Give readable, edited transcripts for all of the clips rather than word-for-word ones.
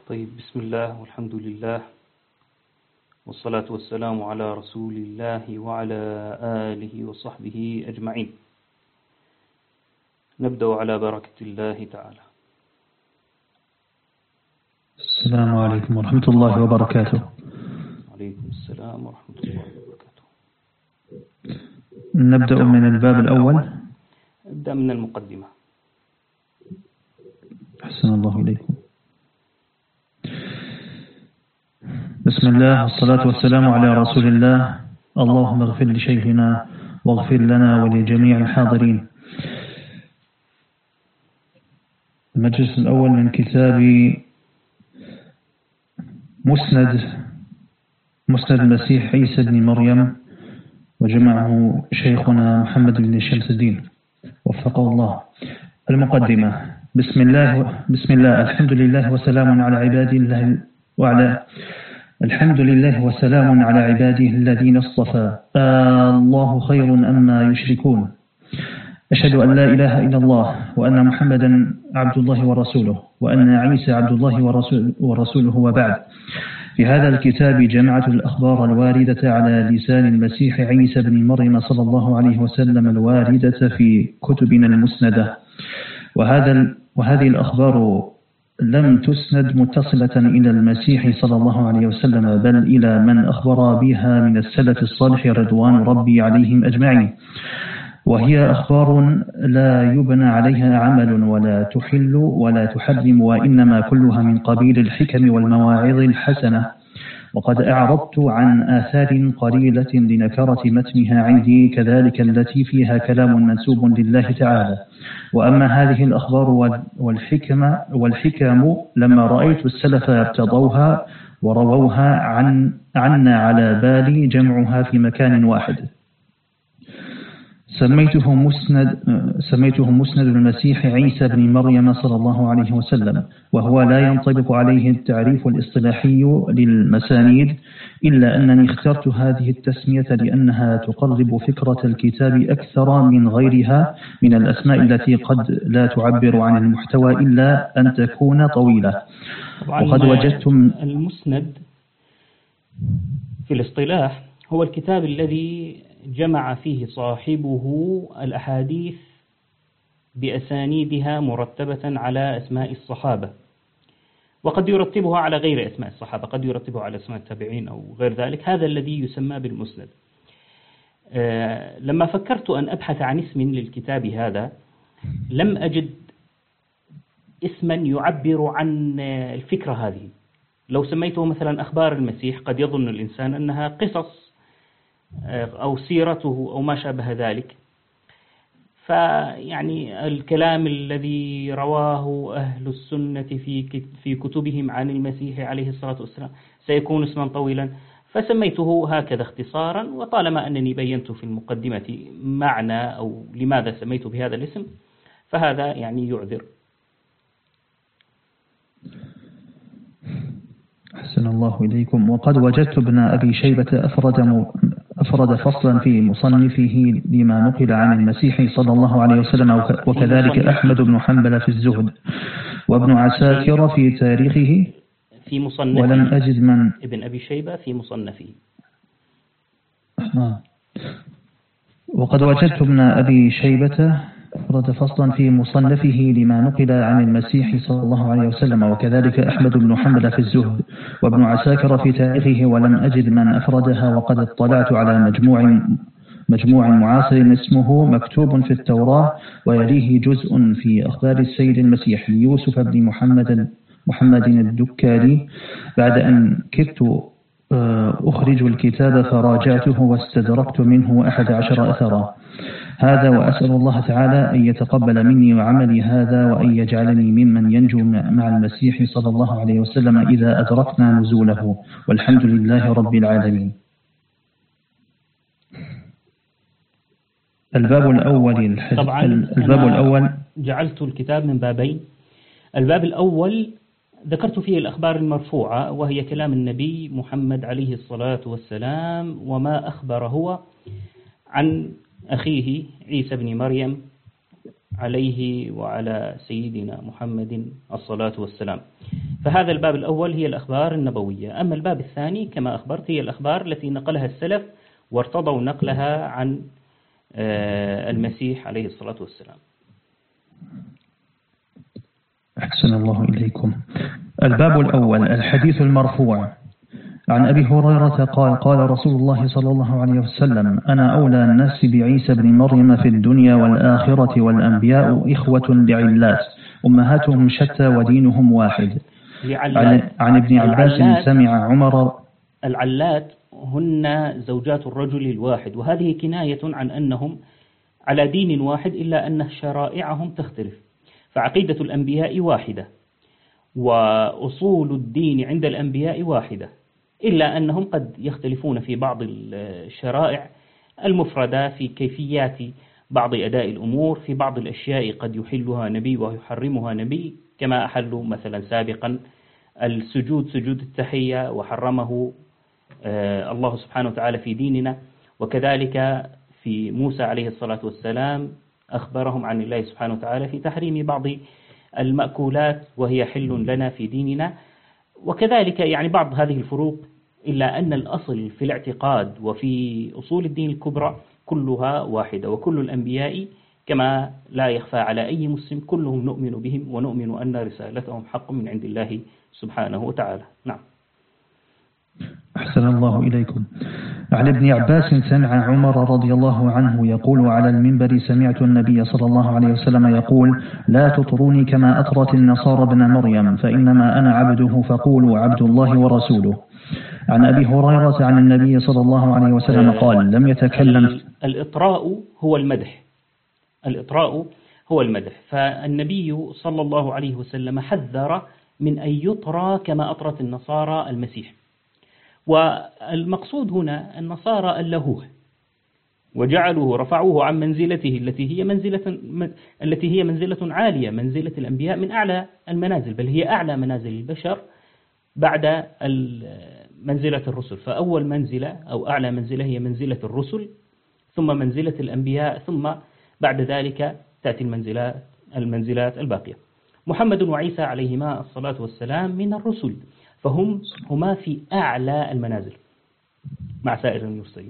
طيب، بسم الله والحمد لله والصلاة والسلام على رسول الله وعلى آله وصحبه أجمعين. نبدأ على بركة الله تعالى. السلام عليكم ورحمة الله وبركاته. عليكم السلام ورحمة الله وبركاته. نبدأ من الباب الأول. نبدأ من المقدمة. أحسن الله إليكم. بسم الله والصلاة والسلام على رسول الله. اللهم اغفر لشيخنا واغفر لنا ولجميع الحاضرين. المجلس الأول من كتاب مسند المسيح عيسى بن مريم، وجمعه شيخنا محمد بن شمس الدين وفقه الله. المقدمة. بسم الله الحمد لله وسلام على عباده الحمد لله وسلام على عباده الذين اصطفى. الله خير أما يشركون. أشهد أن لا إله إلا الله وأن محمدا عبد الله ورسوله وأن عيسى عبد الله ورسوله. وبعد، في هذا الكتاب جمعت الأخبار الواردة على لسان المسيح عيسى بن مريم صلى الله عليه وسلم الواردة في كتبنا المسندة. وهذه الأخبار لم تسند متصلة إلى المسيح صلى الله عليه وسلم، بل إلى من أخبر بها من السلف الصالح رضوان ربي عليهم أجمعين. وهي أخبار لا يبنى عليها عمل ولا تحل ولا تحرم، وإنما كلها من قبيل الحكم والمواعظ الحسنة. وقد أعرضت عن آثار قليلة لنكرة متنها عندي، كذلك التي فيها كلام منسوب لله تعالى. وأما هذه الأخبار والحكم لما رأيت السلف ارتضوها ورووها عنا على بالي جمعها في مكان واحد، سميته مسند المسيح عيسى بن مريم صلى الله عليه وسلم، وهو لا ينطبق عليه التعريف الاصطلاحي للمسانيد، إلا أنني اخترت هذه التسمية لأنها تقرب فكرة الكتاب أكثر من غيرها من الأسماء التي قد لا تعبر عن المحتوى إلا أن تكون طويلة. وقد وجدتم المسند في الاصطلاح هو الكتاب الذي جمع فيه صاحبه الأحاديث بأسانيدها مرتبة على أسماء الصحابة، وقد يرتبها على غير أسماء الصحابة، قد يرتبها على أسماء التابعين أو غير ذلك. هذا الذي يسمى بالمسند. لما فكرت أن أبحث عن اسم للكتاب هذا لم أجد اسما يعبر عن الفكرة هذه. لو سميته مثلا أخبار المسيح قد يظن الإنسان أنها قصص أو سيرته أو ما شابه ذلك، فيعني الكلام الذي رواه أهل السنة في كتبهم عن المسيح عليه الصلاة والسلام سيكون اسما طويلا، فسميته هكذا اختصارا. وطالما أنني بينت في المقدمة معنى أو لماذا سميته بهذا الاسم، فهذا يعني يعذر. أحسن الله إليكم. وقد وجدت ابن أبي شيبة أفرد فصلا في مصنفه لما نقل عن المسيح صلى الله عليه وسلم، وكذلك أحمد بن حنبل في الزهد، وابن عساكر في تاريخه في مصنفه، ولم أجد من ابن أبي شيبة في مصنفه. وقد وجدت ابن أبي شيبة أفرد فصلا في مصنفه لما نقل عن المسيح صلى الله عليه وسلم، وكذلك أحمد بن حنبل في الزهد، وابن عساكر في تاريخه، ولم أجد من أفردها. وقد اطلعت على مجموع معاصر اسمه مكتوب في التوراة، ويليه جزء في أخبار السيد المسيح ليوسف بن محمد الدكالي. بعد أن كدت أخرج الكتاب فراجعته واستدركت منه 11 أثرا. هذا، وأسأل الله تعالى أن يتقبل مني وعملي هذا، وأن يجعلني ممن ينجو مع المسيح صلى الله عليه وسلم إذا أدركنا نزوله، والحمد لله رب العالمين. الباب الأول. طبعا الباب الأول جعلت الكتاب من بابين. الباب الأول ذكرت فيه الأخبار المرفوعة، وهي كلام النبي محمد عليه الصلاة والسلام، وما أخبر هو عن أخيه عيسى بن مريم عليه وعلى سيدنا محمد الصلاة والسلام. فهذا الباب الأول هي الأخبار النبوية. أما الباب الثاني كما أخبرت هي الأخبار التي نقلها السلف وارتضوا نقلها عن المسيح عليه الصلاة والسلام. أحسن الله إليكم. الباب الأول الحديث المرفوع. عن أبي هريرة قال قال رسول الله صلى الله عليه وسلم: أنا أولى الناس بعيسى بن مريم في الدنيا والآخرة، والأنبياء إخوة لعلات أمهاتهم شتى ودينهم واحد. عن ابن عباس سمع عمر. العلات هن زوجات الرجل الواحد، وهذه كناية عن أنهم على دين واحد إلا أن شرائعهم تختلف، فعقيدة الأنبياء واحدة وأصول الدين عند الأنبياء واحدة، إلا أنهم قد يختلفون في بعض الشرائع المفردة في كيفيات بعض أداء الأمور، في بعض الأشياء قد يحلها نبي ويحرمها نبي، كما أحلوا مثلا سابقا السجود سجود التحية وحرمه الله سبحانه وتعالى في ديننا، وكذلك في موسى عليه الصلاة والسلام أخبرهم عن الله سبحانه وتعالى في تحريم بعض المأكولات وهي حل لنا في ديننا، وكذلك يعني بعض هذه الفروق، إلا أن الأصل في الاعتقاد وفي أصول الدين الكبرى كلها واحدة، وكل الأنبياء كما لا يخفى على أي مسلم كلهم نؤمن بهم ونؤمن أن رسالتهم حق من عند الله سبحانه وتعالى. نعم. أحسن الله إليكم. عن ابن عباس سمع عمر رضي الله عنه يقول على المنبر: سمعت النبي صلى الله عليه وسلم يقول: لا تطروني كما أطرت النصارى ابن مريم، فإنما أنا عبده فقولوا عبد الله ورسوله. عن أبي هريرة عن النبي صلى الله عليه وسلم قال: لم يتكلم. الإطراء هو المدح، الإطراء هو المدح، فالنبي صلى الله عليه وسلم حذر من أن يطرى كما أطرت النصارى المسيح. والمقصود هنا النصارى اللهوه، وجعلوه رفعوه عن منزلته التي هي منزلة عالية، منزلة الأنبياء من أعلى المنازل، بل هي أعلى منازل البشر بعد منزلة الرسل. فأول منزلة أو أعلى منزلة هي منزلة الرسل، ثم منزلة الأنبياء، ثم بعد ذلك تأتي المنزلات الباقية. محمد وعيسى عليهما الصلاة والسلام من الرسل، هما في أعلى المنازل مع سائر المرسلين.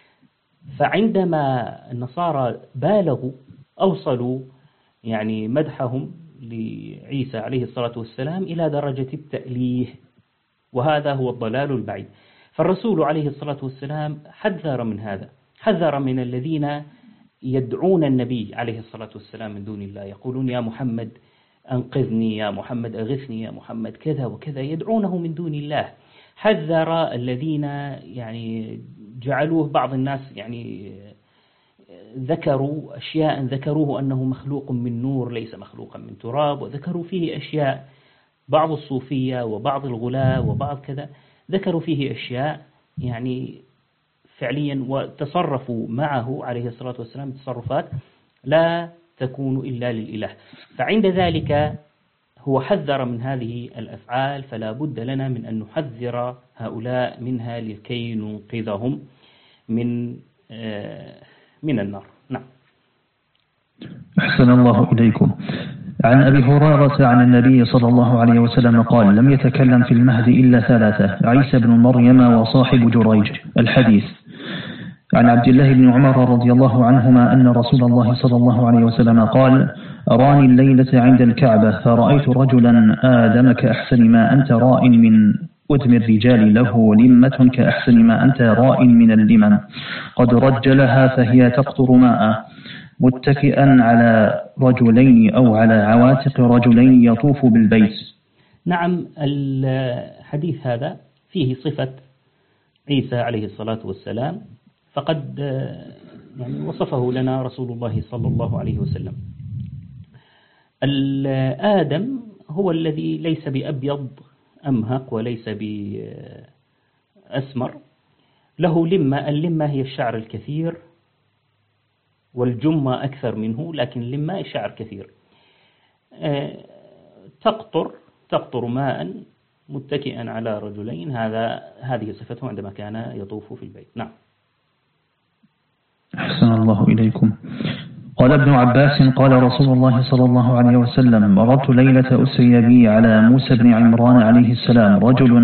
فعندما النصارى بالغوا أوصلوا يعني مدحهم لعيسى عليه الصلاة والسلام إلى درجة التأليه، وهذا هو الضلال البعيد. فالرسول عليه الصلاة والسلام حذر من هذا، حذر من الذين يدعون النبي عليه الصلاة والسلام من دون الله، يقولون يا محمد أنقذني، يا محمد أغثني، يا محمد كذا وكذا، يدعونه من دون الله. حذر الذين يعني جعلوه بعض الناس يعني ذكروا أشياء ذكروه أنه مخلوق من نور ليس مخلوقا من تراب، وذكروا فيه أشياء، بعض الصوفية وبعض الغلاة وبعض كذا ذكروا فيه أشياء يعني فعليا، وتصرفوا معه عليه الصلاة والسلام تصرفات لا تكون إلا للإله. فعند ذلك هو حذر من هذه الأفعال، فلا بد لنا من أن نحذر هؤلاء منها لكي ننقذهم من النار. نعم. أحسن الله إليكم. عن أبي هريرة عن النبي صلى الله عليه وسلم قال: لم يتكلم في المهد إلا ثلاثة: عيسى بن مريم وصاحب جريج. الحديث. عن عبد الله بن عمر رضي الله عنهما أن رسول الله صلى الله عليه وسلم قال: أراني الليلة عند الكعبة فرأيت رجلا آدم كأحسن ما أنت راء من أدم الرجال، له لمة كأحسن ما أنت راء من اللمم، قد رجلها فهي تقطر ماء، متكئا على رجلين أو على عواتق رجلين يطوف بالبيت. نعم. الحديث هذا فيه صفة عيسى عليه الصلاة والسلام، فقد يعني وصفه لنا رسول الله صلى الله عليه وسلم. آدم هو الذي ليس بأبيض أمهق وليس بأسمر، له لمة، اللمة هي الشعر الكثير، والجمة أكثر منه، لكن اللمة الشعر كثير، تقطر ماء متكئا على رجلين، هذه صفته عندما كان يطوف في البيت. نعم. أحسن الله إليكم. قال ابن عباس قال رسول الله صلى الله عليه وسلم: مررت ليلة أسري بي على موسى بن عمران عليه السلام،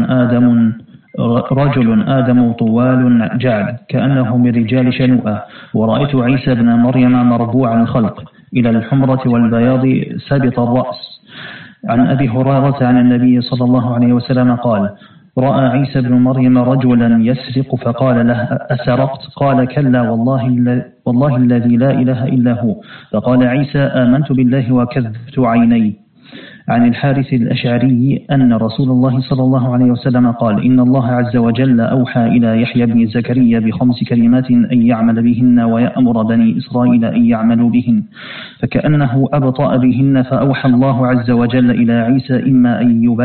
رجل آدم طوال جعد كأنه من رجال شنوءة، ورأيت عيسى بن مريم مربوع الخلق إلى الحمرة والبياض سابط الرأس. عن أبي هريرة عن النبي صلى الله عليه وسلم قال: رأى عيسى بن مريم رجلا يسرق فقال له: أسرقت؟ قال: كلا والله الذي لا إله إلا هو. فقال عيسى: آمنت بالله وكذبت عيني. عن الحارث الأشعري أن رسول الله صلى الله عليه وسلم قال: إن الله عز وجل أوحى إلى يحيى بن زكريا ب5 كلمات أن يعمل بهن ويأمر بني إسرائيل أن يعملوا بهن، فكأنه أبطأ بهن، فأوحى الله عز وجل إلى عيسى إما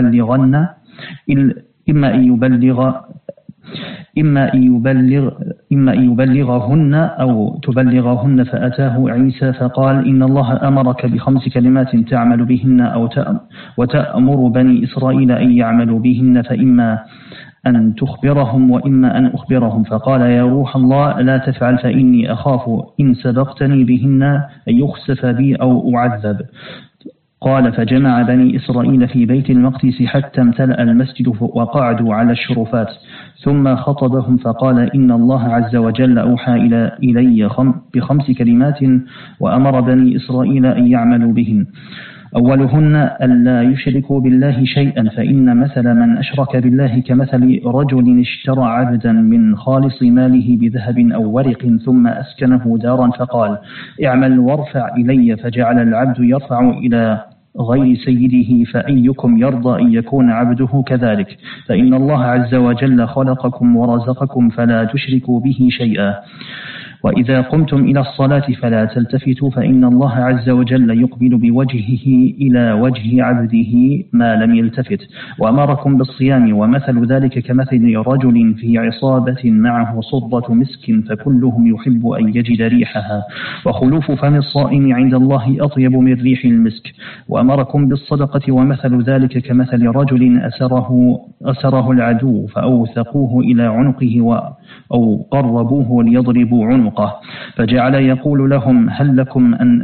أن يبلغهن أو تبلغهن. فأتاه عيسى فقال: إن الله أمرك ب5 كلمات تعمل بهن أو وتأمر بني إسرائيل أن يعملوا بهن، فإما أن تخبرهم وإما أن أخبرهم. فقال: يا روح الله لا تفعل، فإني أخاف إن سبقتني بهن أن يخسف بي أو أعذب. قال: فجمع بني إسرائيل في بيت المقدس حتى امتلأ المسجد وقعدوا على الشرفات، ثم خطبهم فقال: إن الله عز وجل أوحى إلي ب5 كلمات وأمر بني إسرائيل أن يعملوا بهن، أولهن ألا يشركوا بالله شيئا، فإن مثل من أشرك بالله كمثل رجل اشترى عبدا من خالص ماله بذهب أو ورق ثم أسكنه دارا فقال: اعمل وارفع إلي، فجعل العبد يرفع إلى غير سيده، فأيكم يرضى أن يكون عبده كذلك؟ فإن الله عز وجل خلقكم ورزقكم فلا تشركوا به شيئا. وإذا قمتم إلى الصلاة فلا تلتفتوا، فإن الله عز وجل يقبل بوجهه إلى وجه عبده ما لم يلتفت. وأمركم بالصيام، ومثل ذلك كمثل رجل في عصابة معه صبة مسك فكلهم يحب أن يجد ريحها، وخلوف فم الصائم عند الله أطيب من ريح المسك. وأمركم بالصدقة، ومثل ذلك كمثل رجل أسره العدو فأوثقوه إلى عنقه أو قربوه ليضربوا عنقه، فجعل يقول لهم: هل لكم أن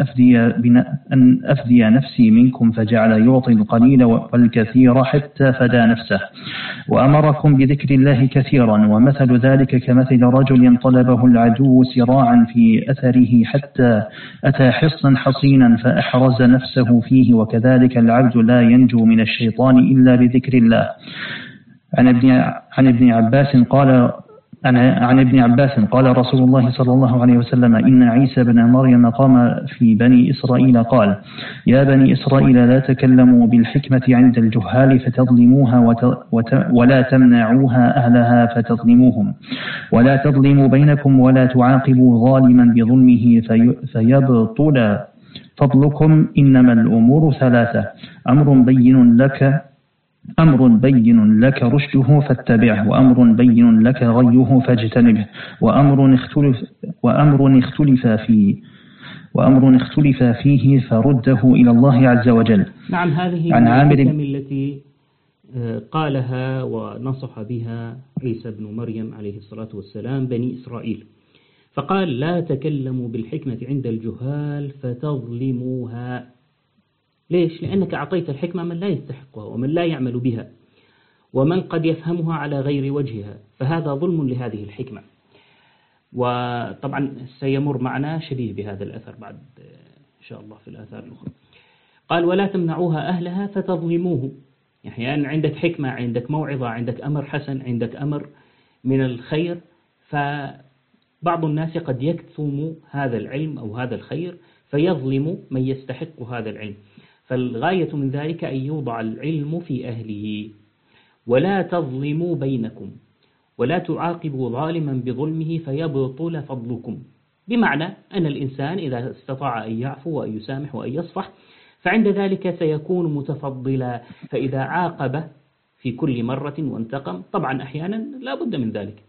أفدي نفسي منكم؟ فجعل يعطي القليل والكثير حتى فدى نفسه. وأمركم بذكر الله كثيرا، ومثل ذلك كمثل رجل طلبه العدو سراعا في أثره حتى أتى حصنا حصينا فأحرز نفسه فيه، وكذلك العبد لا ينجو من الشيطان إلا بذكر الله. عن ابن عباس قال رسول الله صلى الله عليه وسلم: إن عيسى بن مريم قام في بني إسرائيل قال: يا بني إسرائيل لا تكلموا بالحكمة عند الجهال فتظلموها، ولا تمنعوها أهلها فتظلموهم، ولا تظلموا بينكم، ولا تعاقبوا ظالما بظلمه فيبطل فضلكم. إنما الأمور 3: أمر بين لك رشده فاتبعه، وأمر بين لك غيه فاجتنبه، وأمر اختلف فيه فرده إلى الله عز وجل. نعم، هذه الحكم التي قالها ونصح بها عيسى بن مريم عليه الصلاة والسلام بني إسرائيل، فقال: لا تكلموا بالحكمة عند الجهال فتظلموها. ليش؟ لأنك أعطيت الحكمة من لا يستحقها ومن لا يعمل بها ومن قد يفهمها على غير وجهها، فهذا ظلم لهذه الحكمة. وطبعا سيمر معنا شبيه بهذا الأثر بعد إن شاء الله في الآثار الأخرى. قال: ولا تمنعوها أهلها فتظلموه. يعني عندك حكمة، عندك موعظة، عندك أمر حسن، عندك أمر من الخير، فبعض الناس قد يكتم هذا العلم أو هذا الخير فيظلم من يستحق هذا العلم. فالغاية من ذلك أن يوضع العلم في أهله. ولا تظلموا بينكم، ولا تعاقبوا ظالما بظلمه فيبطل فضلكم. بمعنى أن الإنسان إذا استطاع أن يعفو وأن يسامح وأن يصفح فعند ذلك سيكون متفضلا، فإذا عاقب في كل مرة وانتقم، طبعا أحيانا لا بد من ذلك،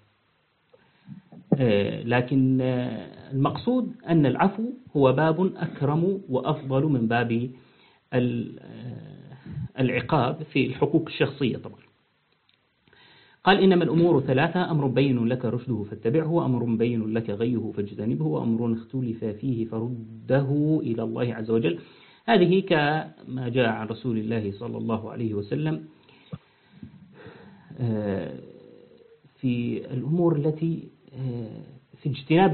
لكن المقصود أن العفو هو باب أكرم وأفضل من باب العقاب في الحقوق الشخصية طبعا. قال إنما الأمور ثلاثة: أمر بين لك رشده فاتبعه، وأمر بين لك غيه فاجتنبه، وأمر اختلف فيه فرده إلى الله عز وجل. هذه كما جاء عن رسول الله صلى الله عليه وسلم في الأمور التي في اجتناب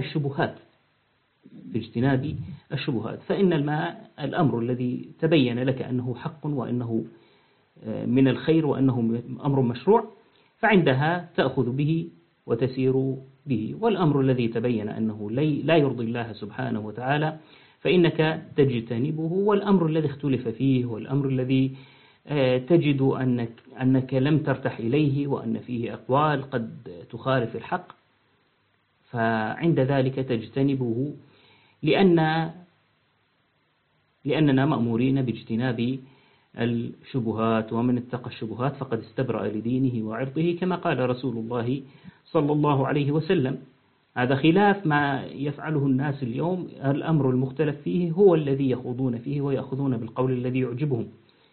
الشبهات. فإن الأمر الذي تبين لك أنه حق وأنه من الخير وأنه أمر مشروع، فعندها تأخذ به وتسير به. والأمر الذي تبين أنه لا يرضي الله سبحانه وتعالى فإنك تجتنبه. والأمر الذي اختلف فيه والأمر الذي تجد أنك لم ترتح إليه وأن فيه أقوال قد تخالف الحق، فعند ذلك تجتنبه، لأننا مأمورين باجتناب الشبهات، ومن اتقى الشبهات فقد استبرأ لدينه وعرضه، كما قال رسول الله صلى الله عليه وسلم. هذا خلاف ما يفعله الناس اليوم. الأمر المختلف فيه هو الذي يخوضون فيه ويأخذون بالقول الذي يعجبهم،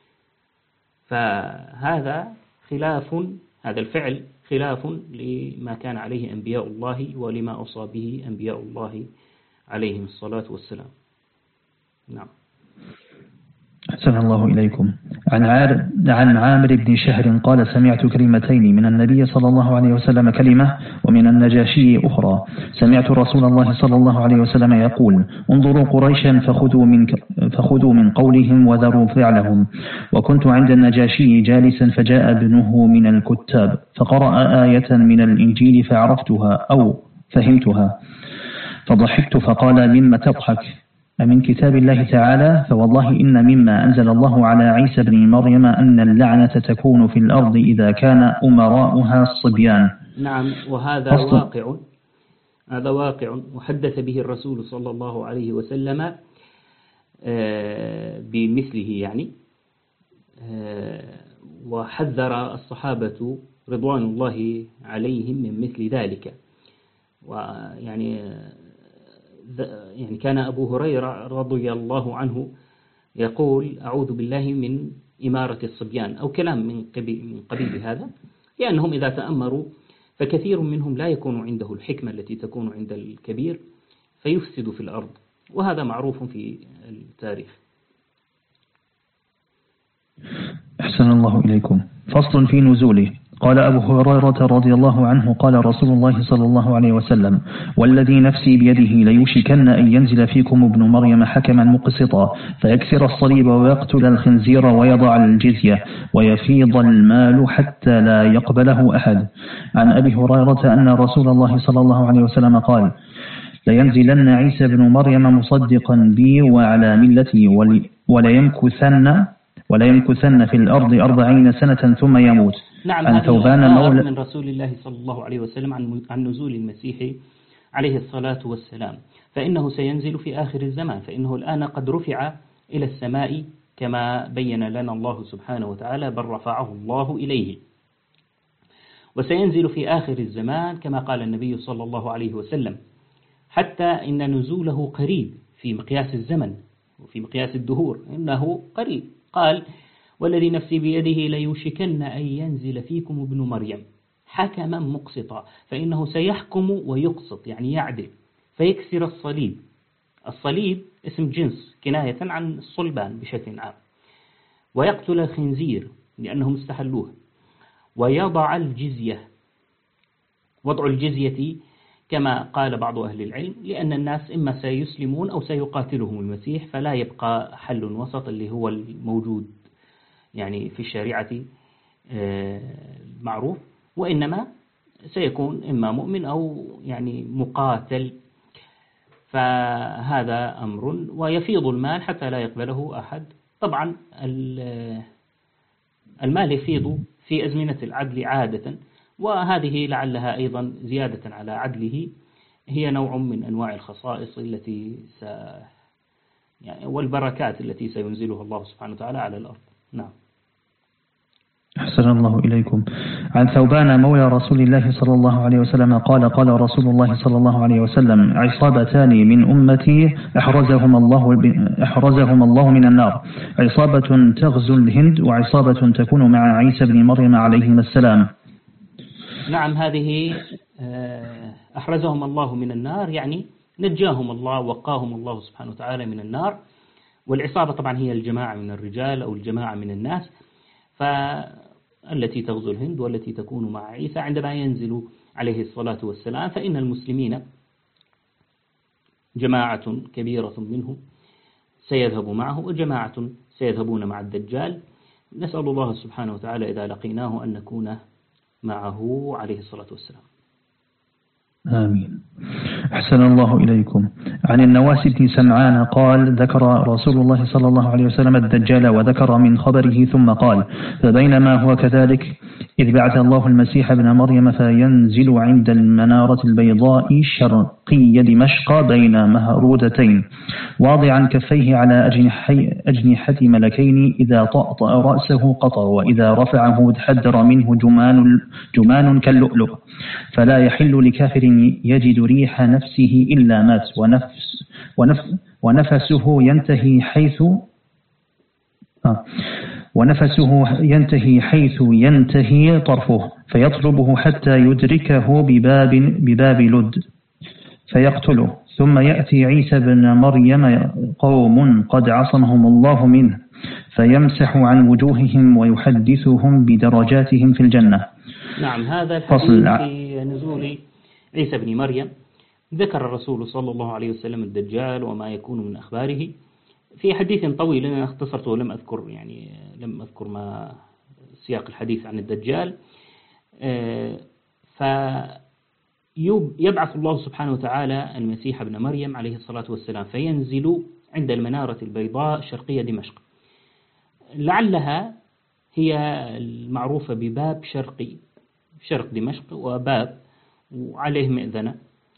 فهذا هذا الفعل خلاف لما كان عليه أنبياء الله ولما أوصى به أنبياء الله عليهم الصلاة والسلام. نعم. أحسن الله إليكم. عن عامر بن شهر قال: سمعت كلمتين من النبي صلى الله عليه وسلم كلمة ومن النجاشي أخرى. سمعت رسول الله صلى الله عليه وسلم يقول: انظروا قريشا فخذوا من قولهم وذروا فعلهم. وكنت عند النجاشي جالسا فجاء ابنه من الكتاب فقرأ آية من الإنجيل فعرفتها أو فهمتها، فضحكت فقال: مما تضحك؟ من كتاب الله تعالى، فوالله إن مما أنزل الله على عيسى بن مريم أن اللعنة تكون في الأرض إذا كان أمراؤها الصبيان. نعم، وهذا واقع. هذا واقع وحدث به الرسول صلى الله عليه وسلم بمثله يعني، وحذر الصحابة رضوان الله عليهم من مثل ذلك. ويعني كان أبو هريرة رضي الله عنه يقول: أعوذ بالله من إمارة الصبيان، أو كلام من قبيل هذا، لأنهم إذا تأمروا فكثير منهم لا يكون عنده الحكمة التي تكون عند الكبير فيفسد في الأرض، وهذا معروف في التاريخ. أحسن الله إليكم. فصل في نزوله. قال أبو هريرة رضي الله عنه: قال رسول الله صلى الله عليه وسلم: والذي نفسي بيده ليوشكن أن ينزل فيكم ابن مريم حكما مقسطا فيكسر الصليب ويقتل الخنزير ويضع الجزية ويفيض المال حتى لا يقبله أحد. عن أبي هريرة أن رسول الله صلى الله عليه وسلم قال: لينزلن عيسى بن مريم مصدقا بي وعلى ملتي وليمكثن في الأرض 40 سنة ثم يموت. نعم، عن ثوبان من رسول الله صلى الله عليه وسلم عن نزول المسيح عليه الصلاة والسلام، فإنه سينزل في آخر الزمان، فإنه الآن قد رفع إلى السماء كما بين لنا الله سبحانه وتعالى، بل رفعه الله إليه، وسينزل في آخر الزمان كما قال النبي صلى الله عليه وسلم، حتى إن نزوله قريب في مقياس الزمن وفي مقياس الدهور، إنه قريب. قال: والذي نفسي بيده ليوشكن أن ينزل فيكم ابن مريم حكما مقسطا، فإنه سيحكم ويقسط يعني يعدل، فيكسر الصليب. الصليب اسم جنس كناية عن الصلبان بشكل عام، ويقتل الخنزير لأنهم استحلوه، ويضع الجزية. وضع الجزية كما قال بعض أهل العلم لأن الناس إما سيسلمون أو سيقاتلهم المسيح، فلا يبقى حل وسط اللي هو الموجود يعني في الشريعة المعروف، وإنما سيكون إما مؤمن أو يعني مقاتل. فهذا أمر، ويفيض المال حتى لا يقبله أحد. طبعا المال يفيض في أزمنة العدل عادة، وهذه لعلها أيضا زيادة على عدله هي نوع من أنواع الخصائص التي والبركات التي سينزلها الله سبحانه وتعالى على الأرض. نعم. أحسن الله إليكم. عن ثوبان مولى رسول الله صلى الله عليه وسلم قال: قال رسول الله صلى الله عليه وسلم: عصابتان من أمتي أحرزهم الله من النار، عصابة تغزو الهند، وعصابة تكون مع عيسى بن مريم عليهما السلام. نعم، هذه أحرزهم الله من النار، يعني نجاهم الله، وقاهم الله سبحانه وتعالى من النار. والعصابة طبعا هي الجماعة من الرجال أو الجماعة من الناس، فالتي تغزو الهند والتي تكون مع عيسى عندما ينزل عليه الصلاة والسلام. فإن المسلمين جماعة كبيرة منهم سيذهب معه، وجماعة سيذهبون مع الدجال. نسأل الله سبحانه وتعالى إذا لقيناه أن نكون معه عليه الصلاة والسلام. آمين. أحسن الله إليكم. عن النواس بن سمعان قال: ذكر رسول الله صلى الله عليه وسلم الدجال وذكر من خبره ثم قال: فبينما هو كذلك إذ بعث الله المسيح ابن مريم فينزل عند المنارة البيضاء شرقي دمشق بين مهرودتين واضعا كفيه على أجنحة ملكين، إذا طأطأ رأسه قطر، وإذا رفعه تحدر منه جمان كاللؤلؤ، فلا يحل لكافر يجد ريح نفسه إلا مات، ونفسه ينتهي حيث ينتهي طرفه، فيطلبه حتى يدركه بباب لد فيقتله. ثم يأتي عيسى بن مريم قوم قد عصمهم الله منه، فيمسح عن وجوههم ويحدثهم بدرجاتهم في الجنة. نعم، هذا الحديث في نزول عيسى بن مريم. ذكر الرسول صلى الله عليه وسلم الدجال وما يكون من أخباره في حديث طويل، أنا اختصرته ولم أذكر ما سياق الحديث عن الدجال. فيبعث الله سبحانه وتعالى المسيح ابن مريم عليه الصلاة والسلام، فينزل عند المنارة البيضاء شرقية دمشق، لعلها هي المعروفة بباب شرقي، شرق دمشق، وباب وعليه مئذنة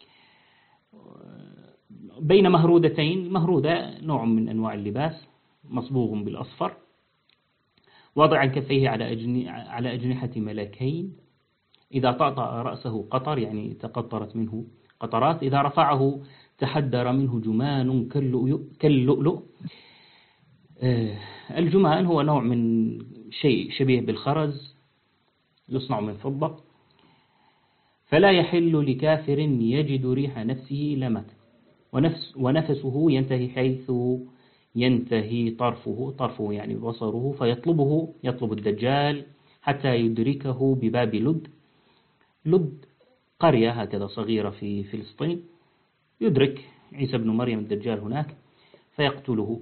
بين مهرودتين. مهرودة نوع من أنواع اللباس مصبوغ بالأصفر، وضع كفيه على أجنحة ملكين، إذا طأطأ رأسه قطر، يعني تقطرت منه قطرات، إذا رفعه تحدر منه جمان كاللؤلؤ. الجمان هو نوع من شيء شبيه بالخرز يصنع من فضة. فلا يحل لكافر يجد ريح نفسه إلا مات، ونفسه ينتهي حيث ينتهي طرفه يعني بصره، يطلب الدجال حتى يدركه بباب لد قرية هكذا صغيرة في فلسطين. يدرك عيسى بن مريم الدجال هناك فيقتله.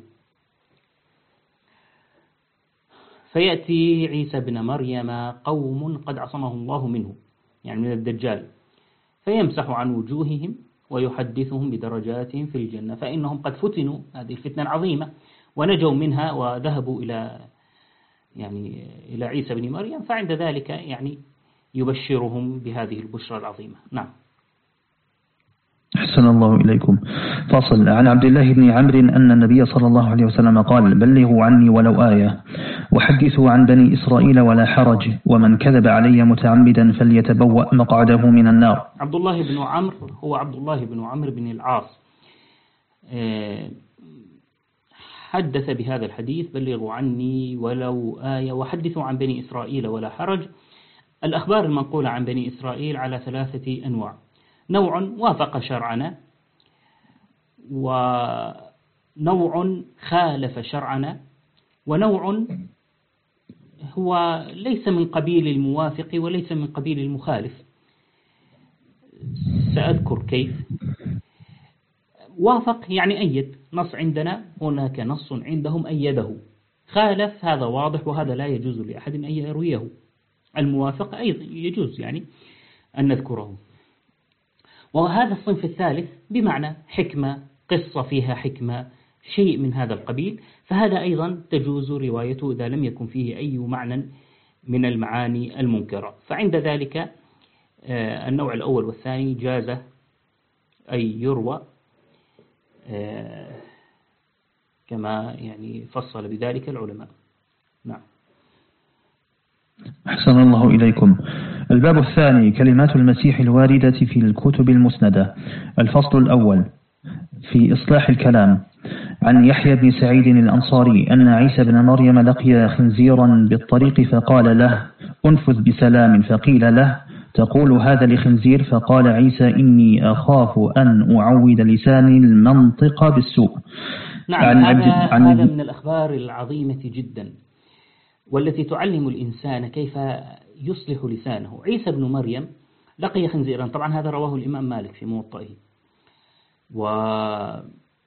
فيأتي عيسى بن مريم قوم قد عصمه الله منه، يعني من الدجال، فيمسح عن وجوههم ويحدثهم بدرجاتهم في الجنة، فإنهم قد فتنوا هذه الفتنة العظيمة ونجوا منها وذهبوا إلى عيسى بن مريم، فعند ذلك يعني يبشرهم بهذه البشرى العظيمة. نعم. أحسن الله إليكم. فصل. عن عبد الله بن عمرو أن النبي صلى الله عليه وسلم قال: بلغوا عني ولو آية، وحدثوا عن بني إسرائيل ولا حرج، ومن كذب علي متعمدا فليتبوأ مقعده من النار. عبد الله بن عمرو هو عبد الله بن عمرو بن العاص، حدث بهذا الحديث: بلغوا عني ولو آية، وحدثوا عن بني إسرائيل ولا حرج. الأخبار المنقولة عن بني إسرائيل على 3 أنواع: نوع وافق شرعنا، ونوع خالف شرعنا، ونوع هو ليس من قبيل الموافق وليس من قبيل المخالف. سأذكر كيف. وافق يعني أيد، نص عندنا هناك نص عندهم أيده. خالف هذا واضح وهذا لا يجوز لأحد أن يرويه. الموافق أيضا يجوز يعني أن نذكره. وهذا الصنف الثالث بمعنى حكمة، قصة فيها حكمة، شيء من هذا القبيل، فهذا أيضا تجوز روايته إذا لم يكن فيه أي معنى من المعاني المنكرة. فعند ذلك النوع الأول والثاني جاز أن يروى كما يعني فصل بذلك العلماء. نعم. أحسن الله إليكم. الباب الثاني: كلمات المسيح الواردة في الكتب المسندة. الفصل الأول في إصلاح الكلام. عن يحيى بن سعيد الأنصاري أن عيسى بن مريم لقي خنزيرا بالطريق فقال له: أنفذ بسلام، فقيل له: تقول هذا لخنزير؟ فقال عيسى إني أخاف أن أعود لساني المنطق بالسوء. نعم، هذا من الأخبار العظيمة جدا، والتي تعلم الإنسان كيف يصلح لسانه. عيسى بن مريم لقي خنزيرا، طبعا هذا رواه الإمام مالك في موطئه. وهذا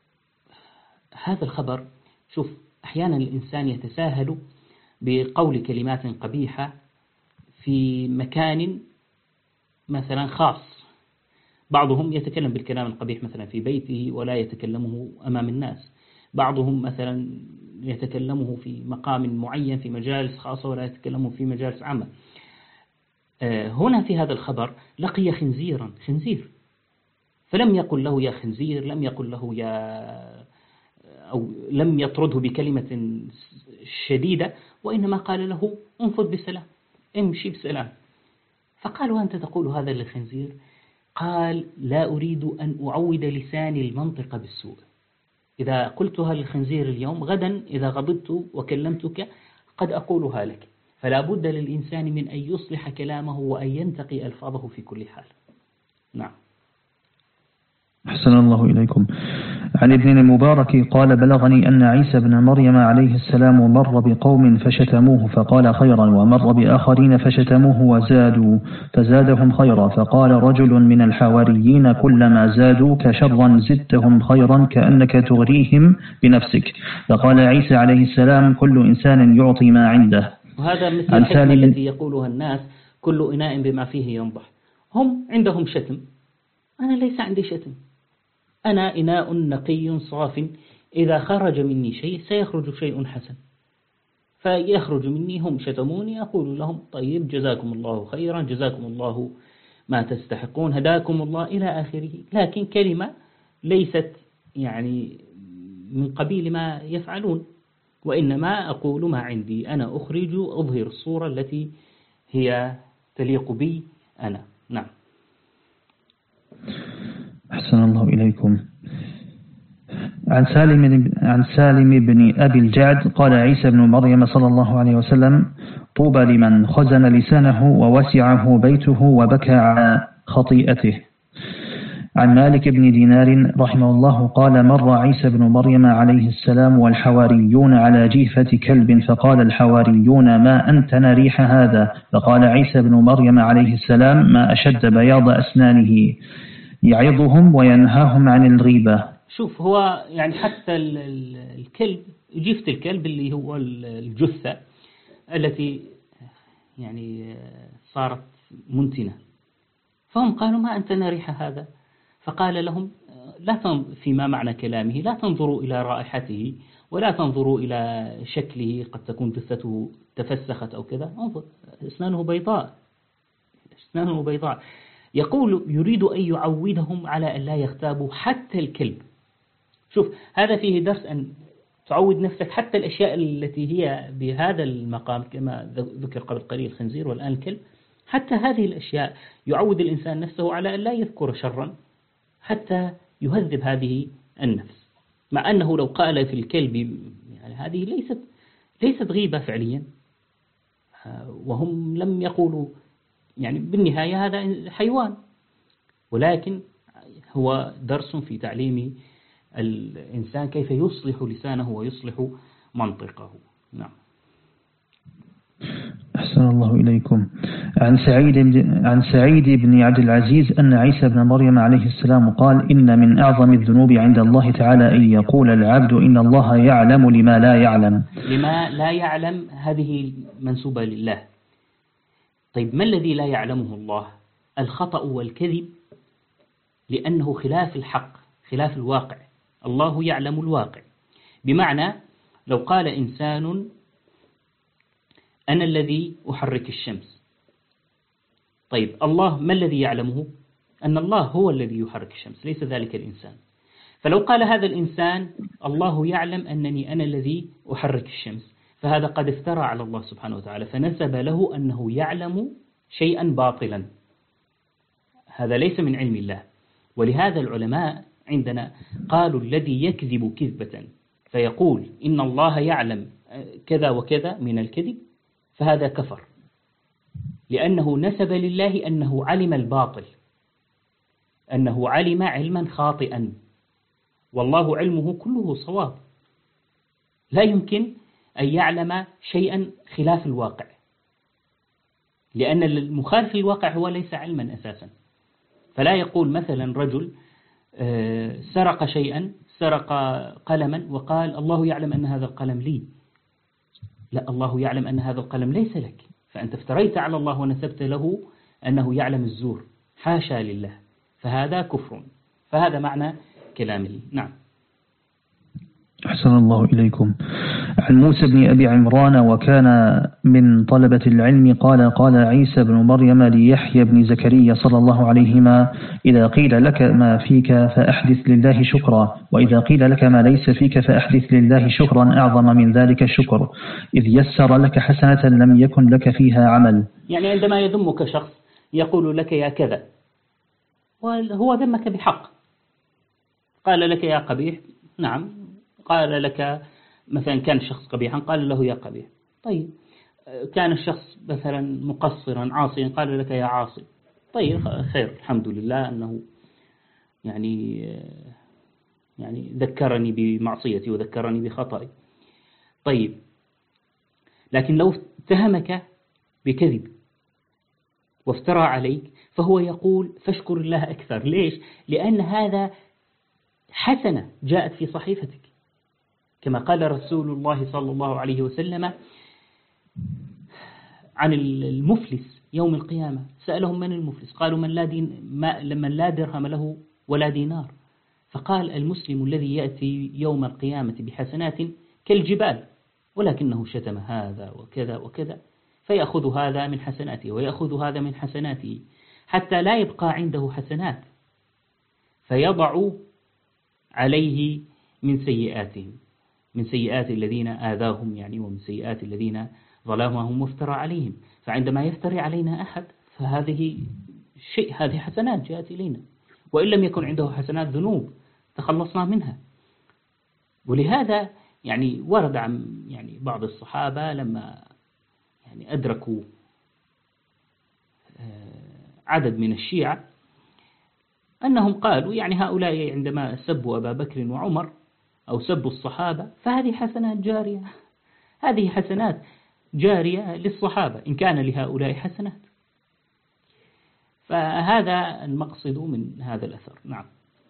الخبر، شوف، أحيانا الإنسان يتساهل بقول كلمات قبيحة في مكان مثلا خاص. بعضهم يتكلم بالكلام القبيح مثلا في بيته ولا يتكلمه أمام الناس، بعضهم مثلا يتكلمه في مقام معين في مجالس خاصة ولا يتكلمه في مجالس عامة. هنا في هذا الخبر لقي خنزير، فلم يقل له يا خنزير، لم يقل له أو لم يطرده بكلمة شديدة، وإنما قال له انفذ بسلام، امشي بسلام. فقال وأنت تقول هذا للخنزير؟ قال لا أريد أن أعود لساني المنطق بالسوء. إذا قلتها للخنزير اليوم، غدا إذا غضبت وكلمتك قد أقولها لك. فلا بد للإنسان من أن يصلح كلامه وأن ينتقي ألفاظه في كل حال. نعم. أحسن الله إليكم. عن ابن المبارك قال بلغني أن عيسى بن مريم عليه السلام مر بقوم فشتموه فقال خيرا، ومر بآخرين فشتموه وزادوا فزادهم خيرا، فقال رجل من الحواريين كلما زادوك شرا زدتهم خيرا كأنك تغريهم بنفسك. فقال عيسى عليه السلام كل إنسان يعطي ما عنده. وهذا مثل الحكمة التي يقولها الناس كل إناء بما فيه ينضح. هم عندهم شتم، أنا ليس عندي شتم، أنا إناء نقي صاف، إذا خرج مني شيء سيخرج شيء حسن، فيخرج مني. هم شتموني، أقول لهم طيب جزاكم الله خيرا، جزاكم الله ما تستحقون، هداكم الله إلى آخره. لكن كلمة ليست يعني من قبيل ما يفعلون، وإنما أقول ما عندي، أنا أظهر الصورة التي هي تليق بي أنا. نعم. أحسن الله إليكم. عن سالم بن أبي الجعد قال عيسى بن مريم صلى الله عليه وسلم طوبى لمن خزن لسانه ووسعه بيته وبكى على خطيئته. عن مالك بن دينار رحمه الله قال مر عيسى بن مريم عليه السلام والحواريون على جيفة كلب، فقال الحواريون ما أنتن ريح هذا؟ فقال عيسى بن مريم عليه السلام ما أشد بياض أسنانه، يعظهم وينهاهم عن الغيبة. شوف، هو يعني حتى الكلب، جيفة الكلب اللي هو الجثة التي يعني صارت منتنة، فهم قالوا ما أنتن ريح هذا؟ فقال لهم فيما معنى كلامه لا تنظروا إلى رائحته ولا تنظروا إلى شكله، قد تكون جثته تفسخت أو كذا، انظر أسنانه بيضاء. يقول يريد أن يعودهم على أن لا يغتابوا حتى الكلب. شوف، هذا فيه درس أن تعود نفسك حتى الأشياء التي هي بهذا المقام كما ذكر قبل قليل الخنزير والآن الكلب، حتى هذه الأشياء يعود الإنسان نفسه على أن لا يذكر شرا حتى يهذب هذه النفس. مع أنه لو قال في الكلب يعني هذه ليست غيبة فعليا، وهم لم يقولوا يعني بالنهاية هذا حيوان، ولكن هو درس في تعليم الإنسان كيف يصلح لسانه ويصلح منطقه. نعم. أحسن الله إليكم. عن سعيد بن عبد العزيز أن عيسى بن مريم عليه السلام قال إن من أعظم الذنوب عند الله تعالى أن يقول العبد إن الله يعلم لما لا يعلم. لما لا يعلم هذه منسوبة لله. طيب ما الذي لا يعلمه الله؟ الخطأ والكذب، لأنه خلاف الحق، خلاف الواقع. الله يعلم الواقع، بمعنى لو قال إنسان أنا الذي أحرك الشمس، طيب الله ما الذي يعلمه؟ أن الله هو الذي يحرك الشمس، ليس ذلك الإنسان. فلو قال هذا الإنسان الله يعلم أنني أنا الذي أحرك الشمس، فهذا قد افترى على الله سبحانه وتعالى، فنسب له أنه يعلم شيئا باطلا، هذا ليس من علم الله. ولهذا العلماء عندنا قالوا الذي يكذب كذبة فيقول إن الله يعلم كذا وكذا من الكذب فهذا كفر، لأنه نسب لله أنه علم الباطل، أنه علم علما خاطئا، والله علمه كله صواب، لا يمكن أن يعلم شيئا خلاف الواقع، لأن المخالف للواقع هو ليس علما أساسا. فلا يقول مثلا رجل سرق شيئا، سرق قلما وقال الله يعلم أن هذا القلم لي. لا، الله يعلم أن هذا القلم ليس لك، فأنت افتريت على الله ونسبت له أنه يعلم الزور، حاشا لله، فهذا كفر. فهذا معنى كلامه. نعم. أحسن الله إليكم. عن موسى بن أبي عمران وكان من طلبة العلم قال عيسى بن مريم ليحيى بن زكريا صلى الله عليهما: إذا قيل لك ما فيك فأحدث لله شكرا، وإذا قيل لك ما ليس فيك فأحدث لله شكرا أعظم من ذلك الشكر، إذ يسر لك حسنة لم يكن لك فيها عمل. يعني عندما يذمك شخص يقول لك يا كذا، وهو ذمك بحق، قال لك يا قبيح، نعم، قال لك مثلا كان الشخص قبيحا قال له يا قبيح، طيب كان الشخص مثلا مقصرا عاصيا قال لك يا عاصي، طيب خير، الحمد لله أنه يعني ذكرني بمعصيتي وذكرني بخطئي. طيب، لكن لو اتهمك بكذب وافترى عليك فهو يقول فاشكر الله أكثر. ليش؟ لأن هذا حسنة جاءت في صحيفتك، كما قال رسول الله صلى الله عليه وسلم عن المفلس يوم القيامة، سألهم من المفلس؟ قالوا من لا درهم له ولا دينار، فقال المسلم الذي يأتي يوم القيامة بحسنات كالجبال، ولكنه شتم هذا وكذا وكذا، فيأخذ هذا من حسناته ويأخذ هذا من حسناته حتى لا يبقى عنده حسنات، فيضع عليه من سيئاتهم، من سيئات الذين آذاهم يعني، ومن سيئات الذين ظلمهم وافترى عليهم. فعندما يفتري علينا أحد فهذه هذه حسنات جاءت إلينا، وإن لم يكن عنده حسنات ذنوب تخلصنا منها. ولهذا يعني ورد عن يعني بعض الصحابة لما يعني أدركوا عدد من الشيعة أنهم قالوا يعني هؤلاء عندما سبوا أبا بكر وعمر أو سبوا الصحابة فهذه حسنات جارية، هذه حسنات جارية للصحابة إن كان لهؤلاء حسنات. فهذا المقصد من هذا الأثر. نعم.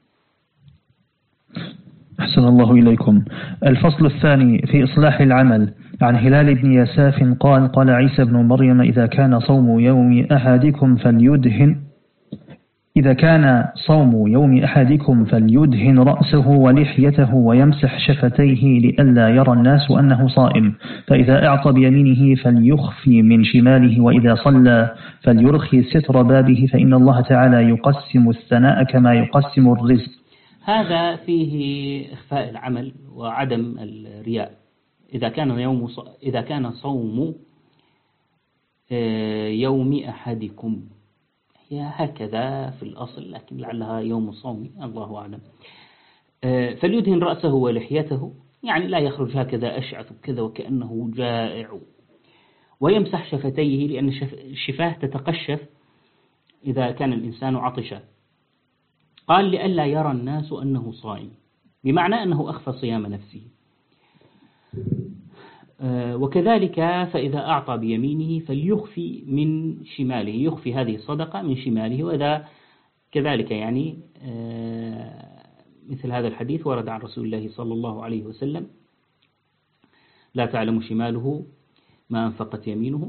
أحسن الله إليكم. الفصل الثاني في إصلاح العمل. عن هلال بن يساف قال عيسى بن مريم: إذا كان صوم يوم أحدكم فليدهن رأسه ولحيته ويمسح شفتيه لئلا يرى الناس أنه صائم، فإذا أعطى بيمينه فليخفي من شماله، وإذا صلى فليرخي ستر بابه، فإن الله تعالى يقسم الثناء كما يقسم الرزق. هذا فيه إخفاء العمل وعدم الرياء. إذا كان صوم يوم أحدكم، هي هكذا في الأصل لكن لعلها يوم صوم، الله أعلم. فليدهن رأسه ولحيته، يعني لا يخرج هكذا أشعث كذا وكأنه جائع، ويمسح شفتيه لأن الشفاه تتقشف إذا كان الإنسان عطشا. قال لئلا يرى الناس أنه صائم، بمعنى أنه أخفى صيام نفسه. وكذلك فإذا أعطى بيمينه فليخفي من شماله، يخفي هذه الصدقة من شماله. وإذا كذلك يعني مثل هذا الحديث ورد عن رسول الله صلى الله عليه وسلم: لا تعلم شماله ما أنفقت يمينه.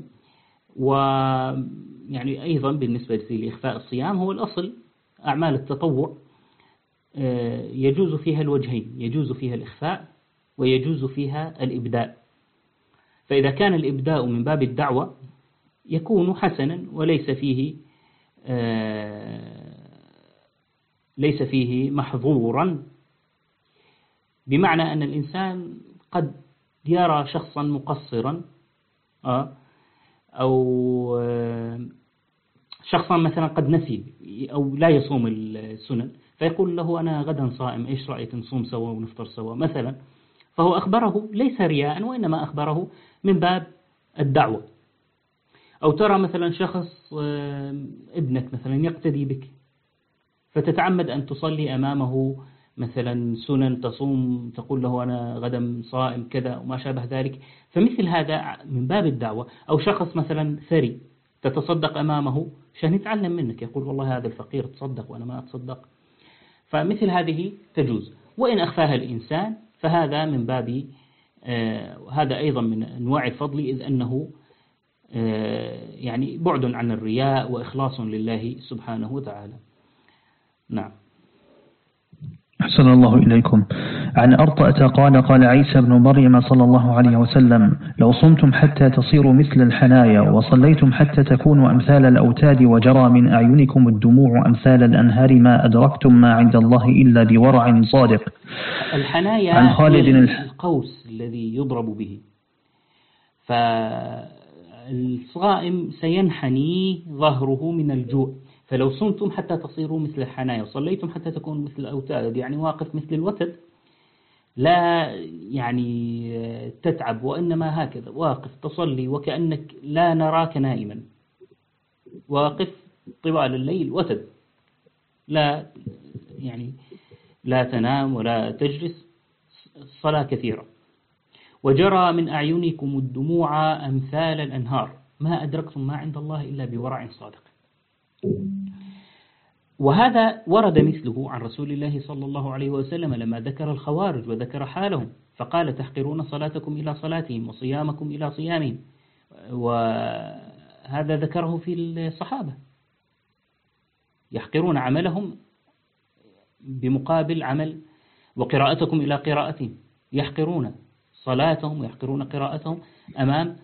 ويعني أيضا بالنسبة لإخفاء الصيام، هو الأصل أعمال التطوع يجوز فيها الوجهين، يجوز فيها الإخفاء ويجوز فيها الإبداء. فإذا كان الإبداء من باب الدعوة يكون حسنا ليس فيه محظورا، بمعنى أن الإنسان قد يرى شخصا مقصرا أو شخصا مثلا قد نسي أو لا يصوم السنن، فيقول له أنا غدا صائم، إيش رأيك نصوم سوا ونفطر سوا مثلا، فهو أخبره ليس رياء وإنما أخبره من باب الدعوة. أو ترى مثلا شخص ابنك مثلا يقتدي بك، فتتعمد أن تصلي أمامه مثلا سنن، تصوم، تقول له أنا غدا صائم كذا وما شابه ذلك. فمثل هذا من باب الدعوة. أو شخص مثلا ثري تتصدق أمامه عشان يتعلم منك، يقول والله هذا الفقير تصدق وأنا ما أتصدق. فمثل هذه تجوز. وإن أخفاها الإنسان فهذا من باب هذا أيضا من أنواع الفضل، إذ أنه يعني بعد عن الرياء وإخلاص لله سبحانه وتعالى. نعم. أحسن الله إليكم. عن أرطأة قال قال عيسى بن مريم صلى الله عليه وسلم: لو صمتم حتى تصيروا مثل الحنايا، وصليتم حتى تكونوا أمثال الأوتاد، وجرى من أعينكم الدموع أمثال الأنهار، ما أدركتم ما عند الله إلا بورع صادق. الحنايا عن خالد القوس الذي يضرب به، فالصائم سينحني ظهره من الجوع. فلو صمتم حتى تصيروا مثل الحنايا وصليتم حتى تكونوا مثل الأوتاد، يعني واقف مثل الوتد، لا يعني تتعب، وإنما هكذا واقف تصلي وكأنك لا نراك نائما، واقف طوال الليل وتد، لا يعني لا تنام ولا تجلس، صلاة كثيرة. وجرى من أعينكم الدموع أمثال الأنهار، ما أدركتم ما عند الله إلا بورع صادق. وهذا ورد مثله عن رسول الله صلى الله عليه وسلم لما ذكر الخوارج وذكر حالهم، فقال: تحقرون صلاتكم إلى صلاتهم وصيامكم إلى صيامهم. وهذا ذكره في الصحابة، يحقرون عملهم بمقابل عمل، وقراءتكم إلى قراءتهم، يحقرون صلاتهم ويحقرون قراءتهم أمام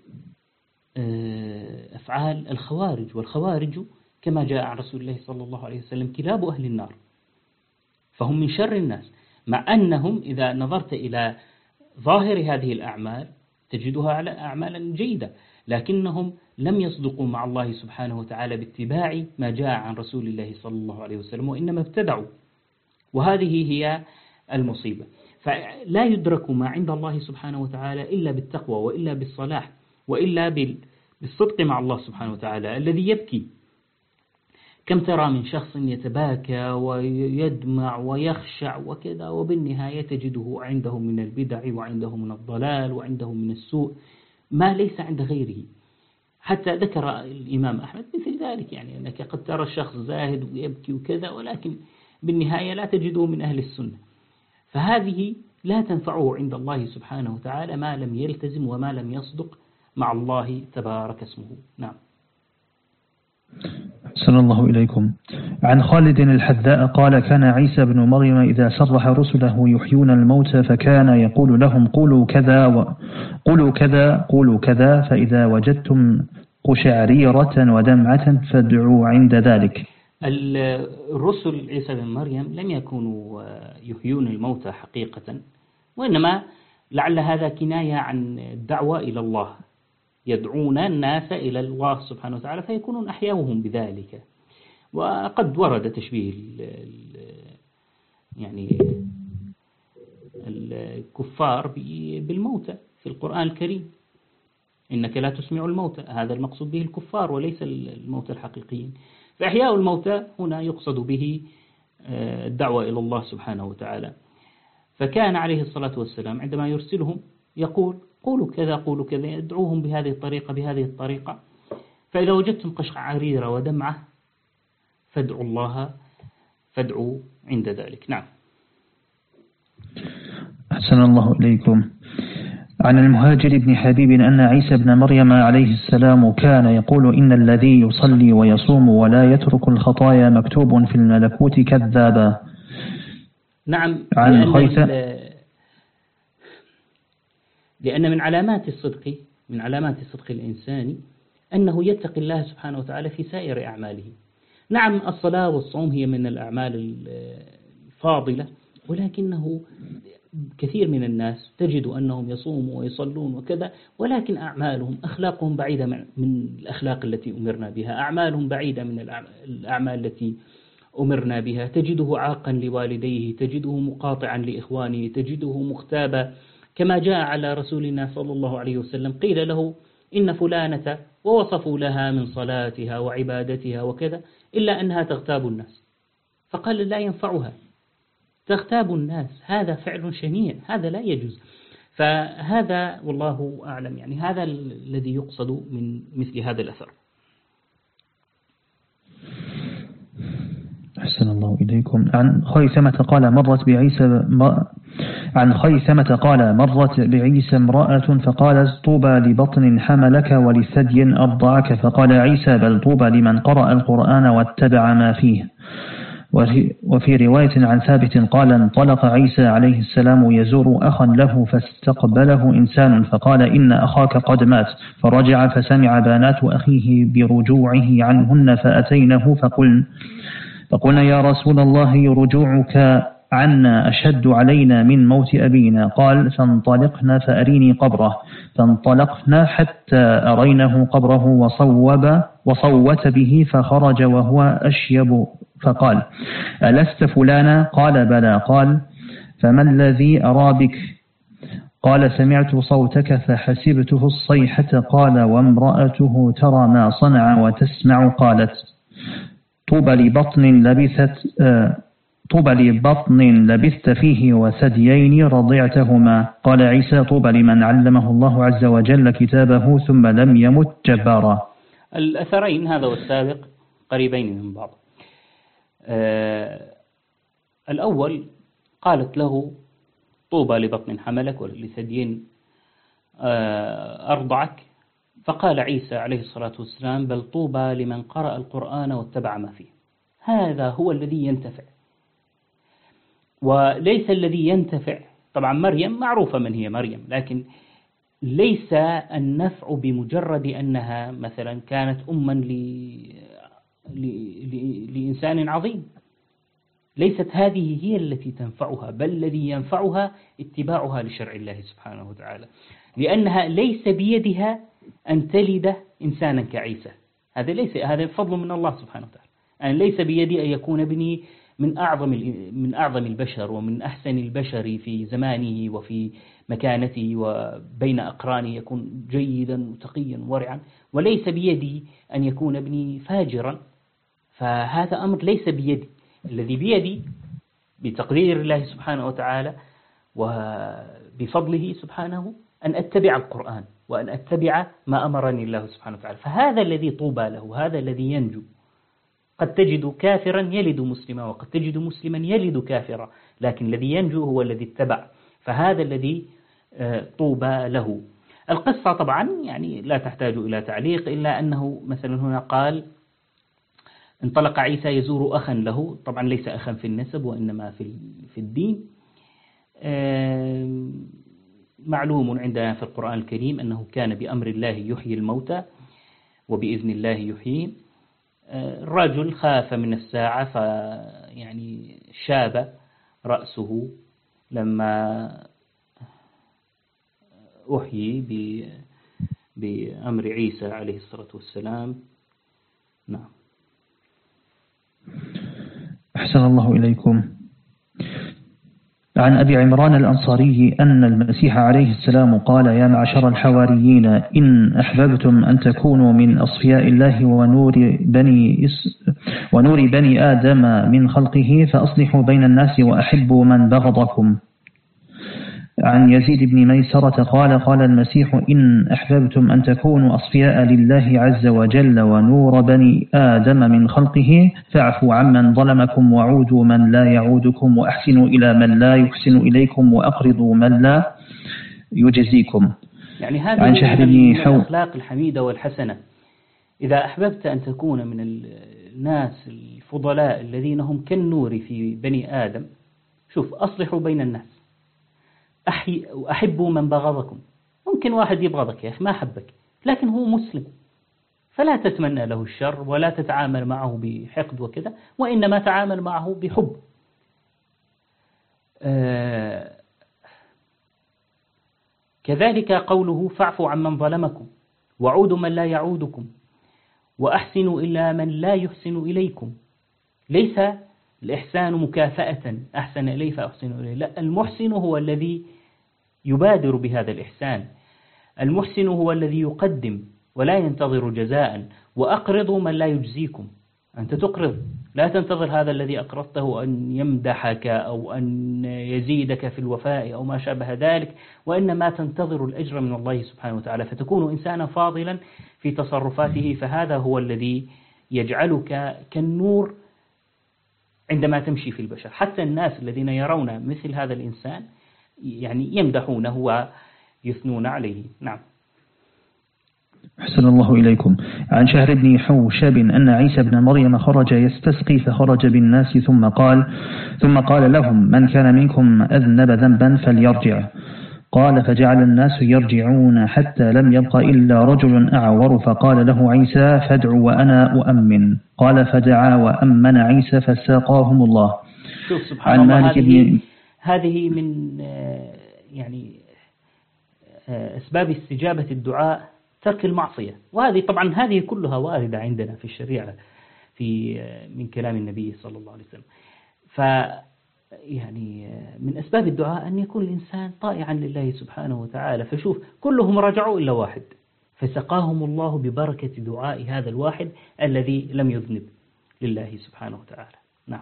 أفعال الخوارج. والخوارج كما جاء عن رسول الله صلى الله عليه وسلم كلاب أهل النار، فهم من شر الناس، مع أنهم إذا نظرت إلى ظاهر هذه الأعمال تجدها على أعمالا جيدة، لكنهم لم يصدقوا مع الله سبحانه وتعالى باتباع ما جاء عن رسول الله صلى الله عليه وسلم، وإنما ابتدعوا. وهذه هي المصيبة. فلا يدرك ما عند الله سبحانه وتعالى إلا بالتقوى، وإلا بالصلاح، وإلا بالصدق مع الله سبحانه وتعالى. الذي يبكي، كم ترى من شخص يتباكى ويدمع ويخشع وكذا، وبالنهاية تجده عنده من البدع وعنده من الضلال وعنده من السوء ما ليس عند غيره. حتى ذكر الإمام أحمد مثل ذلك، يعني أنك قد ترى الشخص زاهد ويبكي وكذا، ولكن بالنهاية لا تجده من أهل السنة. فهذه لا تنفعه عند الله سبحانه وتعالى ما لم يلتزم وما لم يصدق مع الله تبارك اسمه. نعم. أحسن الله إليكم. عن خالد الحذاء قال كان عيسى بن مريم إذا سرح رسله يحيون الموتى، فكان يقول لهم: قولوا كذا قولوا كذا قولوا كذا، فإذا وجدتم قشعريرة ودمعة فادعوا عند ذلك. الرسل عيسى بن مريم لم يكونوا يحيون الموتى حقيقة، وإنما لعل هذا كناية عن الدعوة إلى الله، يدعون الناس إلى الله سبحانه وتعالى فيكونون أحياؤهم بذلك. وقد ورد تشبيه يعني الكفار بالموتى في القرآن الكريم: إنك لا تسمع الموتى. هذا المقصود به الكفار وليس الموتى الحقيقيين. فإحياء الموتى هنا يقصد به الدعوة إلى الله سبحانه وتعالى. فكان عليه الصلاة والسلام عندما يرسلهم يقول: قولوا كذا قولوا كذا، يدعوهم بهذه الطريقة. فإذا وجدتم قشعريرة ودمعة فادعوا الله، فادعوا عند ذلك. نعم. أحسن الله إليكم. عن المهاجر بن حبيب أن عيسى بن مريم عليه السلام كان يقول: إن الذي يصلي ويصوم ولا يترك الخطايا مكتوب في الملكوت كذابا. نعم. لأن من علامات الصدق الإنساني أنه يتقي الله سبحانه وتعالى في سائر أعماله. نعم، الصلاة والصوم هي من الأعمال الفاضلة، ولكنه كثير من الناس تجد أنهم يصوموا ويصلون وكذا، ولكن أعمالهم أخلاقهم بعيدة من الأخلاق التي أمرنا بها، أعمالهم بعيدة من الأعمال التي أمرنا بها. تجده عاقا لوالديه، تجده مقاطعا لإخوانه، تجده مختابا، كما جاء على رسولنا صلى الله عليه وسلم قيل له: إن فلانة، ووصفوا لها من صلاتها وعبادتها وكذا، إلا أنها تغتاب الناس، فقال لا ينفعها، تغتاب الناس، هذا فعل شنيع، هذا لا يجوز. فهذا والله أعلم، يعني هذا الذي يقصد من مثل هذا الأثر. أحسن الله إليكم. عن خيثمة قال مرت بعيسى امرأة فقالت طوبى لبطن حملك ولثدي أرضعك، فقال عيسى بل طوبى لمن قرأ القرآن واتبع ما فيه. وفي رواية عن ثابت قال انطلق عيسى عليه السلام يزور أخا له فاستقبله إنسان فقال إن أخاك قد مات، فرجع فسمع بنات أخيه برجوعه عنهن فأتينه فقلنا يا رسول الله رجوعك عنا أشد علينا من موت أبينا. قال فانطلقنا فأريني قبره، فانطلقنا حتى أرينه قبره وصوت به فخرج وهو أشيب، فقال ألست فلانا؟ قال بلى. قال فما الذي أرى بك؟ قال سمعت صوتك فحسبته الصيحة. قال وامرأته ترى ما صنع وتسمع. قالت طوبى لبطن لبثت فيه وثديين رضعتهما. قال عيسى طوبى لمن علمه الله عز وجل كتابه ثم لم يمت جبارا. الأثرين هذا والسابق قريبين من بعض. الأول قالت له طوبى لبطن حملك ولثديين أرضعك، فقال عيسى عليه الصلاة والسلام بل طوبى لمن قرأ القرآن واتبع ما فيه. هذا هو الذي ينتفع، وليس الذي ينتفع. طبعا مريم معروفة من هي مريم، لكن ليس النفع بمجرد أنها مثلا كانت أما لإنسان عظيم، ليست هذه هي التي تنفعها، بل الذي ينفعها اتباعها لشرع الله سبحانه وتعالى، لأنها ليس بيدها أن تلد إنسانا كعيسى. هذا فضل من الله سبحانه وتعالى. أنا ليس بيدي أن يكون ابني من أعظم البشر ومن أحسن البشر في زمانه وفي مكانته وبين أقرانه، يكون جيدا وتقيا ورعا، وليس بيدي أن يكون ابني فاجرا. فهذا أمر ليس بيدي. الذي بيدي بتقدير الله سبحانه وتعالى وبفضله سبحانه أن أتبع القرآن وأن أتبع ما أمرني الله سبحانه وتعالى. فهذا الذي طوبى له، هذا الذي ينجو. قد تجد كافرا يلد مسلما، وقد تجد مسلما يلد كافرا، لكن الذي ينجو هو الذي اتبع. فهذا الذي طوبى له. القصة طبعا يعني لا تحتاج إلى تعليق، إلا أنه مثلا هنا قال انطلق عيسى يزور أخا له، طبعا ليس أخا في النسب وإنما في الدين. معلوم عندنا في القرآن الكريم أنه كان بأمر الله يحيي الموتى وبإذن الله يحيي. الرجل خاف من الساعة فيعني شاب رأسه لما أحيي بأمر عيسى عليه الصلاة والسلام. نعم. أحسن الله إليكم. عن أبي عمران الأنصاري أن المسيح عليه السلام قال يا معشر الحواريين إن أحببتم أن تكونوا من أصفياء الله ونور بني آدم من خلقه فأصلحوا بين الناس وأحبوا من بغضكم. عن يزيد بن ميسرة قال المسيح إن أحببتم أن تكونوا أصفياء لله عز وجل ونور بني آدم من خلقه فاعفوا عمن ظلمكم وعودوا من لا يعودكم وأحسنوا إلى من لا يحسن إليكم وأقرضوا من لا يجزيكم. يعني هذه من الأخلاق الحميدة والحسنة. إذا أحببت أن تكون من الناس الفضلاء الذين هم كالنور في بني آدم، شوف أصلحوا بين الناس، أحبوا من بغضكم. ممكن واحد يبغضك يا أخي ما أحبك، لكن هو مسلم، فلا تتمنى له الشر ولا تتعامل معه بحقد وكذا، وإنما تعامل معه بحب. كذلك قوله فاعفوا عمن ظلمكم وعودوا من لا يعودكم وأحسنوا إلى من لا يحسن إليكم. ليس الإحسان مكافأة أحسن إليه فأحسن إليه، لا، المحسن هو الذي يبادر بهذا الإحسان. المحسن هو الذي يقدم ولا ينتظر جزاء، وأقرضوا من لا يجزيكم. أنت تقرض، لا تنتظر هذا الذي أقرضته أن يمدحك أو أن يزيدك في الوفاء أو ما شابه ذلك، وإنما تنتظر الأجر من الله سبحانه وتعالى، فتكون إنسانا فاضلا في تصرفاته. فهذا هو الذي يجعلك كالنور عندما تمشي في البشر. حتى الناس الذين يرون مثل هذا الإنسان يعني يمدحونه ويثنون عليه. نعم. أحسن الله إليكم. عن شهر بن حوشب أن عيسى بن مريم خرج يستسقي فخرج بالناس ثم قال لهم: من كان منكم أذنب ذنبا فليرجع. قال: فجعل الناس يرجعون حتى لم يبق إلا رجل أعور، فقال له عيسى: فادع وأنا أؤمن. قال: فدعا وأمن عيسى فساقاهم الله. شوف سبحان الله، هذه من يعني أسباب استجابة الدعاء ترك المعصية، وهذه طبعا هذه كلها واردة عندنا في الشريعة من كلام النبي صلى الله عليه وسلم. يعني من أسباب الدعاء أن يكون الإنسان طائعا لله سبحانه وتعالى. فشوف كلهم رجعوا إلا واحد، فسقاهم الله ببركة دعاء هذا الواحد الذي لم يذنب لله سبحانه وتعالى. نعم.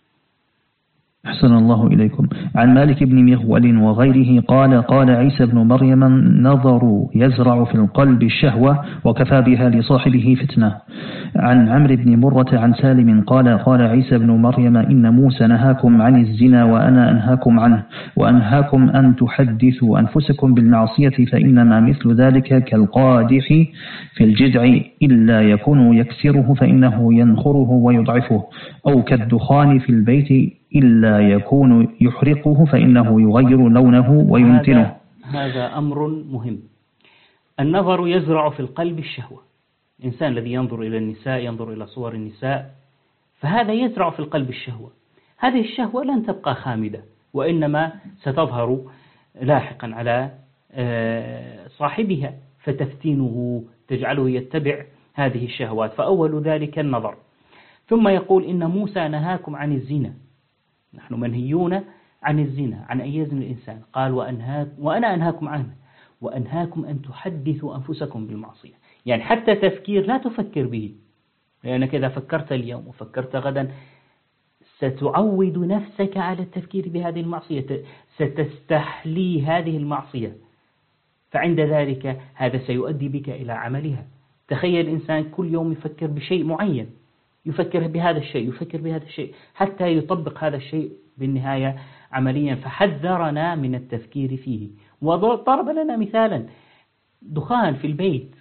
أحسن الله إليكم. عن مالك بن مغول وغيره قال عيسى بن مريم: النظر يزرع في القلب الشهوة وكفى بها لصاحبه فتنة. عن عمرو بن مرة عن سالم قال عيسى بن مريم: إن موسى نهاكم عن الزنا وأنا أنهاكم عنه، وأنهاكم أن تحدثوا أنفسكم بالمعصية، فإنما مثل ذلك كالقادح في الجدع، إلا يكون يكسره فإنه ينخره ويضعفه، أو كالدخان في البيت إلا يكون يحرقه فإنه يغير لونه وينتنه. هذا أمر مهم. النظر يزرع في القلب الشهوة. الإنسان الذي ينظر إلى النساء، ينظر إلى صور النساء، فهذا يزرع في القلب الشهوة. هذه الشهوة لن تبقى خامدة، وإنما ستظهر لاحقا على صاحبها فتفتنه، تجعله يتبع هذه الشهوات. فأول ذلك النظر. ثم يقول: إن موسى نهاكم عن الزنا. نحن منهيون عن الزنا، عن أن يزني الإنسان. قال: وأنا أنهاكم عنه، وأنهاكم أن تحدثوا أنفسكم بالمعصية. يعني حتى تفكير لا تفكر به، لأنك إذا فكرت اليوم وفكرت غدا ستعود نفسك على التفكير بهذه المعصية، ستستحلي هذه المعصية، فعند ذلك هذا سيؤدي بك إلى عملها. تخيل إنسان كل يوم يفكر بشيء معين، يفكر بهذا الشيء، يفكر بهذا الشيء، حتى يطبق هذا الشيء بالنهاية عمليا. فحذرنا من التفكير فيه، وضرب لنا مثالا: دخان في البيت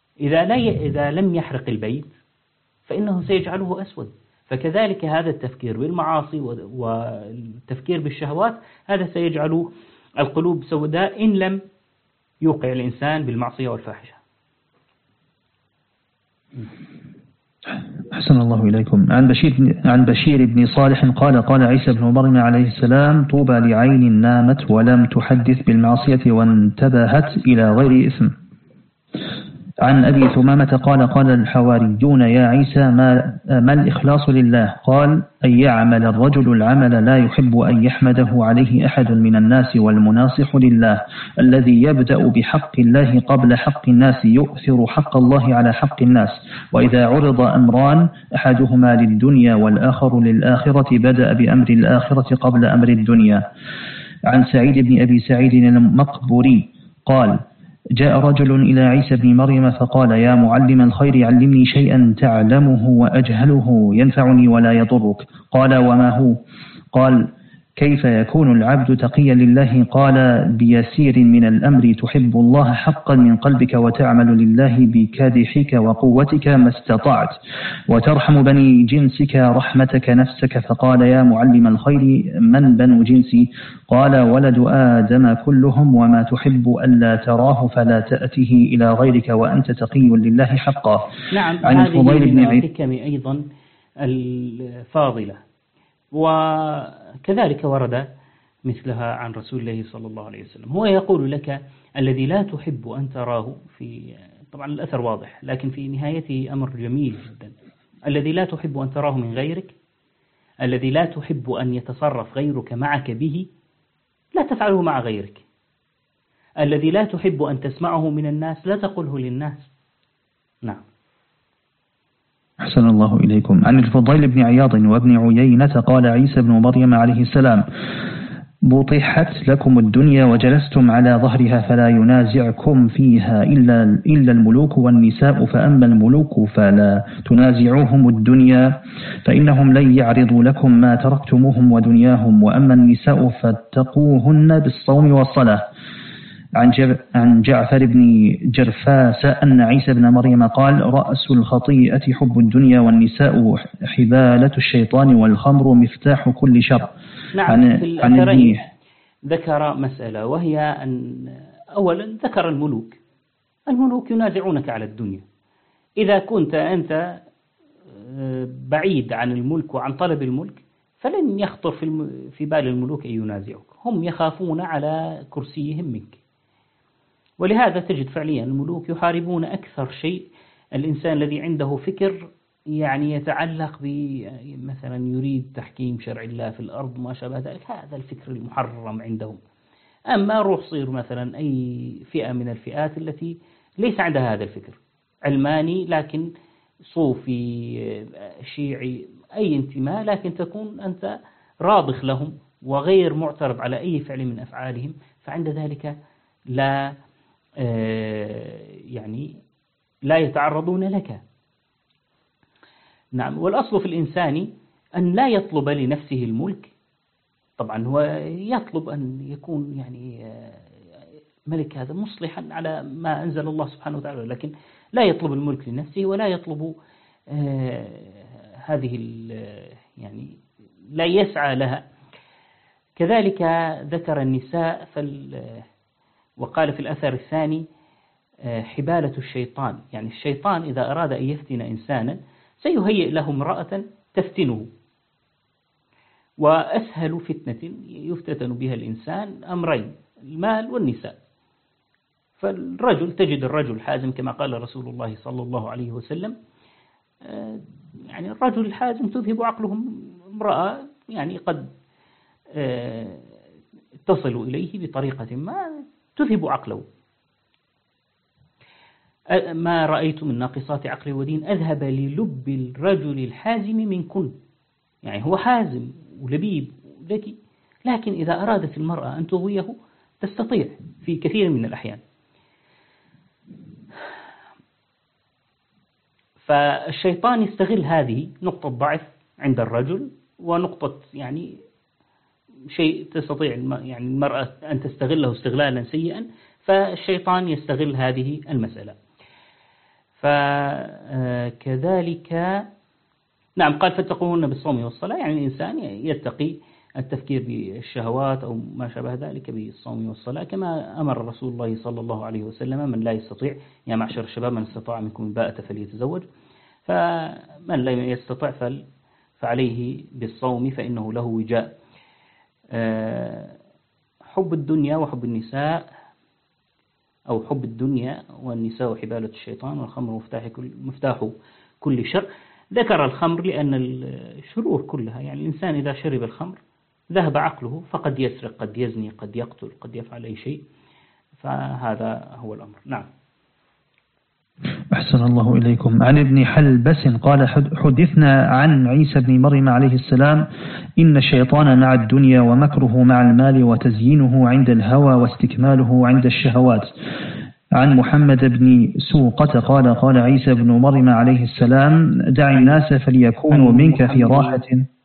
إذا لم يحرق البيت فإنه سيجعله أسود. فكذلك هذا التفكير بالمعاصي والتفكير بالشهوات هذا سيجعل القلوب سوداء إن لم يوقع الإنسان بالمعصية والفاحشة. أحسن الله إليكم. عن بشير بن صالح قال عيسى بن مريم عليه السلام: طوبى لعين نامت ولم تحدث بالمعصية وانتبهت إلى غير إثم. عن أبي ثمامة قال الحواريون: يا عيسى ما الإخلاص لله؟ قال: أن يعمل الرجل العمل لا يحب أن يحمده عليه أحد من الناس، والمناصح لله الذي يبدأ بحق الله قبل حق الناس، يؤثر حق الله على حق الناس، وإذا عرض أمران أحدهما للدنيا والآخر للآخرة بدأ بأمر الآخرة قبل أمر الدنيا. عن سعيد بن أبي سعيد المقبوري قال: جاء رجل إلى عيسى بن مريم فقال: يا معلم الخير، علمني شيئا تعلمه وأجهله ينفعني ولا يضرك. قال: وما هو؟ قال: كيف يكون العبد تقيا لله؟ قال: بيسير من الأمر تحب الله حقا من قلبك، وتعمل لله بكادحك وقوتك ما استطعت، وترحم بني جنسك رحمتك نفسك. فقال: يا معلم الخير، من بنو جنسي؟ قال: ولد آدم كلهم، وما تحب ألا تراه فلا تأته إلى غيرك وأنت تقي لله حقا. نعم. عن الفضيل بن الحكم أيضا الفاضلة، وكذلك ورد مثلها عن رسول الله صلى الله عليه وسلم. هو يقول لك: الذي لا تحب أن تراه، طبعا الأثر واضح لكن في نهايته أمر جميل جدا. الذي لا تحب أن تراه من غيرك، الذي لا تحب أن يتصرف غيرك معك به، لا تفعله مع غيرك. الذي لا تحب أن تسمعه من الناس لا تقله للناس. نعم. أحسن الله إليكم. عن الفضيل بن عياض وابن عيينة قال عيسى بن مريم عليه السلام: بطحت لكم الدنيا وجلستم على ظهرها فلا ينازعكم فيها إلا الملوك والنساء، فأما الملوك فلا تنازعوهم الدنيا فإنهم لن يعرضوا لكم ما تركتموهم ودنياهم، وأما النساء فاتقوهن بالصوم والصلاة. عن جعفر بن جرفاس أن عيسى بن مريم قال: رأس الخطيئة حب الدنيا، والنساء حبالة الشيطان، والخمر مفتاح كل شر. نعم. في الأثرين ذكر مسألة، وهي أن أولا ذكر الملوك ينازعونك على الدنيا. إذا كنت أنت بعيد عن الملك وعن طلب الملك فلن يخطر في بال الملوك أن ينازعوك، هم يخافون على كرسيهم منك. ولهذا تجد فعليا الملوك يحاربون أكثر شيء الإنسان الذي عنده فكر يعني يتعلق مثلا يريد تحكيم شرع الله في الأرض ما شابه ذلك، هذا الفكر المحرم عندهم. أما روح صير مثلا أي فئة من الفئات التي ليس عندها هذا الفكر، علماني لكن صوفي شيعي أي انتماء، لكن تكون أنت راضخ لهم وغير معترض على أي فعل من أفعالهم، فعند ذلك لا يتعرضون لك. نعم. والأصل في الإنسان أن لا يطلب لنفسه الملك، طبعا هو يطلب أن يكون ملك هذا مصلحا على ما أنزل الله سبحانه وتعالى، لكن لا يطلب الملك لنفسه ولا يطلب هذه لا يسعى لها. كذلك ذكر النساء وقال في الأثر الثاني: حبالة الشيطان، يعني الشيطان إذا أراد أن يفتن إنسانا سيهيئ له امرأة تفتنه. وأسهل فتنة يفتتن بها الإنسان أمرين: المال والنساء. تجد الرجل حازم كما قال رسول الله صلى الله عليه وسلم، الرجل الحازم تذهب عقله امرأة قد تصل إليه بطريقة ما تذهب عقله. ما رأيت من ناقصات عقل ودين أذهب للب الرجل الحازم منكن. هو حازم ولبيب وذكي، لكن إذا أرادت المرأة أن تغويه تستطيع في كثير من الأحيان. فالشيطان يستغل هذه نقطة ضعف عند الرجل، ونقطة شيء تستطيع المرأة أن تستغله استغلالا سيئا، فالشيطان يستغل هذه المسألة. فكذلك نعم قال: فاتقوهن بالصوم والصلاة، الإنسان يتقي التفكير بالشهوات أو ما شابه ذلك بالصوم والصلاة، كما أمر رسول الله صلى الله عليه وسلم: من لا يستطيع يا معشر الشباب من استطاع منكم الباءة فليتزوج، فمن لا يستطيع فعليه بالصوم فإنه له وجاء. حب الدنيا وحب النساء، أو حب الدنيا والنساء حبالة الشيطان، والخمر مفتاح كل شر. ذكر الخمر لأن الشرور كلها، الإنسان إذا شرب الخمر ذهب عقله، فقد يسرق، قد يزني، قد يقتل، قد يفعل أي شيء، فهذا هو الأمر. نعم. أحسن الله إليكم. عن ابن حلبس قال: حدثنا عن عيسى بن مريم عليه السلام: إن الشيطان مع الدنيا ومكره مع المال وتزيينه عند الهوى واستكماله عند الشهوات. عن محمد بن سوقة قال: قال عيسى بن مريم عليه السلام: دع الناس فليكونوا منك في راحة.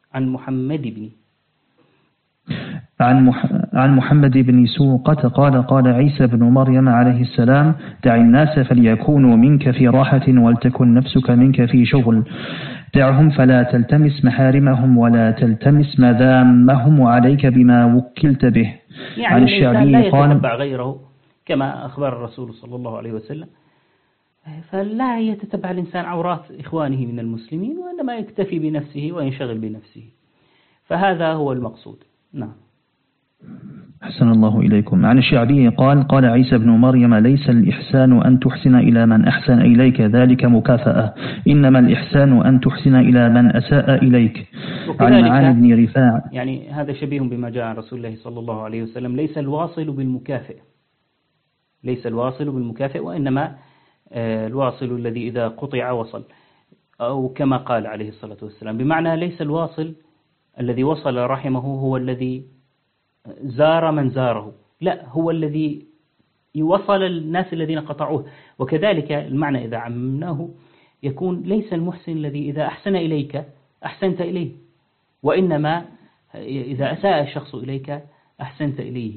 عن محمد بن سوقة قال: قال عيسى بن مريم عليه السلام: دع الناس فليكونوا منك في راحة ولتكن نفسك منك في شغل. دعهم فلا تلتمس محارمهم ولا تلتمس مذامهم، وعليك بما وكلت به. عن الشعبي قال: لا يتتبع غيره كما أخبر الرسول صلى الله عليه وسلم، فلا يتتبع الإنسان عورات إخوانه من المسلمين، وإنما يكتفي بنفسه وينشغل بنفسه، فهذا هو المقصود. نعم. أحسن الله إليكم. عن الشعبي قال: قال عيسى بن مريم: ليس الإحسان أن تحسن إلى من أحسن إليك، ذلك مكافأة، إنما الإحسان أن تحسن إلى من أساء إليك. عن معاذ بن رفاعة، هذا شبيه بما جاء عن رسول الله صلى الله عليه وسلم: ليس الواصل بالمكافئ، ليس الواصل بالمكافئ، وإنما الواصل الذي إذا قطع وصل، أو كما قال عليه الصلاة والسلام، بمعنى ليس الواصل الذي وصل رحمه هو الذي زار من زاره، لا، هو الذي يوصل الناس الذين قطعوه. وكذلك المعنى إذا عممناه يكون ليس المحسن الذي إذا أحسن إليك أحسنت إليه، وإنما إذا أساء الشخص إليك أحسنت إليه.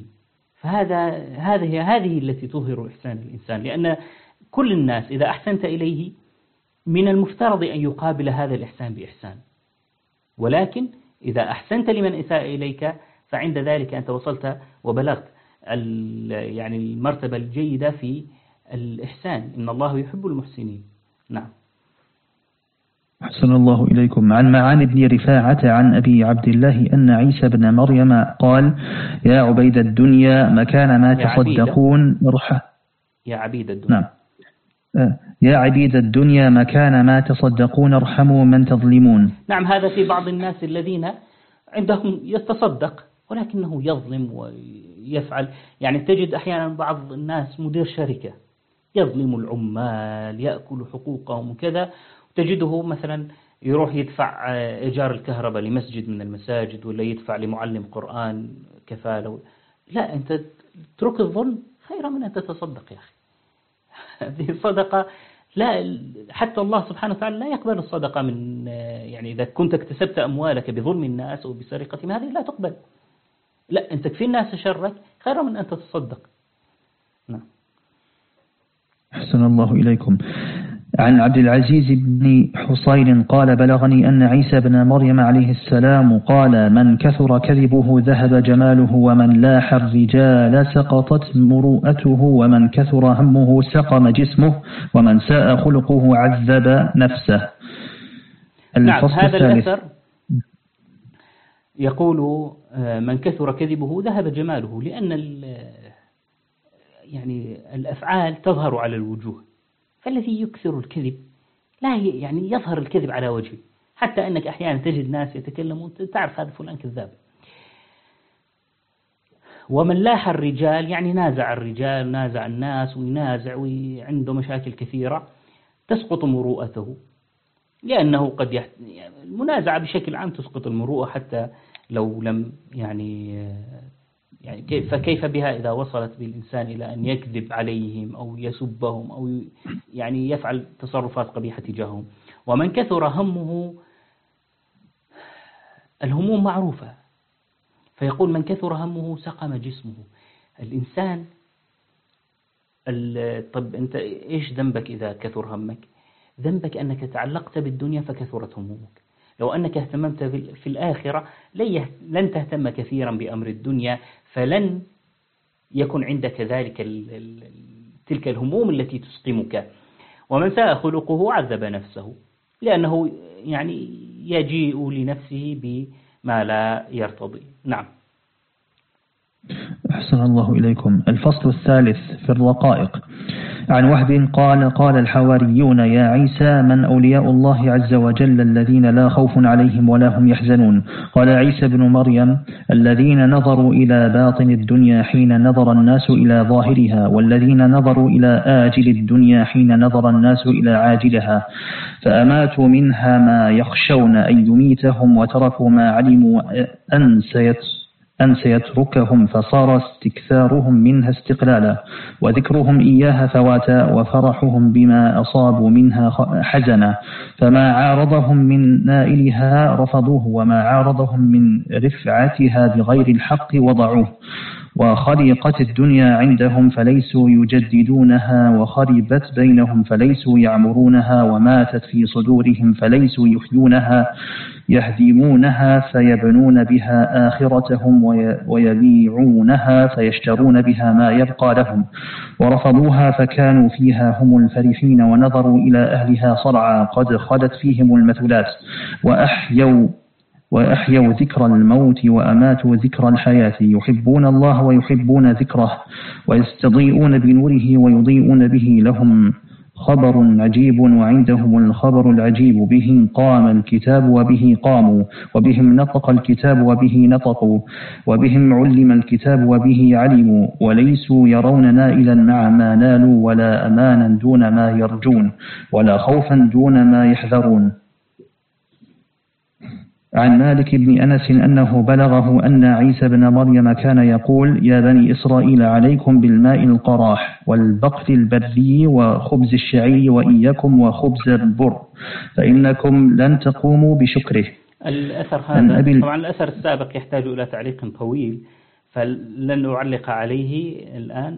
هذه التي تظهر إحسان الإنسان، لأن كل الناس إذا أحسنت إليه من المفترض أن يقابل هذا الإحسان بإحسان، ولكن إذا أحسنت لمن أساء إليك فعند ذلك أنت وصلت وبلغت يعني المرتبة الجيدة في الإحسان. إن الله يحب المحسنين. نعم. أحسن الله إليكم. عن معان بن رفاعة عن أبي عبد الله أن عيسى بن مريم قال: يا عبيد الدنيا مكان ما تصدقون يا عبيد الدنيا. نعم. يا عبيد الدنيا مكان ما تصدقون ارحموا من تظلمون. نعم، هذا في بعض الناس الذين عندهم يتصدق ولكنه يظلم ويفعل. يعني تجد أحيانا بعض الناس مدير شركة يظلم العمال، يأكل حقوقهم وكذا، تجده مثلا يروح يدفع إيجار الكهرباء لمسجد من المساجد، ولا يدفع لمعلم قرآن كفالة. لا، أنت ترك الظلم خير من أن تتصدق يا أخي. هذه الصدقة لا، حتى الله سبحانه وتعالى لا يقبل الصدقة من، يعني إذا كنت اكتسبت أموالك بظلم الناس أو بسرقتهم هذه لا تقبل. لا، أنت تكفي الناس شرك خير من أن تتصدق. نعم. أحسن الله إليكم. عن عبد العزيز بن حصين قال: بلغني أن عيسى بن مريم عليه السلام قال: من كثر كذبه ذهب جماله، ومن لاح الرجال سقطت مروءته، ومن كثر همه سقم جسمه، ومن ساء خلقه عذب نفسه. نعم، هذا الأثر يقول من كثر كذبه ذهب جماله، لأن يعني الأفعال تظهر على الوجوه، فالذي يكثر الكذب لا يعني يظهر الكذب على وجهه، حتى أنك أحيانا تجد ناس يتكلمون تعرف هذا فلان كذاب. ومن لاح الرجال يعني نازع الرجال، نازع الناس وينازع وعنده مشاكل كثيرة، تسقط مروءته، لأنه قد المنازعة بشكل عام تسقط المروءة حتى لو لم يعني فكيف بها إذا وصلت بالإنسان إلى أن يكذب عليهم أو يسبهم أو يعني يفعل تصرفات قبيحة تجاههم. ومن كثر همه، الهموم معروفة، فيقول من كثر همه سقم جسمه. الإنسان طب أنت إيش ذنبك إذا كثر همك؟ ذنبك أنك تعلقت بالدنيا فكثرت همومك. لو أنك اهتممت في الآخرة لن تهتم كثيرا بأمر الدنيا، فلن يكن عندك ذلك تلك الهموم التي تسقمك. ومن ساء خلقه عذب نفسه، لأنه يعني يجيء لنفسه بما لا يرتضي. نعم. أحسن الله إليكم. الفصل الثالث في الرقائق. عن وهب قال الحواريون: يا عيسى من أولياء الله عز وجل الذين لا خوف عليهم ولا هم يحزنون؟ قال عيسى بن مريم: الذين نظروا إلى باطن الدنيا حين نظر الناس إلى ظاهرها، والذين نظروا إلى آجل الدنيا حين نظر الناس إلى عاجلها، فأماتوا منها ما يخشون أن يميتهم، وتركوا ما علموا أن سيتركهم، فصار استكثارهم منها استقلالا، وذكرهم إياها فواتا، وفرحهم بما أصابوا منها حزنا، فما عارضهم من نائلها رفضوه، وما عارضهم من رفعتها بغير الحق وضعوه. وخلقت الدنيا عندهم فليسوا يجددونها، وخربت بينهم فليسوا يعمرونها، وماتت في صدورهم فليسوا يحيونها، يهدمونها فيبنون بها آخرتهم، ويبيعونها فيشترون بها ما يبقى لهم، ورفضوها فكانوا فيها هم الفرحين، ونظروا إلى أهلها صرعا قد خلت فيهم المثلات، وأحيوا ذكر الموت وأماتوا ذكر الحياة، يحبون الله ويحبون ذكره، ويستضيئون بنوره ويضيئون به، لهم خبر عجيب وعندهم الخبر العجيب به قام الكتاب وبه قاموا وبهم نطق الكتاب وبه نطقوا وبهم علم الكتاب وبه علموا وليسوا يرون نائلا مع ما نالوا ولا أمانا دون ما يرجون ولا خوفا دون ما يحذرون. عن مالك بن أنس أنه بلغه أن عيسى بن مريم كان يقول يا بني إسرائيل عليكم بالماء القراح والبقل البري وخبز الشعير وإياكم وخبز البر فإنكم لن تقوموا بشكره. الأثر هذا طبعا الأثر السابق يحتاج إلى تعليق طويل فلن أعلق عليه الآن.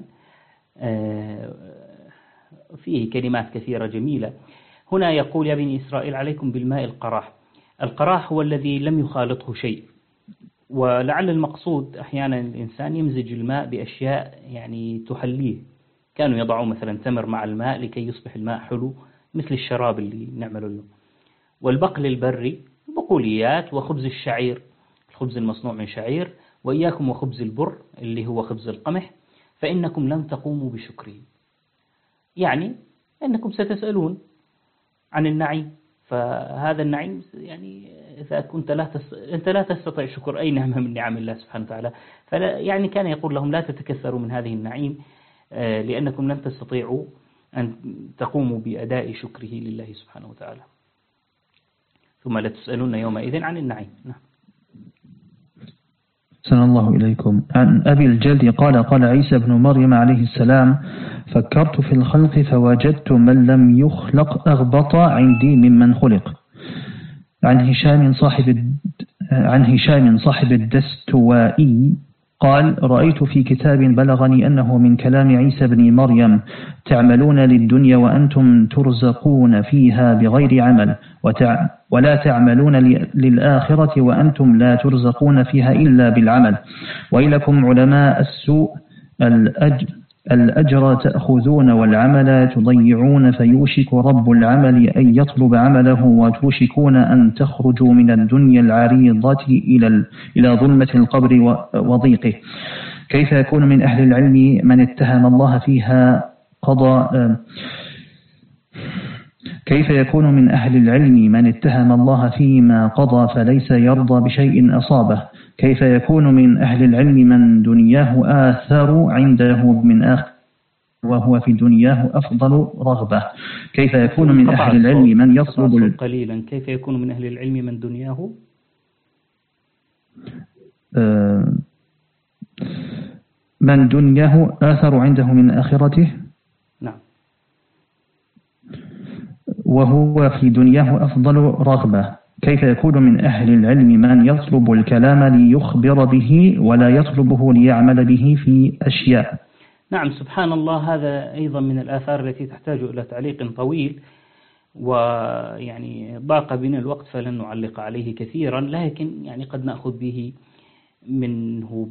فيه كلمات كثيرة جميلة. هنا يقول يا بني إسرائيل عليكم بالماء القراح. القراح هو الذي لم يخالطه شيء، ولعل المقصود أحيانا الإنسان يمزج الماء بأشياء يعني تحليه. كانوا يضعون مثلا تمر مع الماء لكي يصبح الماء حلو مثل الشراب اللي نعمله اليوم. والبقل البري بقوليات، وخبز الشعير الخبز المصنوع من شعير، وإياكم وخبز البر اللي هو خبز القمح فإنكم لن تقوموا بشكره. يعني أنكم ستسألون عن النعيم، فهذا النعيم يعني إذا كنت أنت لا تستطيع شكر أي نعمة من نعم الله سبحانه وتعالى، يعني كان يقول لهم لا تتكثروا من هذه النعيم لأنكم لن تستطيعوا أن تقوموا بأداء شكره لله سبحانه وتعالى. ثم لتسألون يومئذ عن النعيم. نعم. سلام الله إليكم. عن أبي الجلد قال عيسى بن مريم عليه السلام فكرت في الخلق فوجدت من لم يخلق أغبط عندي ممن خلق. عن هشام صاحب الدستوائي قال رأيت في كتاب بلغني أنه من كلام عيسى بن مريم تعملون للدنيا وأنتم ترزقون فيها بغير عمل ولا تعملون للآخرة وأنتم لا ترزقون فيها إلا بالعمل وإلكم علماء السوء الأجر تأخذون والعمل تضيعون فيوشك رب العمل أن يطلب عمله وتوشكون أن تخرجوا من الدنيا العريضة إلى ظلمة القبر وضيقه. كيف يكون من أهل العلم من اتهم الله فيها كيف يكون من أهل العلم من اتهم الله فيما قضى فليس يرضى بشيء أصابه؟ كيف يكون من أهل العلم من دنياه آثر عنده من آخر وهو في دنياه أفضل رغبة؟ كيف يكون من أهل العلم من يطلب قليلا كيف يكون من أهل العلم من دنياه من دنياه آثر عنده من آخرته؟ نعم. وهو في دنياه أفضل رغبة. كيف يكون من أهل العلم من يطلب الكلام ليخبر به ولا يطلبه ليعمل به في أشياء؟ نعم سبحان الله. هذا أيضا من الآثار التي تحتاج إلى تعليق طويل، ويعني ضاق بنا الوقت فلن نعلق عليه كثيرا، لكن يعني قد نأخذ به منه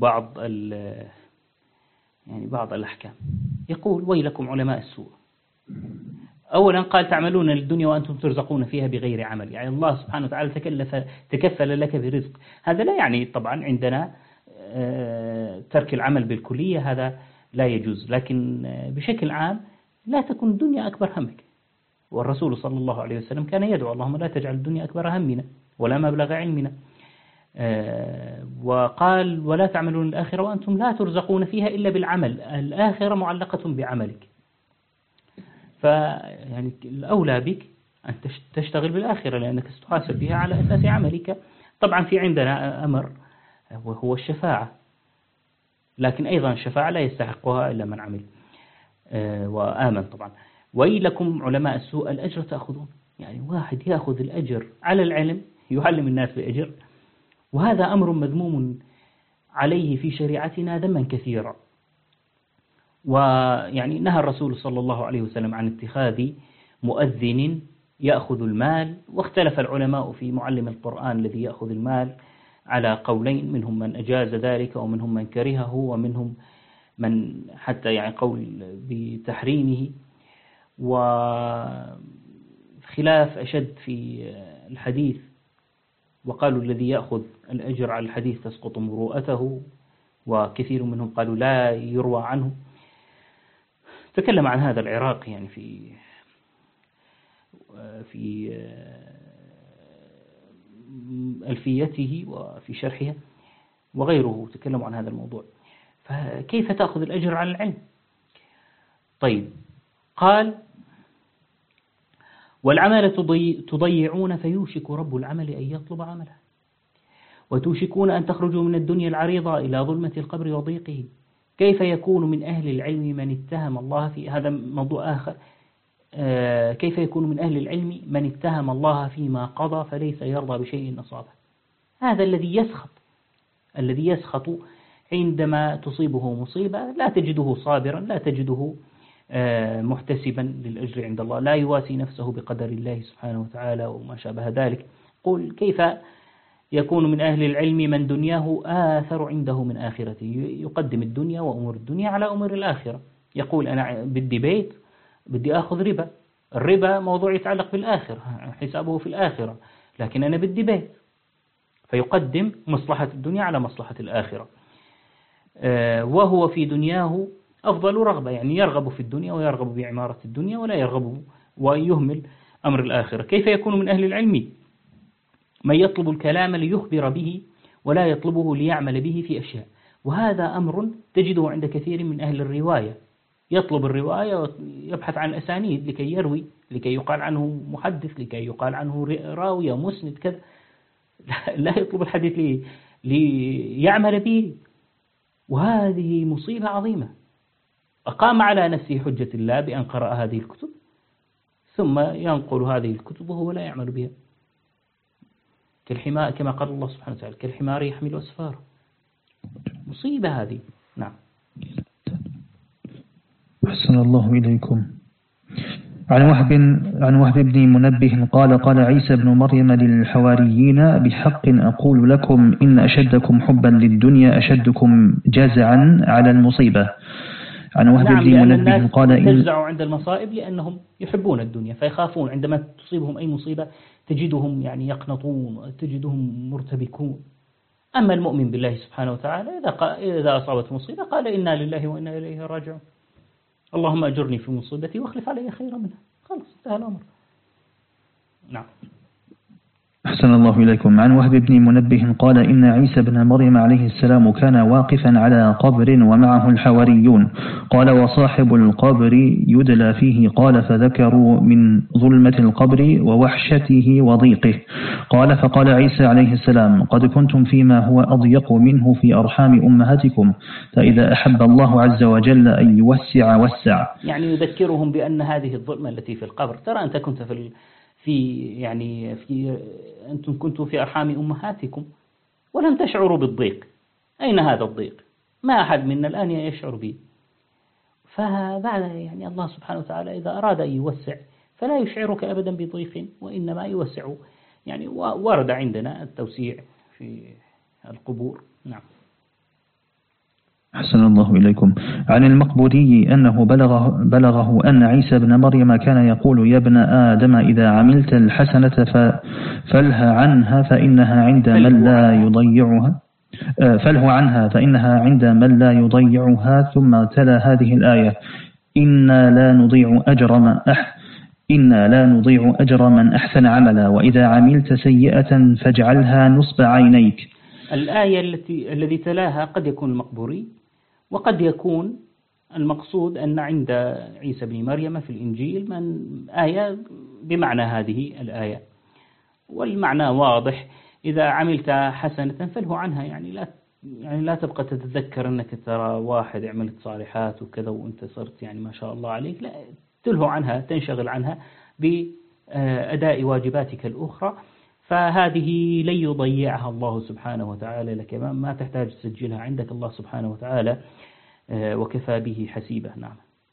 بعض الأحكام. يقول ويلكم علماء السوء. أولا قال تعملون للدنيا وأنتم ترزقون فيها بغير عمل، يعني الله سبحانه وتعالى تكفل لك برزق. هذا لا يعني طبعا عندنا ترك العمل بالكلية، هذا لا يجوز، لكن بشكل عام لا تكون الدنيا أكبر همك. والرسول صلى الله عليه وسلم كان يدعو اللهم لا تجعل الدنيا أكبر همنا ولا مبلغ علمنا. وقال ولا تعملون الآخرة وأنتم لا ترزقون فيها إلا بالعمل، الآخرة معلقة بعملك، فيعني الأولى بك أن تشتغل بالآخرة لأنك ستحاسب بها على أساس عملك. طبعا في عندنا أمر وهو الشفاعة، لكن أيضا الشفاعة لا يستحقها إلا من عمل وآمن طبعا. ويلكم علماء السوء الأجر تأخذون، يعني واحد يأخذ الأجر على العلم، يعلم الناس بأجر، وهذا أمر مذموم عليه في شريعتنا ذما كثيرا. ويعني نهى الرسول صلى الله عليه وسلم عن اتخاذ مؤذن يأخذ المال، واختلف العلماء في معلم القرآن الذي يأخذ المال على قولين، منهم من أجاز ذلك ومنهم من كرهه ومنهم من حتى يعني قول بتحريمه، وخلاف أشد في الحديث، وقالوا الذي يأخذ الأجر على الحديث تسقط مروءته، وكثير منهم قالوا لا يروى عنه. تكلم عن هذا العراقي يعني في في ألفيته وفي شرحها وغيره تكلموا عن هذا الموضوع. فكيف تأخذ الأجر على العلم؟ طيب، قال: والعمل تضيعون فيوشك رب العمل أن يطلب عمله، وتوشكون أن تخرجوا من الدنيا العريضة إلى ظلمة القبر وضيقه. كيف يكون من أهل العلم من اتهم الله في هذا موضوع آخر؟ كيف يكون من أهل العلم من اتهم الله فيما قضى فليس يرضى بشيء أصابه؟ هذا الذي يسخط عندما تصيبه مصيبة، لا تجده صابرا، لا تجده محتسبا للأجر عند الله، لا يواسي نفسه بقدر الله سبحانه وتعالى وما شابه ذلك. قل: كيف يكون من أهل العلم من دنياه آثر عنده من آخرته، يقدم الدنيا وأمور الدنيا على أمور الآخرة. يقول: أنا بدي بيت، بدي أخذ ربا، الربا موضوع يتعلق بالآخرة، حسابه في الآخرة، لكن أنا بدي بيت، فيقدم مصلحة الدنيا على مصلحة الآخرة. وهو في دنياه أفضل رغبة، يعني يرغب في الدنيا ويرغب بعمارة الدنيا ولا يرغب ويهمل أمر الآخرة. كيف يكون من أهل العلم من يطلب الكلام ليخبر به ولا يطلبه ليعمل به في أشياء؟ وهذا أمر تجده عند كثير من أهل الرواية، يطلب الرواية ويبحث عن أسانيد لكي يروي، لكي يقال عنه محدث، لكي يقال عنه راوية مسند كذا، لا يطلب الحديث ليعمل به. وهذه مصيبة عظيمة. أقام على نفسه حجة الله بأن قرأ هذه الكتب ثم ينقل هذه الكتب وهو لا يعمل بها، كالحمار، كما قال الله سبحانه وتعالى: كالحمار يحمل أسفاره. مصيبة هذه. نعم. أحسن الله إليكم. عن وهب بن منبه قال عيسى بن مريم للحواريين: بحق أقول لكم إن أشدكم حبا للدنيا أشدكم جزعا على المصيبة. عن وهب بن منبه قال: إن تجزعوا عند المصائب لأنهم يحبون الدنيا، فيخافون عندما تصيبهم أي مصيبة تجدهم يعني يقنطون، تجدهم مرتبكون. أما المؤمن بالله سبحانه وتعالى إذا أصابت مصيبة قال: إنا لله وإنا إليه راجعون، اللهم أجرني في مصيبتي واخلف علي خيرا منها. خلص، انتهى الأمر. نعم. أحسن الله إليكم. عن وهب بن منبه قال: إن عيسى بن مريم عليه السلام كان واقفا على قبر ومعه الحواريون. قال: وصاحب القبر يدلى فيه. قال: فذكروا من ظلمة القبر ووحشته وضيقه. قال: فقال عيسى عليه السلام: قد كنتم فيما هو أضيق منه في أرحام أمهاتكم، فإذا أحب الله عز وجل أن يوسع وسع. يعني يذكرهم بأن هذه الظلمة التي في القبر، ترى أنت كنت أنتم كنتم في أرحام أمهاتكم ولم تشعروا بالضيق. أين هذا الضيق؟ ما أحد منا الآن يشعر به. فبعد يعني الله سبحانه وتعالى إذا أراد أن يوسع فلا يشعرك أبدا بضيق، وإنما يوسع. يعني ورد عندنا التوسيع في القبور. نعم. أحسن الله إليكم. عن المقبوري أنه بلغه أن عيسى بن مريم كان يقول: يا ابن آدم إذا عملت الحسنة فله عنها فإنها عند من لا يضيعها، فله عنها فإنها عند من لا يضيعها. ثم تلا هذه الآية: إنا لا نضيع أجر من أحسن عملا، وإذا عملت سيئة فاجعلها نصب عينيك. الآية الذي تلاها قد يكون المقبوري، وقد يكون المقصود أن عند عيسى بن مريم في الإنجيل من آية بمعنى هذه الآية، والمعنى واضح: إذا عملت حسنة فله عنها، يعني لا تبقى تتذكر أنك ترى واحد عملت صالحات وكذا وأنت صرت يعني ما شاء الله عليك، لا، تله عنها، تنشغل عنها بأداء واجباتك الأخرى، فهذه لن يضيعها الله سبحانه وتعالى لك، ما تحتاج تسجلها عندك الله سبحانه وتعالى وكفى به حسيبة. نعم.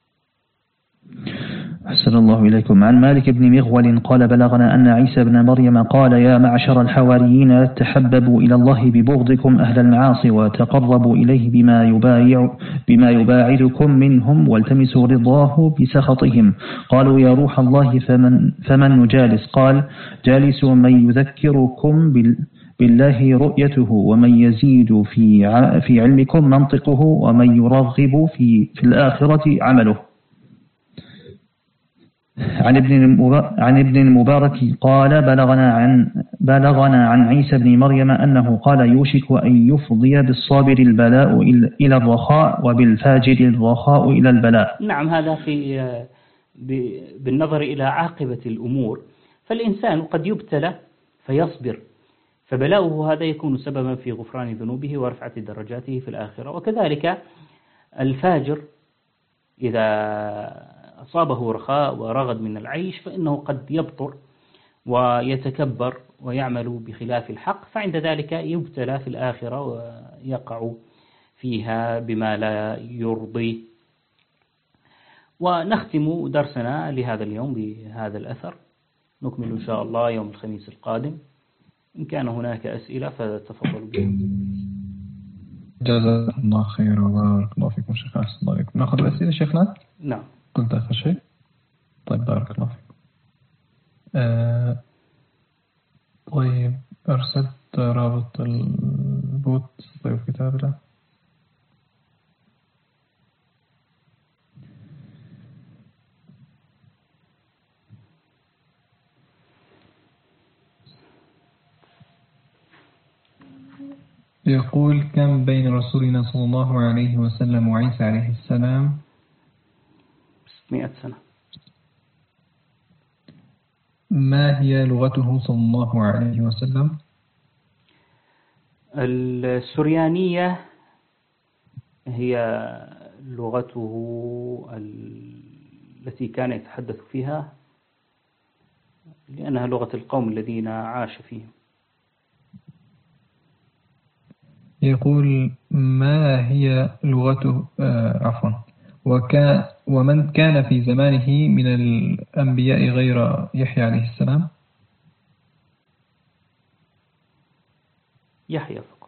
أحسن الله إليكم. عن مالك بن مغول قال: بلغنا أن عيسى بن مريم قال: يا معشر الحواريين تحببوا إلى الله ببغضكم أهل المعاصي، وتقربوا إليه بما يباعدكم منهم، والتمسوا رضاه بسخطهم. قالوا: يا روح الله فمن نجالس؟ قال: جالس من يذكركم بالله رؤيته، ومن يزيد في علمكم منطقه، ومن يرغب في الآخرة عمله. عن ابن المبارك قال بلغنا عن عيسى بن مريم أنه قال يوشك أن يفضي بالصابر البلاء إلى الرخاء وبالفاجر الرخاء إلى البلاء. نعم، هذا بالنظر إلى عاقبة الأمور، فالإنسان قد يبتلى فيصبر، فبلاؤه هذا يكون سببا في غفران ذنوبه ورفعة درجاته في الآخرة. وكذلك الفاجر إذا أصابه رخاء ورغد من العيش فإنه قد يبطر ويتكبر ويعمل بخلاف الحق، فعند ذلك يبتلى في الآخرة ويقع فيها بما لا يرضي. ونختم درسنا لهذا اليوم بهذا الأثر، نكمل إن شاء الله يوم الخميس القادم. إن كان هناك أسئلة فتفضلوا بها. جزاك الله خير وبارك الله فيكم شيخ. أحسن الله عليكم. نأخذ الأسئلة شيخنا؟ نعم. قلت آخر شيء؟ طيب بارك الله فيكم. طيب أرسلت رابط البوت طيب كتابنا. يقول كم بين رسولنا صلى الله عليه وسلم وعيسى عليه السلام؟ 600 سنة. ما هي لغته صلى الله عليه وسلم؟ السريانية هي لغته التي كان يتحدث فيها، لأنها لغة القوم الذين عاش فيهم. يقول ما هي لغته ومن كان في زمانه من الأنبياء غير يحيى عليه السلام؟ يحيى فقط.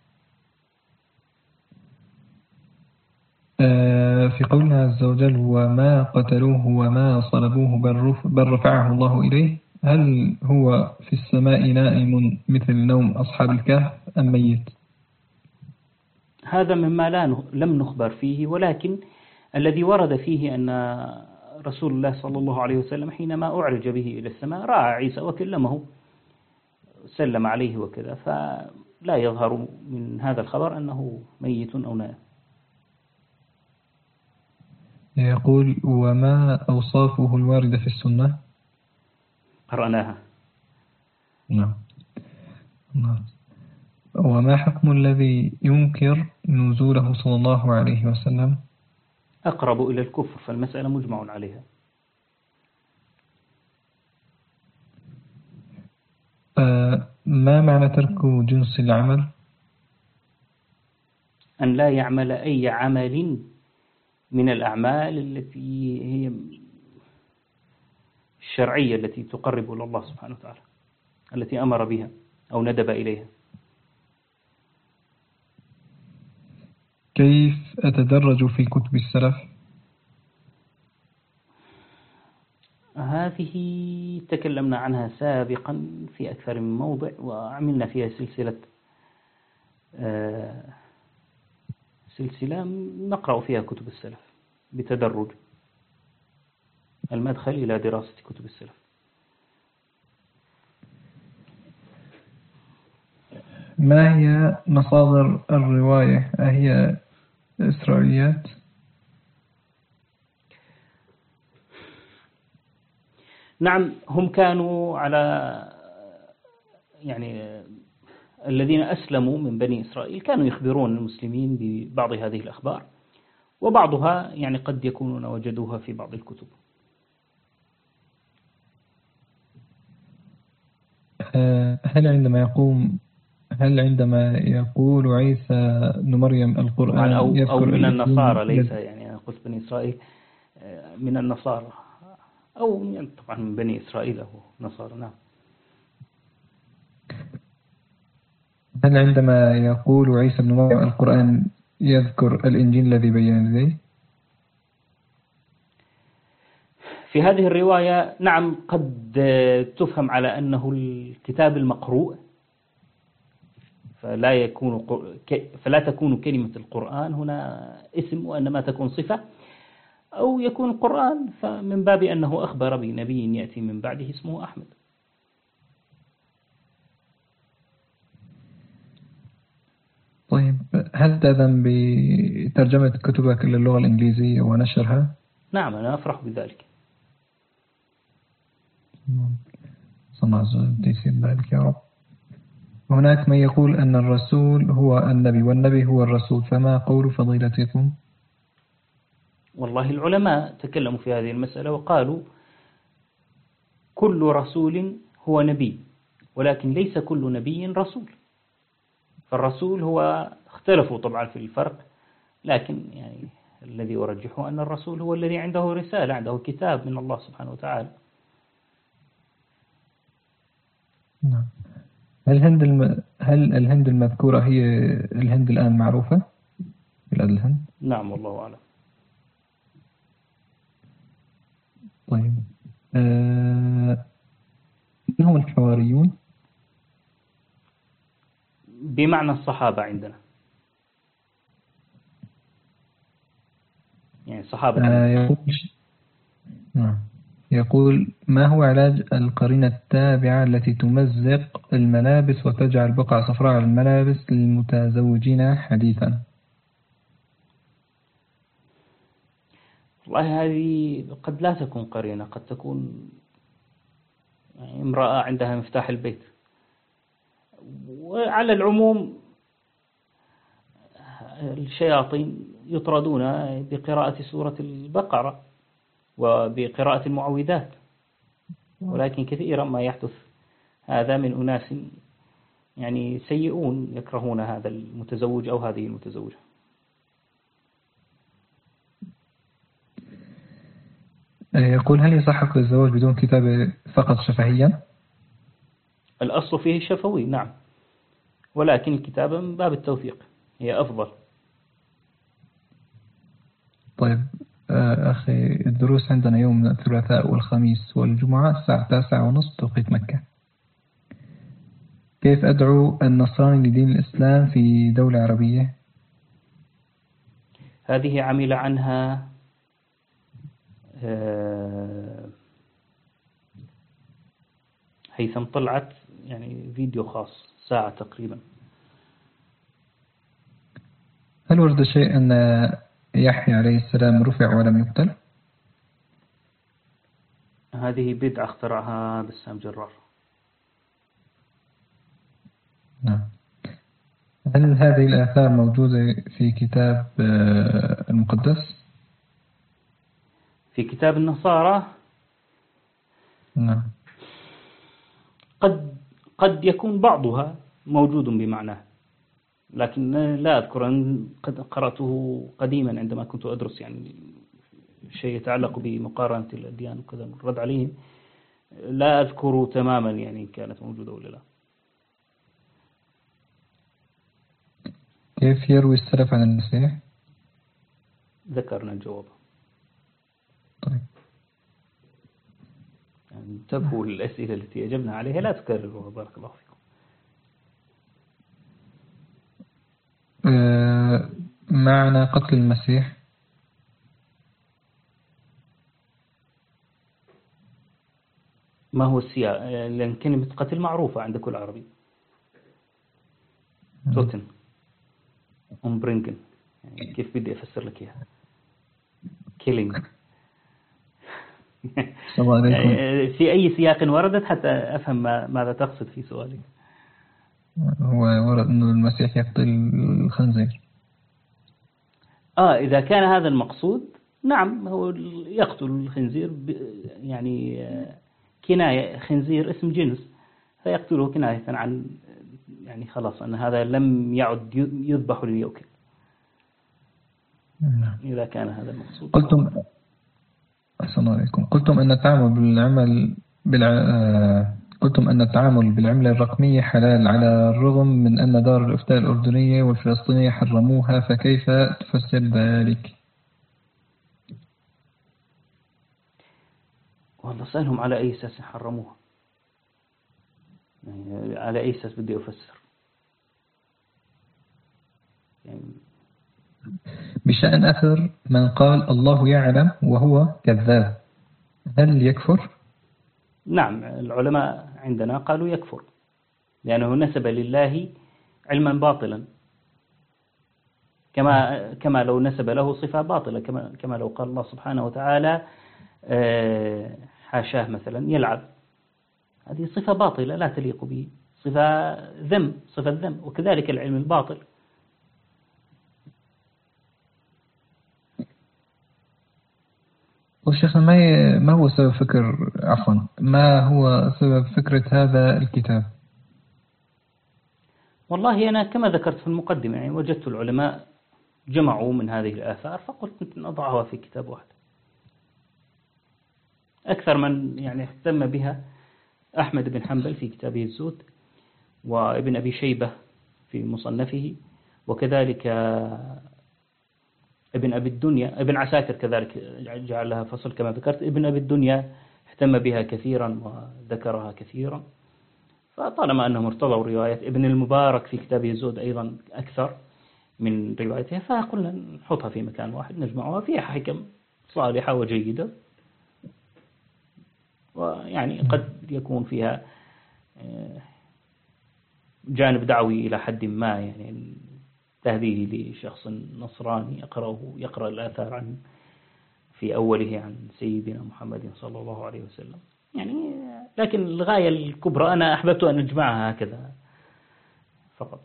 في قولنا عز وجل وما قتلوه وما صلبوه بل رفعه الله إليه، هل هو في السماء نائم مثل نوم أصحاب الكهف أم ميت؟ هذا مما لم نخبر فيه، ولكن الذي ورد فيه أن رسول الله صلى الله عليه وسلم حينما أعرج به إلى السماء رأى عيسى وكلمه سلم عليه وكذا، فلا يظهر من هذا الخبر أنه ميت أو نائم. يقول وما أوصافه الواردة في السنة؟ قرأناها. نعم. وما حكم الذي ينكر نزوله صلى الله عليه وسلم؟ أقرب إلى الكفر، فالمسألة مجمع عليها. ما معنى ترك جنس العمل؟ أن لا يعمل أي عمل من الأعمال التي هي الشرعية التي تقرب إلى الله سبحانه وتعالى، التي أمر بها أو ندب إليها. كيف أتدرج في كتب السلف؟ هذه تكلمنا عنها سابقا في أكثر من موضع، وعملنا فيها سلسلة نقرأ فيها كتب السلف بتدرج، المدخل إلى دراسة كتب السلف. ما هي مصادر الرواية؟ أهي إسرائيليات؟ نعم، هم كانوا على الذين أسلموا من بني إسرائيل كانوا يخبرون المسلمين ببعض هذه الأخبار، وبعضها قد يكونون وجدوها في بعض الكتب. هل عندما يقول عيسى بن مريم القرآن أو من النصارى، ليس قلت بني إسرائيل، من النصارى أو طبعا من بني إسرائيل أو نصارى. نعم. هل عندما يقول عيسى بن مريم القرآن يذكر الإنجيل الذي بين لديه؟ في هذه الرواية نعم، قد تفهم على أنه الكتاب المقروء، فلا تكون كلمة القرآن هنا اسم، وإنما تكون صفة. أو يكون القرآن، فمن باب أنه أخبر بنبي يأتي من بعده اسمه أحمد. طيب، هل تأذن بترجمة كتبك للغة الإنجليزية ونشرها؟ نعم، أنا أفرح بذلك. صلى الله عز وجل تيسير ذلك يا رب. هناك من يقول أن الرسول هو النبي والنبي هو الرسول، فما قول فضيلتكم؟ والله العلماء تكلموا في هذه المسألة وقالوا كل رسول هو نبي، ولكن ليس كل نبي رسول. فالرسول هو اختلفوا طبعا في الفرق، لكن يعني الذي أرجحه أن الرسول هو الذي عنده رسالة، عنده كتاب من الله سبحانه وتعالى. نعم. هل الهند المذكورة هي الهند الآن معروفة؟ بلاد الهند؟ نعم والله أعلم. طيب، من هم الحواريون؟ بمعنى الصحابة عندنا، يعني صحابة نعم. يقول ما هو علاج القرينة التابعة التي تمزق الملابس وتجعل بقع صفراء على الملابس للمتزوجين حديثا؟ والله هذه قد لا تكون قرينة، قد تكون يعني امرأة عندها مفتاح البيت. وعلى العموم الشياطين يطردون بقراءة سورة البقرة وبقراءة المعوذات، ولكن كثيرا ما يحدث هذا من أناس يعني سيئون يكرهون هذا المتزوج أو هذه المتزوجة. يقول هل يصح الزواج بدون كتابة فقط شفهيا؟ الأصل فيه شفوي نعم، ولكن الكتابة من باب التوثيق هي أفضل. طيب أخي، الدروس عندنا يوم الثلاثاء والخميس والجمعة الساعة 9:30 توقيت مكة. كيف أدعو النصراني لدين الإسلام في دولة عربية؟ هذه عمل عنها هيثم طلعت، يعني فيديو خاص ساعة تقريبا. هل ورد شيء أن يحيى عليه السلام رفع ولم يقتل؟ هذه بدعة اخترعها بسام جرار. نعم. هل هذه الآثار موجودة في كتاب المقدس؟ في كتاب النصارى نعم. قد يكون بعضها موجود بمعناه، لكن لا أذكر أن قد قرأته قديما عندما كنت أدرس يعني شيء يتعلق بمقارنة الأديان وكذا الرد عليهم. لا أذكر تماما يعني كانت موجودة ولا لا. كيف يروي السلف عن المسيح؟ ذكرنا الجواب. طيب. يعني انتبهوا للأسئلة التي أجبنا عليها لا تكرروها، بارك الله فيكم. معنى قتل المسيح؟ ما هو السياق؟ لأن كلمة قتل معروفة عند كل عربي. توتن أمبرينجن، يعني كيف بدي أفسر لك إياها؟ كيلينج. يعني في أي سياق وردت حتى أفهم ماذا تقصد في سؤالك. هو ورد أن المسيح يقتل الخنزير. إذا كان هذا المقصود نعم، هو يقتل الخنزير يعني كناية، خنزير اسم جنس فيقتله كناية عن يعني خلاص أن هذا لم يعد يذبح ليأكل. إذا كان هذا المقصود. السلام عليكم. قلتم أن التعامل بالعملة الرقمية حلال على الرغم من أن دار الإفتاء الأردنية والفلسطينية حرموها، فكيف تفسر ذلك؟ والله سألهم على أي أساس حرموها، يعني على أي أساس بدي أفسر يعني. بشأن أثر من قال الله يعلم وهو كذاب، هل يكفر؟ نعم، العلماء عندنا قالوا يكفر، لأنه نسب لله علما باطلا، كما لو نسب له صفة باطلة، كما لو قال الله سبحانه وتعالى حاشاه مثلا يلعب، هذه صفة باطلة لا تليق به، صفة ذم، وكذلك العلم الباطل. والشيخ ما هو سبب ما هو سبب فكرة هذا الكتاب؟ والله أنا كما ذكرت في المقدمة، يعني وجدت العلماء جمعوا من هذه الآثار، فقلت ممكن أضعها في كتاب واحد. أكثر من يعني اهتم بها أحمد بن حنبل في كتابه الزهد، وابن أبي شيبة في مصنفه، وكذلك ابن أبي الدنيا، ابن عساكر كذلك جعل لها فصل كما ذكرت، ابن أبي الدنيا اهتم بها كثيرا وذكرها كثيرا. فطالما أنهم ارتضوا رواية ابن المبارك في كتابه الزهد أيضا أكثر من روايتها، فقلنا نحطها في مكان واحد نجمعها، فيها حكم صالحة وجيدة، ويعني قد يكون فيها جانب دعوي إلى حد ما، يعني تهديه لشخص نصراني يقرأ الآثار عن في أوله عن سيدنا محمد صلى الله عليه وسلم يعني. لكن الغاية الكبرى أنا أحببت أن أجمعها هكذا فقط.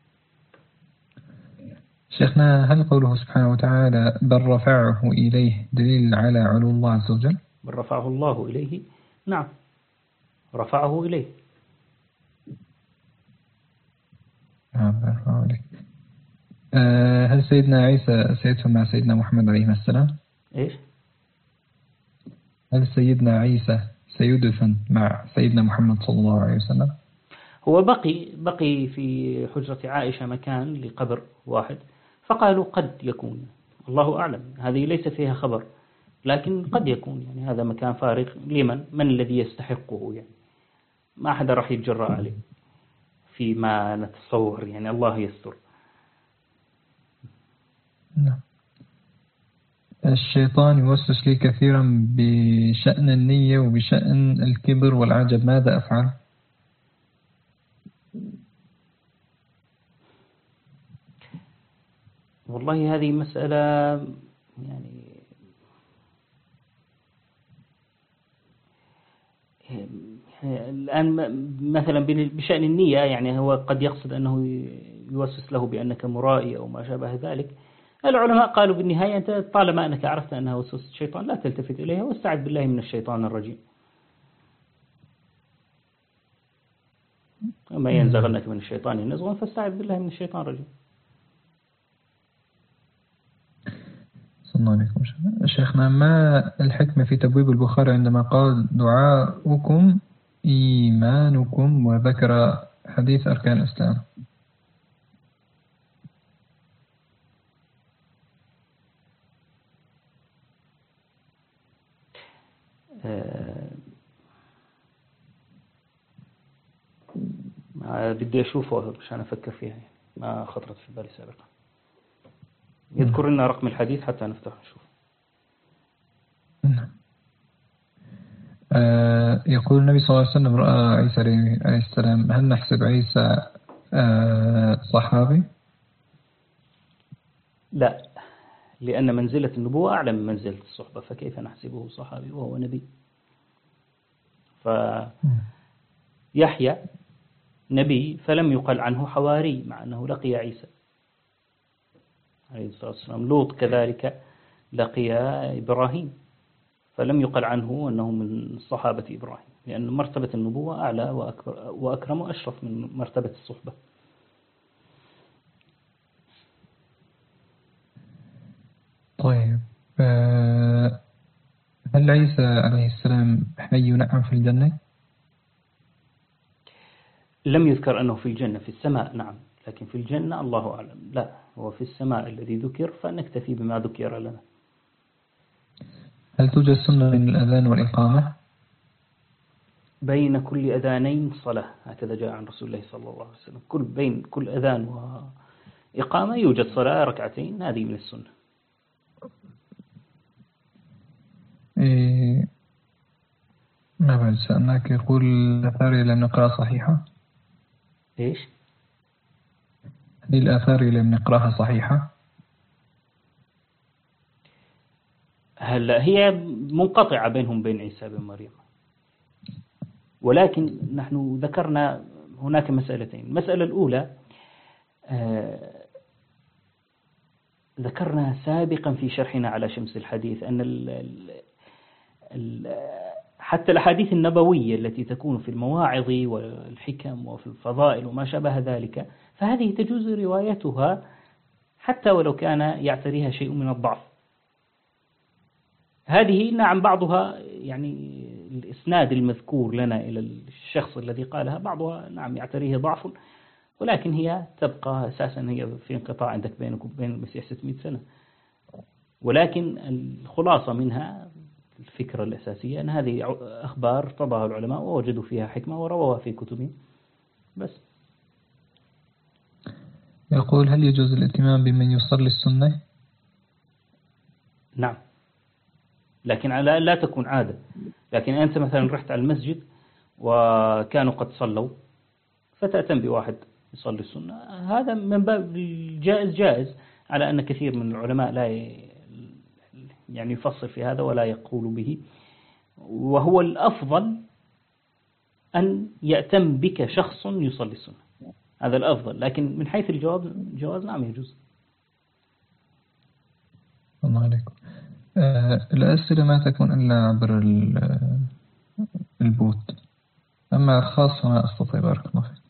شيخنا، هل قوله سبحانه وتعالى بل رفعه إليه دليل على علو الله عز وجل؟ بل رفعه الله إليه، نعم رفعه إليه. رفعه إليه. هل سيدنا عيسى سيدفن مع سيدنا محمد عليه السلام؟ إيش؟ هل سيدنا عيسى سيدفن مع سيدنا محمد صلى الله عليه وسلم؟ هو بقي في حجرة عائشة مكان لقبر واحد، فقالوا قد يكون، الله أعلم، هذه ليس فيها خبر، لكن قد يكون يعني هذا مكان فارغ، من الذي يستحقه يعني، ما أحد راح يتجرأ عليه فيما نتصور، يعني الله يستر. نعم. الشيطان يوسوس لي كثيرا بشأن النية وبشأن الكبر والعجب، ماذا أفعل؟ والله هذه مسألة يعني الآن مثلا بشأن النية، يعني هو قد يقصد أنه يوسوس له بأنك مرائي أو ما شابه ذلك. العلماء قالوا بالنهاية أنت طالما أنك عرفت أنها وسوسة الشيطان لا تلتفت إليها، واستعذ بالله من الشيطان الرجيم. وما ينزغنك من الشيطان نزغ فاستعذ بالله من الشيطان الرجيم. صلى الله عليكم. شيخنا، ما الحكمة في تبويب البخاري عندما قال دعاؤكم إيمانكم وذكر حديث أركان الإسلام؟ بدي أشوفه عشان أفكر فيها، ما خطرت في بالي سابقا. يذكر لنا رقم الحديث حتى نفتح نشوف. يقول النبي صلى الله عليه وسلم رأى عيسى عليه السلام، هل نحسب عيسى صحابي؟ لا، لأن منزلة النبوة أعلى من منزلة الصحبة، فكيف نحسبه صحابي وهو نبي؟ فيحيى نبي فلم يقل عنه حواري مع أنه لقي عيسى عليه الصلاة والسلام. لوط كذلك لقي إبراهيم فلم يقل عنه أنه من صحابة إبراهيم، لأن مرتبة النبوة أعلى وأكرم وأشرف من مرتبة الصحبة. طيب، هل عيسى عليه السلام حي نعم في الجنة؟ لم يذكر أنه في الجنة، في السماء نعم، لكن في الجنة الله أعلم. لا، هو في السماء الذي ذكر، فنكتفي بما ذكر لنا. هل توجد سنة بين الأذان والإقامة؟ بين كل أذانين صلاة، هكذا جاء عن رسول الله صلى الله عليه وسلم. بين كل أذان وإقامة يوجد صلاة ركعتين، هذه من السنة. سألناك يقول الآثار لم نقرأها صحيحة. إيش؟ هل الآثار لم نقرأها صحيحة؟ هلا هي منقطعة بينهم بين عيسى بن مريم، ولكن نحن ذكرنا هناك مسألتين. المسألة الأولى ذكرنا سابقا في شرحنا على شمس الحديث أن حتى الأحاديث النبوية التي تكون في المواعظ والحكم وفي الفضائل وما شابه ذلك، فهذه تجوز روايتها حتى ولو كان يعتريها شيء من الضعف. هذه نعم بعضها يعني الإسناد المذكور لنا إلى الشخص الذي قالها بعضها نعم يعتريه ضعف، ولكن هي تبقى أساسا هي في انقطاع عندك بينك وبين المسيح 600 سنة. ولكن الخلاصة منها الفكرة الأساسية أن هذه أخبار ارتضاها العلماء ووجدوا فيها حكمة ورووها في كتبهم بس. يقول هل يجوز الاهتمام بمن يصلي السنة؟ نعم، لكن لا تكون عادة. لكن أنت مثلا رحت على المسجد وكانوا قد صلوا فتأتم بواحد يصلي السنة، هذا من باب الجائز جائز، على أن كثير من العلماء لا يعني يفصل في هذا ولا يقول به، وهو الأفضل أن يأتم بك شخص يصلي السنة، هذا الأفضل. لكن من حيث الجواز نعم يجوز. الله عليكم. الأسئلة ما تكون إلا عبر البوت، أما الخاص فما أستطيع. بارك الله فيك.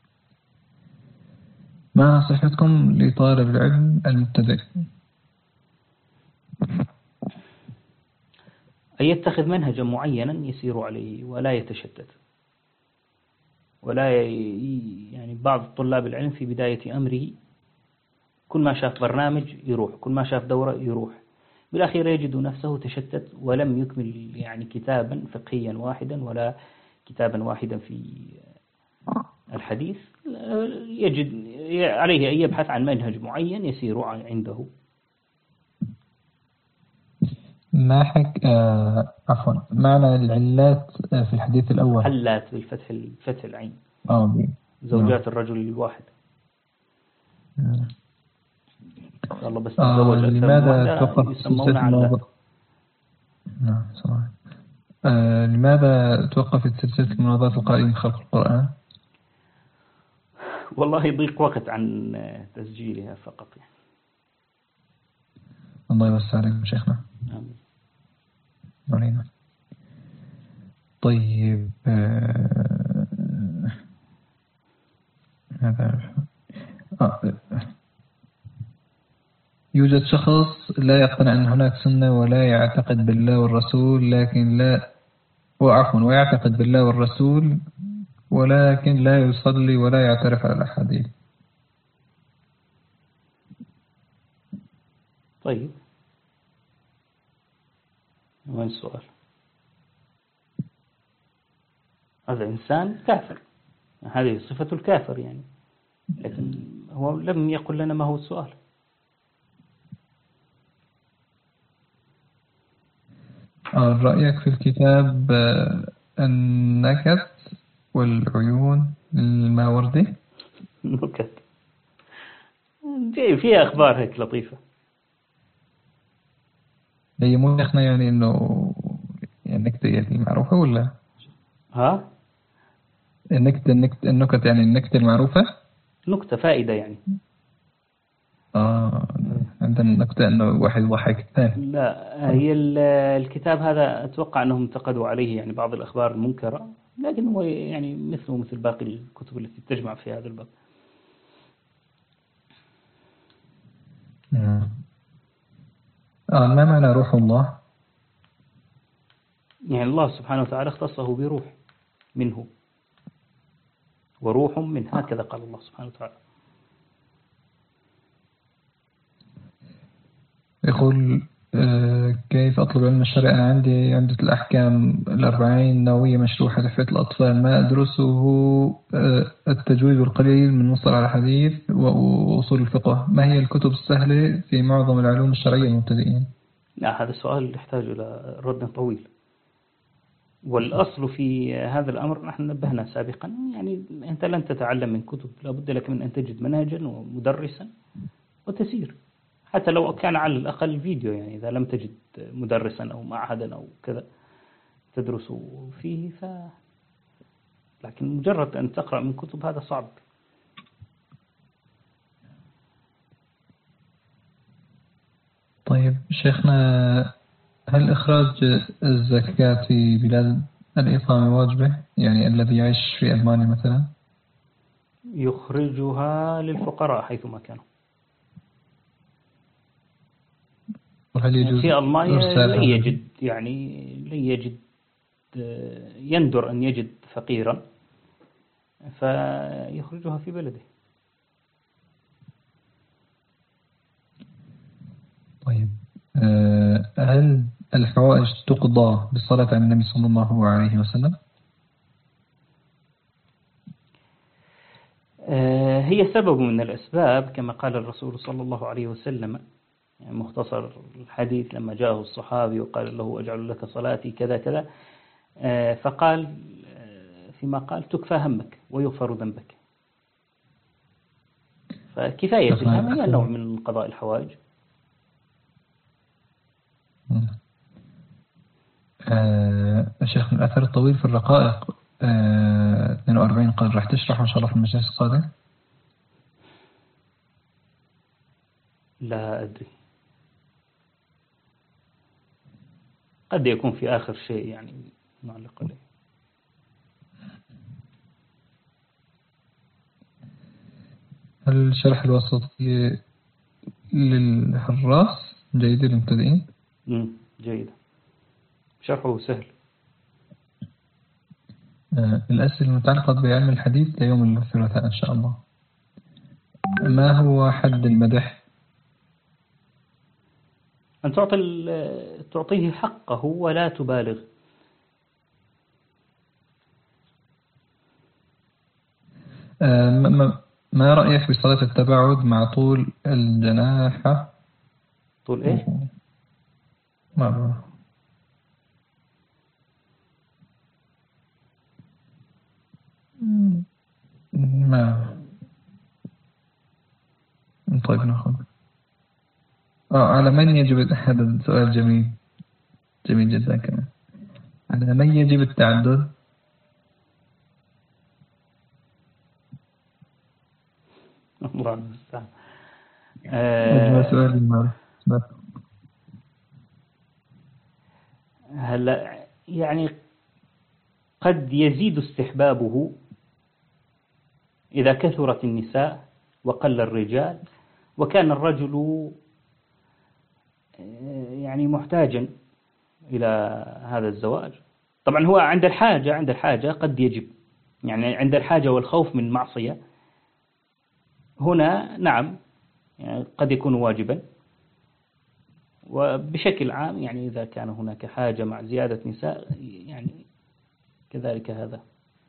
ما نصيحتكم لطالب العلم المبتدئ؟ أن يتخذ منهجا معينا يسير عليه ولا يتشتت، ولا يعني بعض طلاب العلم في بداية أمره كل ما شاف برنامج يروح، كل ما شاف دورة يروح، بالأخير يجد نفسه تشتت ولم يكمل يعني كتابا فقهيا واحدا ولا كتابا واحدا في الحديث. يجد عليه أن يبحث عن منهج معين يسير عنده. ما عفوا، معنى العلات في الحديث الأول علات بالفتح العين، زوجات الرجل الواحد. الله بس تزوج لماذا توقف سلسلة المناظرة؟ نعم صحيح. لماذا توقفت سلسلة المناظرات القائمة من خلق القرآن؟ والله يضيق وقت عن تسجيلها فقط يعني. الله يوسع عليكم شيخنا. آمين. علينا. طيب هذا يوجد شخص لا يقتنع أن هناك سنة ولا يعتقد بالله والرسول، ويعتقد بالله والرسول ولكن لا يصلي ولا يعترف على الأحاديث. طيب وين السؤال؟ هذا إنسان كافر، هذه صفة الكافر يعني، لكن هو لم يقل لنا ما هو السؤال. رأيك في الكتاب النكت والعيون الماوردي؟ نكت فيها أخبار هيك لطيفة. هي مو نحن يعني إنه النكتة يعني المعروفة ولا؟ ها؟ النكت يعني النكتة المعروفة؟ نكتة فائدة يعني. عندنا نكتة إنه واحد ضحك الثاني. لا، هي الكتاب هذا أتوقع أنهم انتقدوا عليه يعني بعض الأخبار المنكرة، لكن هو يعني مثله مثل باقي الكتب التي تجمع في هذا الباب. ما معنى روح الله؟ يعني الله سبحانه وتعالى اختصه بروح منه، وروح من، هكذا قال الله سبحانه وتعالى. يقول كيف أطلب علم الشرع؟ أنا عندي عمدة الأحكام 40 نووية مشروحة لحفظ الأطفال، ما أدرسه التجويد القليل من مصطلح الحديث وأصول الفقه، ما هي الكتب السهلة في معظم العلوم الشرعية للمبتدئين؟ لا، هذا السؤال يحتاج إلى رد طويل. والأصل في هذا الأمر نحن نبهنا سابقا، يعني أنت لن تتعلم من كتب، لابد لك من أن تجد منهجا ومدرسا وتسير، حتى لو كان على الأقل فيديو، يعني إذا لم تجد مدرسا أو معهدا أو كذا تدرس فيه لكن مجرد أن تقرأ من كتب هذا صعب. طيب شيخنا، هل إخراج الزكاة في بلاد الإقامة واجبة؟ يعني الذي يعيش في ألمانيا مثلا. يخرجها للفقراء حيثما كانوا. وهل يجوز في ألمانيا لا إرسالها؟ يجد، يعني لا يجد، يندر أن يجد فقيرا فيخرجها في بلده. طيب هل الحوائج تقضى بالصلاة على النبي صلى الله عليه وسلم؟ هي سبب من الأسباب كما قال الرسول صلى الله عليه وسلم، يعني مختصر الحديث لما جاءه الصحابي وقال له أجعل لك صلاتي كذا كذا، فقال فيما قال تكفى همك ويغفر ذنبك. فكفاية الهم هي نوع من قضاء الحوائج. الشيخ، من الأثر الطويل في الرقائق 42 قال راح تشرحه إن شاء الله في المجلس القادم؟ لا أدري، قد يكون في آخر شيء يعني نعلق عليه. هل شرح الوسطية للحراس جيد للمبتدئين؟ جيد، شرحه سهل. الأسئلة المتعلقة بعلم الحديث ليوم الثلاثاء إن شاء الله. ما هو حد المدح؟ أن تعطيه حقه ولا تبالغ. ما رأيك بصلاة التباعد مع طول الجناحة؟ طول إيش؟ ما طيب ناخذ. على من يجب، هذا سؤال جميل جميل جدا كمان. على من يجب التعدد؟ الله المستعان. سؤال المعرفة. هلا يعني قد يزيد استحبابه إذا كثرت النساء وقل الرجال، وكان الرجل يعني محتاجا إلى هذا الزواج. طبعا هو عند الحاجة قد يجب، يعني عند الحاجة والخوف من معصية هنا نعم، يعني قد يكون واجبا. وبشكل عام يعني إذا كان هناك حاجة مع زيادة نساء يعني كذلك هذا.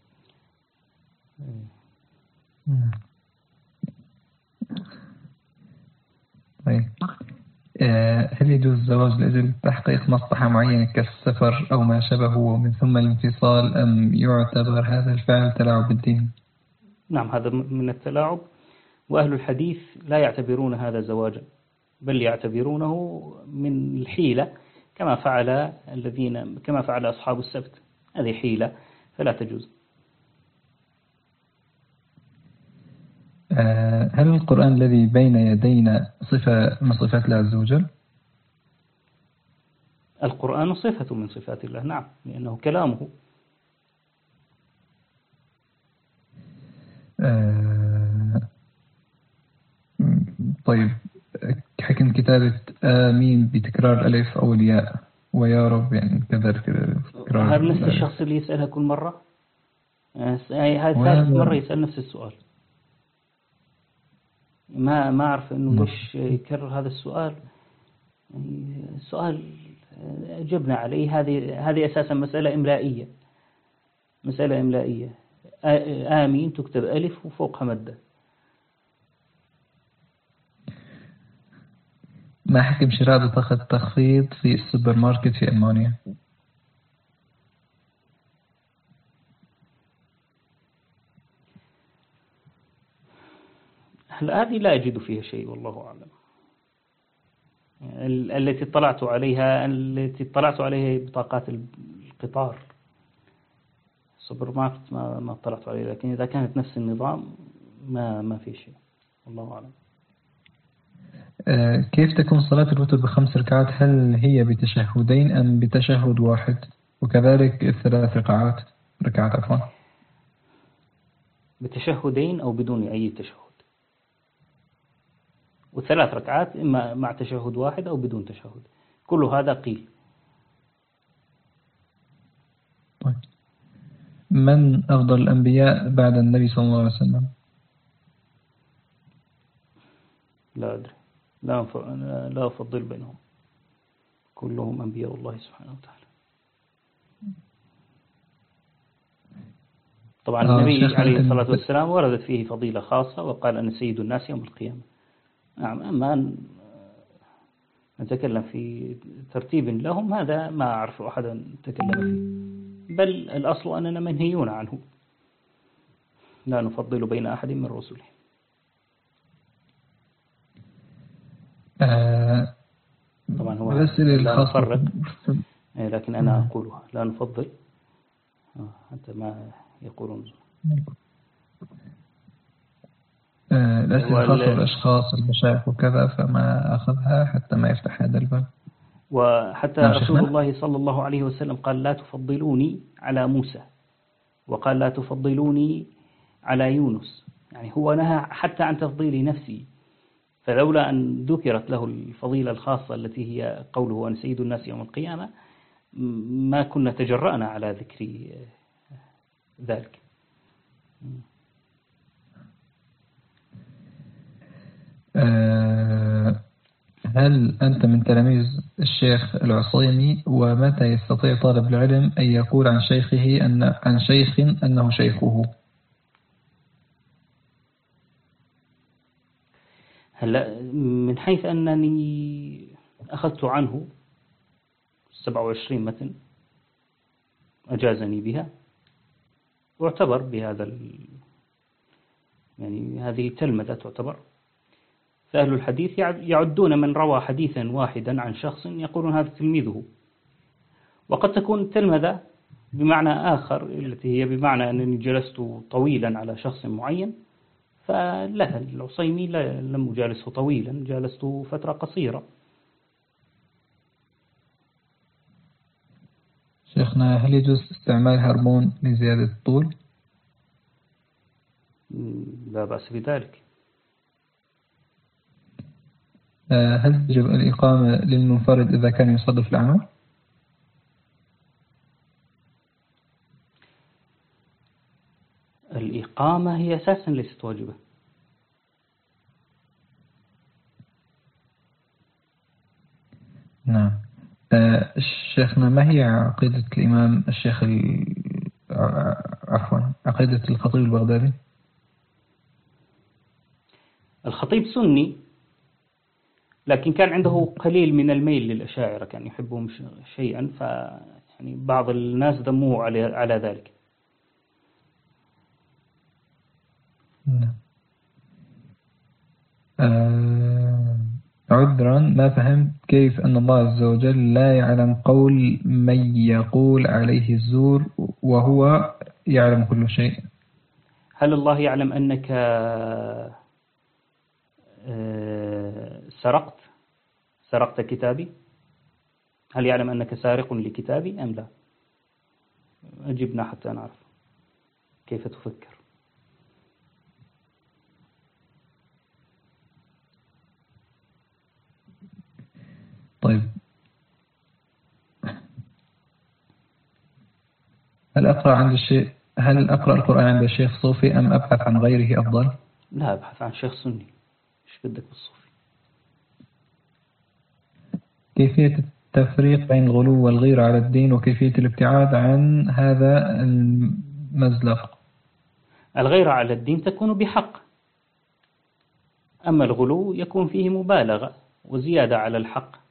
طيب هل يجوز الزواج لأجل تحقيق مصلحة معينة كالسفر أو ما شابه ومن ثم الانفصال، أم يعتبر هذا الفعل تلاعب بالدين؟ نعم، هذا من التلاعب، وأهل الحديث لا يعتبرون هذا زواجا، بل يعتبرونه من الحيلة كما فعل أصحاب السبت. هذه حيلة فلا تجوز. هل القرآن الذي بين يدينا صفة من صفات الله عز وجل؟ القرآن صفة من صفات الله، نعم، لأنه كلامه. طيب حكم كتابة آمين بتكرار الألف أو الياء ويا رب، يعني كذلك تكرار. هل نفس الشخص اللي يسألها كل مرة؟ هذا ثالث مرة يسأل نفس السؤال. ما أعرف إنه ليش يكرر هذا السؤال. السؤال جبنا عليه، هذه أساسا مسألة إملائية. آمين تكتب ألف وفوقها مدة. ما حكم شراء بطاقة تخفيض في السوبر ماركت في ألمانيا؟ هذه لا أجد فيها شيء والله أعلم. التي اطلعت عليها بطاقات القطار، السوبر ماركت ما اطلعت عليه، لكن إذا كانت نفس النظام ما في شيء والله أعلم. كيف تكون صلاة الوتر ب5 ركعات؟ هل هي بتشهدين أم بتشهد واحد؟ وكذلك 3 ركعات عفوا، بتشهدين أو بدون أي تشهد، و3 ركعات إما مع تشهد واحد أو بدون تشهد، كل هذا قيل. طيب. من أفضل الأنبياء بعد النبي صلى الله عليه وسلم؟ لا أدري، لا أفضل بينهم، كلهم أنبياء الله سبحانه وتعالى. طبعا النبي عليه الصلاة والسلام وردت فيه فضيلة خاصة، وقال أنا سيد الناس يوم القيامة. نعم، أما نتكلم في ترتيب لهم هذا ما أعرف أحدا تكلم فيه، بل الأصل أننا منهيون عنه، لا نفضل بين أحد من رسله. طبعا هو لا نفرق، لكن أنا أقولها لا نفضل حتى ما يقولون. الأسئلة الخاصة بالأشخاص المشايخ وكذا فما أخذها حتى ما يفتح هذا الباب. وحتى رسول الله صلى الله عليه وسلم قال لا تفضلوني على موسى، وقال لا تفضلوني على يونس، يعني هو نهى حتى عن تفضيل نفسي، فلولا أن ذكرت له الفضيلة الخاصة التي هي قوله أن سيد الناس يوم القيامة ما كنا تجرأنا على ذكر ذلك. هل أنت من تلاميذ الشيخ العصيمي؟ ومتى يستطيع طالب العلم أن يقول عن شيخه عن شيخ أنه شيخه؟ هلا من حيث أنني أخذت عنه 27 متن أجازني بها، واعتبر بهذا يعني هذه تلمذة تعتبر، فأهل الحديث يعدون من روى حديثا واحدا عن شخص يقولون هذا تلميذه، وقد تكون تلمذة بمعنى آخر التي هي بمعنى أنني جلست طويلا على شخص معين، فلا العصيمي لم أجالسه طويلا، جالسته فترة قصيرة. شيخنا هل يجوز استعمال هرمون لزيادة الطول؟ لا بأس بذلك. هل تجب الإقامة للمنفرد إذا كان يصادف العمل؟ الإقامة هي أساسا ليست واجبة. نعم. شيخنا ما هي عقيدة الإمام الشيخ عقيدة الخطيب البغدادي؟ الخطيب سني، لكن كان عنده قليل من الميل للأشاعرة، كان يحبهم شيئا، يعني بعض الناس ذموه على ذلك. عذرا ما فهمت كيف أن الله عز وجل لا يعلم قول من يقول عليه الزور وهو يعلم كل شيء. هل الله يعلم أنك سرقت كتابي؟ هل يعلم أنك سارق لكتابي أم لا؟ أجبنا حتى نعرف كيف تفكر. طيب، هل أقرأ القرآن عند الشيخ صوفي أم أبحث عن غيره أفضل؟ لا، أبحث عن شيخ سني. إيش بدك بالصوفي؟ كيفية التفريق بين الغلو والغيرة على الدين وكيفية الابتعاد عن هذا المزلق؟ الغيرة على الدين تكون بحق، أما الغلو يكون فيه مبالغة وزيادة على الحق.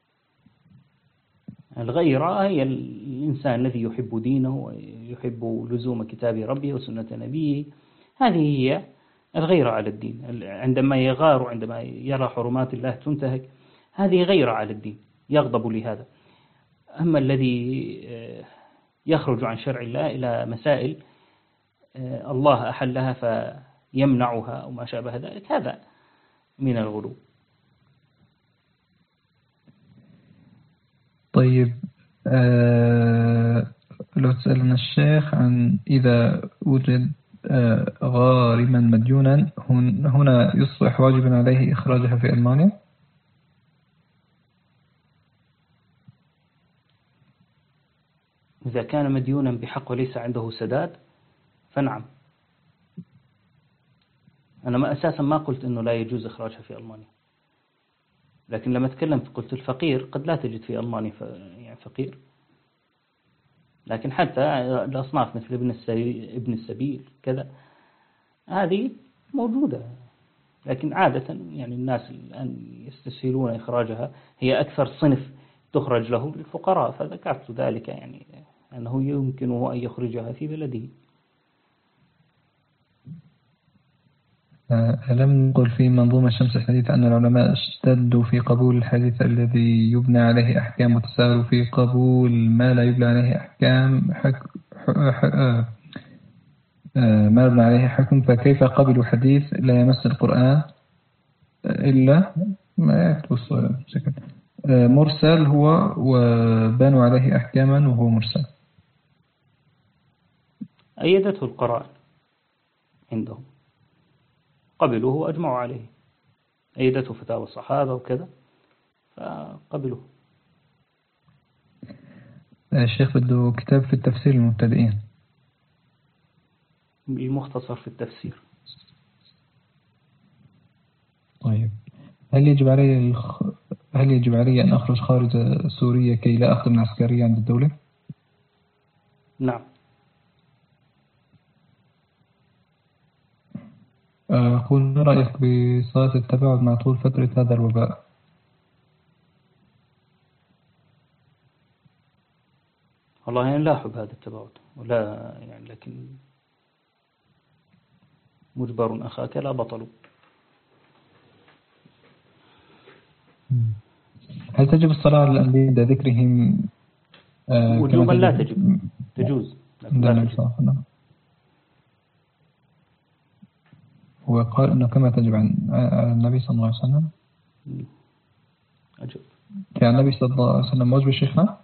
الغيرة هي الإنسان الذي يحب دينه ويحب لزوم كتاب ربه وسنة نبيه، هذه هي الغيرة على الدين، عندما يغار وعندما يرى حرمات الله تنتهك، هذه غيرة على الدين، يغضب لهذا. أما الذي يخرج عن شرع الله إلى مسائل الله أحلها فيمنعها أو ما شابه ذلك، هذا من الغلو. طيب، لو تسألنا الشيخ عن إذا وجد غارما مديونا، هنا يصبح واجبا عليه إخراجها في ألمانيا؟ إذا كان مديونا بحق وليس عنده سداد فنعم. أنا أساسا ما قلت أنه لا يجوز إخراجها في ألمانيا، لكن لما تكلمت قلت الفقير قد لا تجد في ألمانيا يعني فقير، لكن حتى الأصناف مثل ابن السبيل كذا هذه موجودة، لكن عادة يعني الناس الآن يستسهلون إخراجها، هي أكثر صنف تخرج له للفقراء، فذكرت ذلك يعني أنه يمكنه أن يخرجها في بلده. ألم نقل في منظومة شمس الحديث أن العلماء اشتدوا في قبول الحديث الذي يبنى عليه أحكام، وتساهلوا في قبول ما لا يبنى عليه أحكام ما يبنى عليه حكم، فكيف قبلوا حديث لا يمس القرآن إلا ما يكتب بشكل مرسل هو، وبنوا عليه أحكاما وهو مرسل؟ أيدته القرآن عندهم، قبلوه وأجمعوا عليه، أيدته فتاوى الصحابة وكذا فقبلوه. الشيخ بده كتاب في التفسير للمبتدئين، المختصر في التفسير. طيب، هل يجب علي أن أخرج خارج سوريا كي لا أخدم العسكرية عند الدولة؟ نعم. أقول ما رأيك بصلاة التباعد مع طول فترة هذا الوباء؟ والله أنا لا أحب هذا التباعد، ولا يعني، لكن مجبر أخاك لا بطل. هل تجب الصلاة على الأنبياء عند ذكرهم؟ وجوبا لا تجب، تجوز لا تجب. هو قال أنه كما تجب عن النبي صلى الله عليه وسلم. أجب. كان النبي صلى الله عليه وسلم موجب الشيخنا؟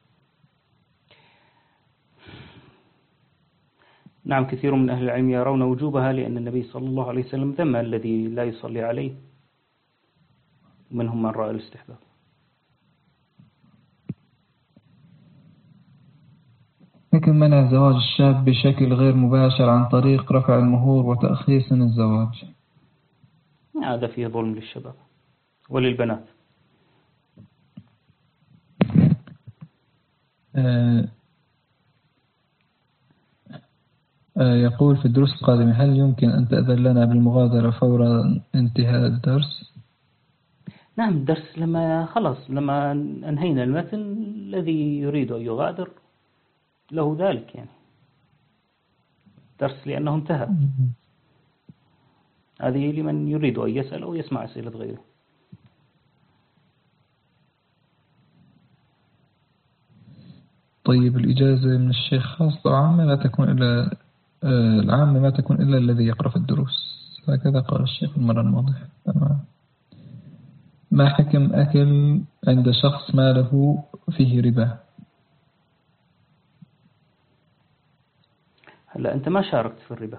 نعم، كثير من أهل العلم يرون وجوبها، لأن النبي صلى الله عليه وسلم ذم الذي لا يصلي عليه، منهم من رأى الاستحباب. لكن منع زواج الشاب بشكل غير مباشر عن طريق رفع المهور وتأخير سن الزواج، هذا فيه ظلم للشباب وللبنات. يقول في الدروس القادمة هل يمكن أن تأذن لنا بالمغادرة فور انتهاء الدرس؟ نعم، الدرس لما أنهينا المتن الذي يريد أن يغادر له ذلك، يعني درس لأنه انتهى. هذه لمن يريد أن يسأل أو يسمع أسئلة غيره. طيب، الإجازة من الشيخ خاصة عامة لا تكون إلا العامة ما تكون إلا الذي يقرأ في الدروس، هكذا قال الشيخ المرة الماضية. ما حكم أكل عند شخص ماله فيه ربا؟ هلا أنت ما شاركت في الربا،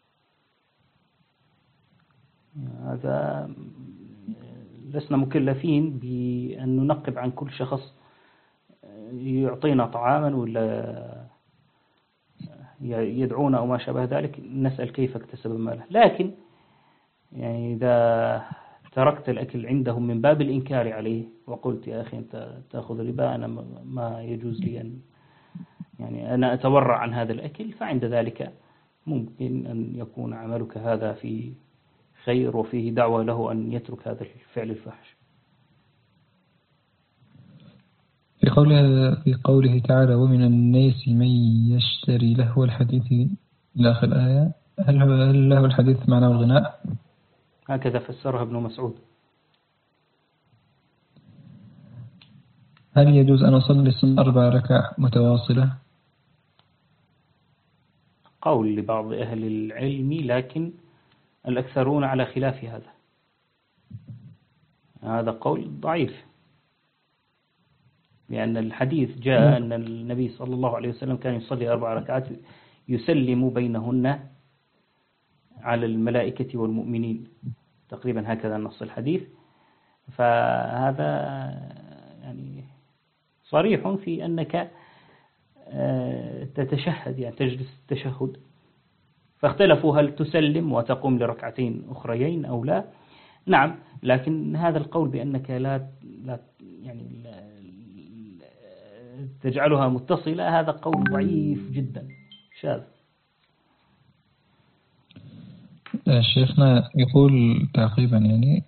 هذا لسنا مكلفين بأن ننقب عن كل شخص يعطينا طعاما ولا يدعونا أو ما شابه ذلك نسأل كيف اكتسب ماله. لكن يعني إذا تركت الأكل عندهم من باب الإنكار عليه وقلت يا أخي أنت تأخذ ربا، أنا ما يجوز لي أن يعني أنا أتورع عن هذا الأكل، فعند ذلك ممكن أن يكون عملك هذا في خير وفيه دعوة له أن يترك هذا الفعل الفاحش. في قوله تعالى ومن الناس من يشتري لهو الحديث إلى آخر الآية، هل له الحديث معناه الغناء؟ هكذا فسرها ابن مسعود. هل يجوز أن أصلي السنة 4 ركع متواصلة؟ قول لبعض أهل العلم، لكن الأكثرون على خلاف هذا قول ضعيف، لأن الحديث جاء أن النبي صلى الله عليه وسلم كان يصلي 4 ركعات يسلم بينهن على الملائكة والمؤمنين، تقريبا هكذا نص الحديث. فهذا يعني صريح في أنك تتشهد، يعني تجلس التشهد. فاختلفوا هل تسلم وتقوم لركعتين أخريين أو لا. نعم، لكن هذا القول بأنك لا يعني تجعلها متصلة، هذا قول ضعيف جدا شاذ. شيخنا يقول تعقيبا يعني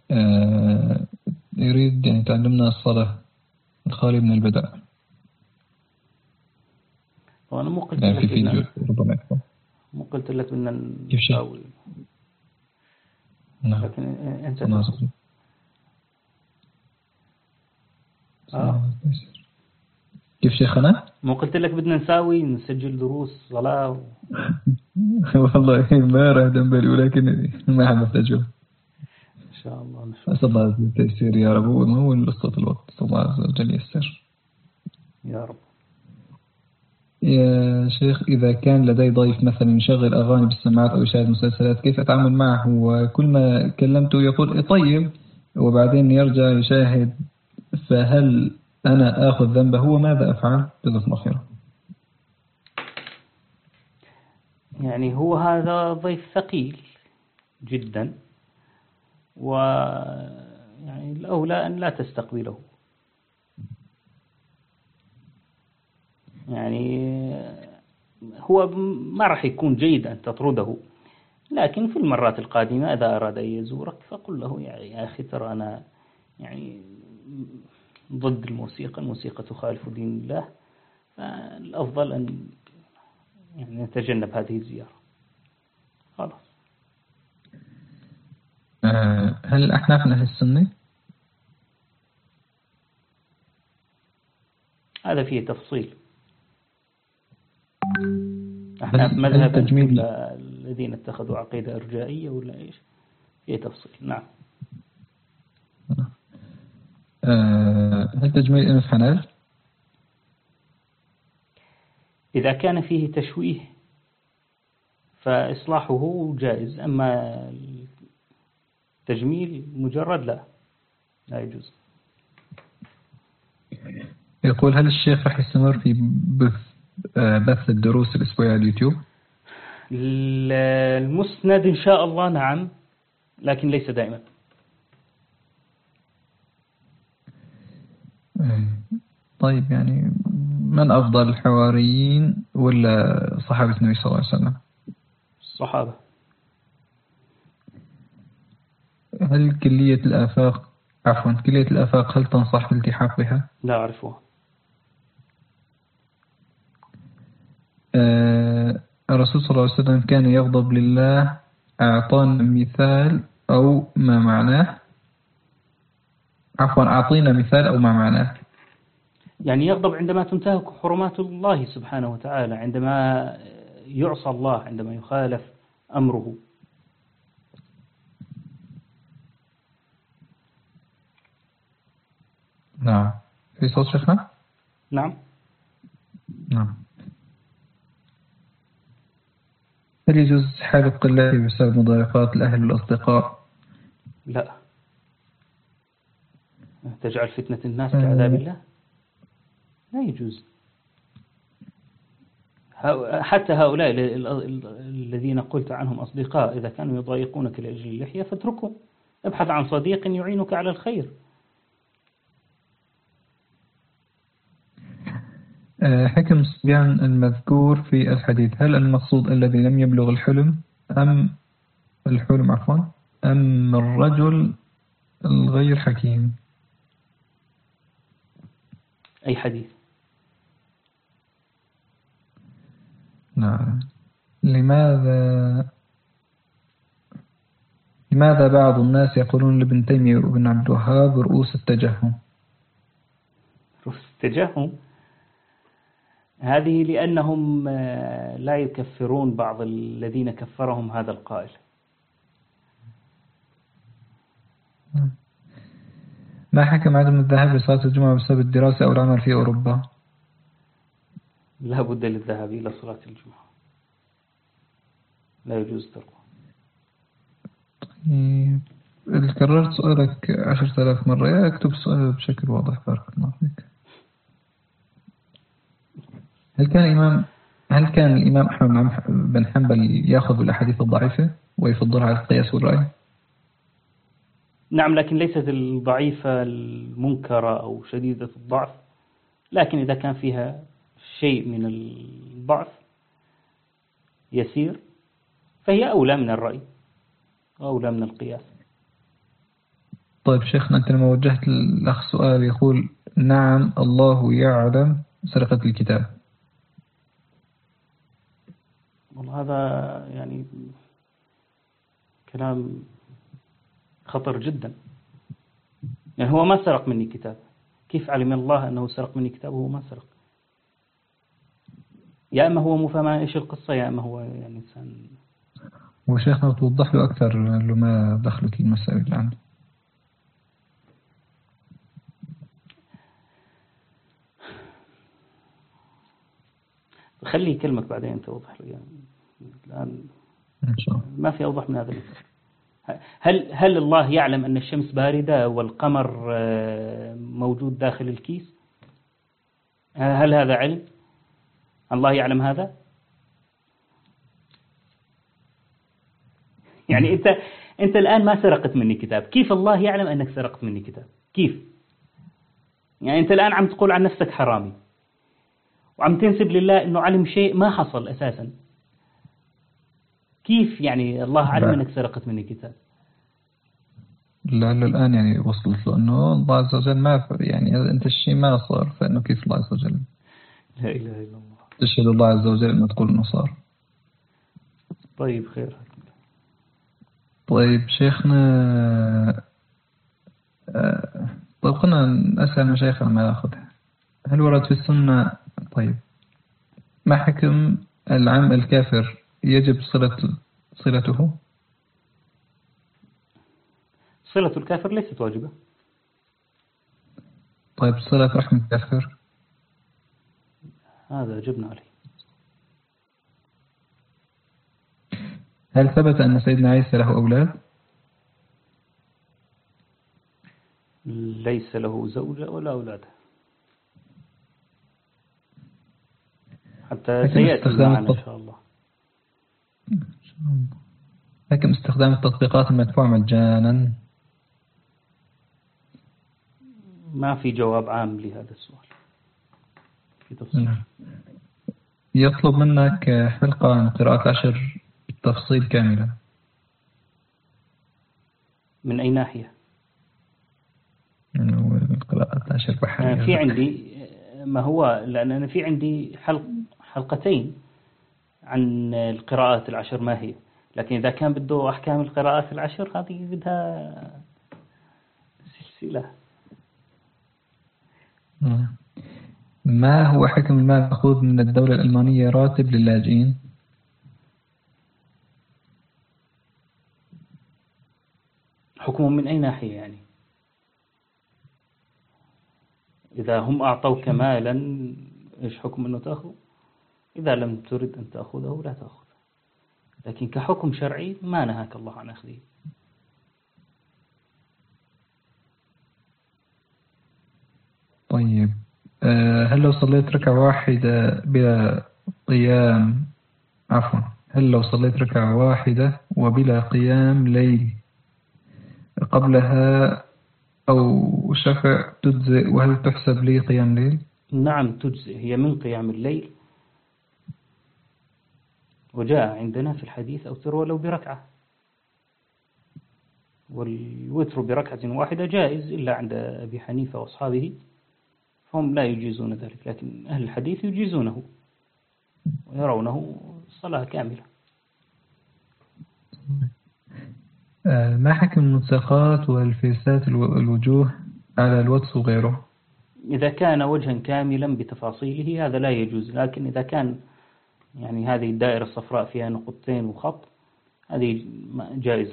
يريد يعني تعلمنا الصلاة الخالي من البدع. وأنا مو قلت يعني لك في فيديو ربما يكون مو قلت لك أن نساوي. نعم. لكن أنت كيف شيخنا؟ مو قلت لك بدنا نسجل دروس صلاة والله ما راه بالي، ولكن ما حدث أجل. إن شاء الله أسأل الله التيسير يا رب، وهو القصة الوقت، صلى الله عز وجل يسر يا رب. يا شيخ، إذا كان لدي ضيف مثلا يشغل أغاني بالسماعات أو يشاهد مسلسلات، كيف أتعامل معه؟ وكل ما كلمته يقول طيب، وبعدين يرجع يشاهد، فهل أنا آخذ ذنبه؟ وماذا أفعل؟ جزاكم الله خيرا. يعني هو هذا ضيف ثقيل جدا، ويعني الأولى أن لا تستقبله. يعني هو ما راح يكون جيد أن تطرده، لكن في المرات القادمة إذا أراد أن يزورك فقل له يا أخي ترى أنا يعني ضد الموسيقى تخالف دين الله، فالأفضل أن يعني نتجنب هذه الزيارة. خلاص. هل الأحناف من أهل السنة؟ هذا فيه تفصيل. أحناف مذهبا الذين اتخذوا عقيدة إرجائية ولا إيش؟ فيه تفصيل. نعم. هل تجميل الأنف حلال؟ إذا كان فيه تشويه فإصلاحه جائز، أما التجميل مجرد لا يجوز. يقول هل الشيخ راح يستمر في بث الدروس الأسبوعية على اليوتيوب؟ المسند إن شاء الله نعم، لكن ليس دائما. طيب، يعني من أفضل الحواريين ولا صحابة النبي صلى الله عليه وسلم؟ الصحابة. هل كلية الآفاق هل تنصح بالالتحاق بها؟ لا أعرفها. الرسول صلى الله عليه وسلم كان يغضب لله، أعطانا مثال أو ما معناه؟ عفوا، أعطينا مثال أو ما معناه. يعني يغضب عندما تنتهك حرمات الله سبحانه وتعالى، عندما يعصى الله، عندما يخالف أمره. نعم. في صوت شيخنا؟ نعم. هل يجوز حالة قلته بسبب مضايقات الأهل والأصدقاء؟ لا. تجعل فتنة الناس كعذاب الله؟ لا يجوز. حتى هؤلاء الذين قلت عنهم أصدقاء، إذا كانوا يضايقونك لأجل اللحية فاتركهم، ابحث عن صديق يعينك على الخير. حكم الصبيان المذكور في الحديث، هل المقصود الذي لم يبلغ الحلم أم الرجل الغير حكيم؟ أي حديث؟ نعم. لماذا لماذا بعض الناس يقولون لابن تيمية وابن عبد الوهاب رؤوس التجهم؟ رؤوس التجهم هذه لأنهم لا يكفرون بعض الذين كفرهم هذا القائل. ما حكم عدم الذهاب لصلاة الجمعة بسبب الدراسة أو العمل في أوروبا؟ لا بد للذهاب إلى صلاة الجمعة، لا يجوز تركه. طيب، كررت سؤالك 10,000 مرة، يا اكتب السؤال بشكل واضح. بارك الله فيك. هل كان الإمام أحمد بن حنبل يأخذ بالأحاديث الضعيفة ويفضلها على القياس والرأي؟ نعم، لكن ليست الضعيفة المنكرة أو شديدة الضعف، لكن إذا كان فيها شيء من الضعف يسير فهي أولى من الرأي وأولى من القياس. طيب شيخنا، أنت لما وجهت الأخ سؤال يقول نعم الله يعلم سرقة الكتاب، والله هذا يعني كلام خطر جدا. يعني هو ما سرق مني كتاب، كيف علم الله أنه سرق مني كتاب وهو ما سرق؟ يا إما هو مفهم إيش القصة، يا إما هو يعني إنسان. وشيخنا توضح له أكثر له ما دخلت المسائل اللي عنده. خلي كلمك بعدين توضح له يعني. الآن إن شاء الله ما في أوضح من هذا الكلام. هل الله يعلم أن الشمس باردة والقمر موجود داخل الكيس؟ هل هذا علم؟ الله يعلم هذا؟ يعني أنت الآن ما سرقت مني كتاب، كيف الله يعلم أنك سرقت مني كتاب؟ كيف؟ يعني أنت الآن عم تقول عن نفسك حرامي وعم تنسب لله أنه علم شيء ما حصل أساسا. كيف يعني الله علم أنك سرقت مني كتاب؟ لعل الآن يعني وصلت له أنه الله عز وجل ما يعني أنت الشيء ما صار، فإنه كيف الله عز وجل؟ لا إله إلا الله. تشهد الله عز وجل أنه تقول أنه صار. طيب خير. طيب شيخنا، طيب قلنا نسأل مشايخ ما يأخذها. هل ورد في السنة؟ طيب ما حكم العم الكافر يجب صلته؟ صلة الكافر ليست واجبة. طيب صلة رحم الكافر؟ هذا جبنا عليه. هل ثبت أن سيدنا عيسى له أولاد؟ ليس له زوجة ولا أولاد، حتى سيأتي معنا إن شاء الله. حكم استخدام التطبيقات المدفوعة مجانا؟ ما في جواب عام لهذا السؤال، في تفصيل. يطلب منك حلقة عن قراءة العشر بالتفصيل كاملة. من أي ناحية؟ قراءة العشر بحرية. في عندي ما هو، لأن أنا في عندي حلقتين عن القراءات العشر ما هي، لكن إذا كان بده أحكام القراءات العشر هذه بدها سلسلة. ما هو حكم المال المأخوذ من الدولة الألمانية راتب للاجئين؟ حكمهم من أي ناحية يعني؟ إذا هم أعطوك مالا إيش حكم أنه تأخذ؟ إذا لم ترد أن تأخذه لا تأخذه، لكن كحكم شرعي ما نهاك الله عن أخذه. طيب هل لو صليت ركعة واحدة بلا قيام هل لو صليت ركعة واحدة وبلا قيام ليل قبلها أو شفع تجزئ، وهل تحسب لي قيام ليل؟ نعم تجزئ، هي من قيام الليل، وجاء عندنا في الحديث أوتر ولو بركعة، والوتر بركعة واحدة جائز إلا عند أبي حنيفة وأصحابه، هم لا يجيزون ذلك، لكن أهل الحديث يجيزونه ويرونه صلاة كاملة. ما حكم الملصقات والفيسات الوجوه على الواتس وغيره؟ إذا كان وجها كاملا بتفاصيله هذا لا يجوز، لكن إذا كان يعني هذه الدائرة الصفراء فيها نقطتين وخط هذه جائزة.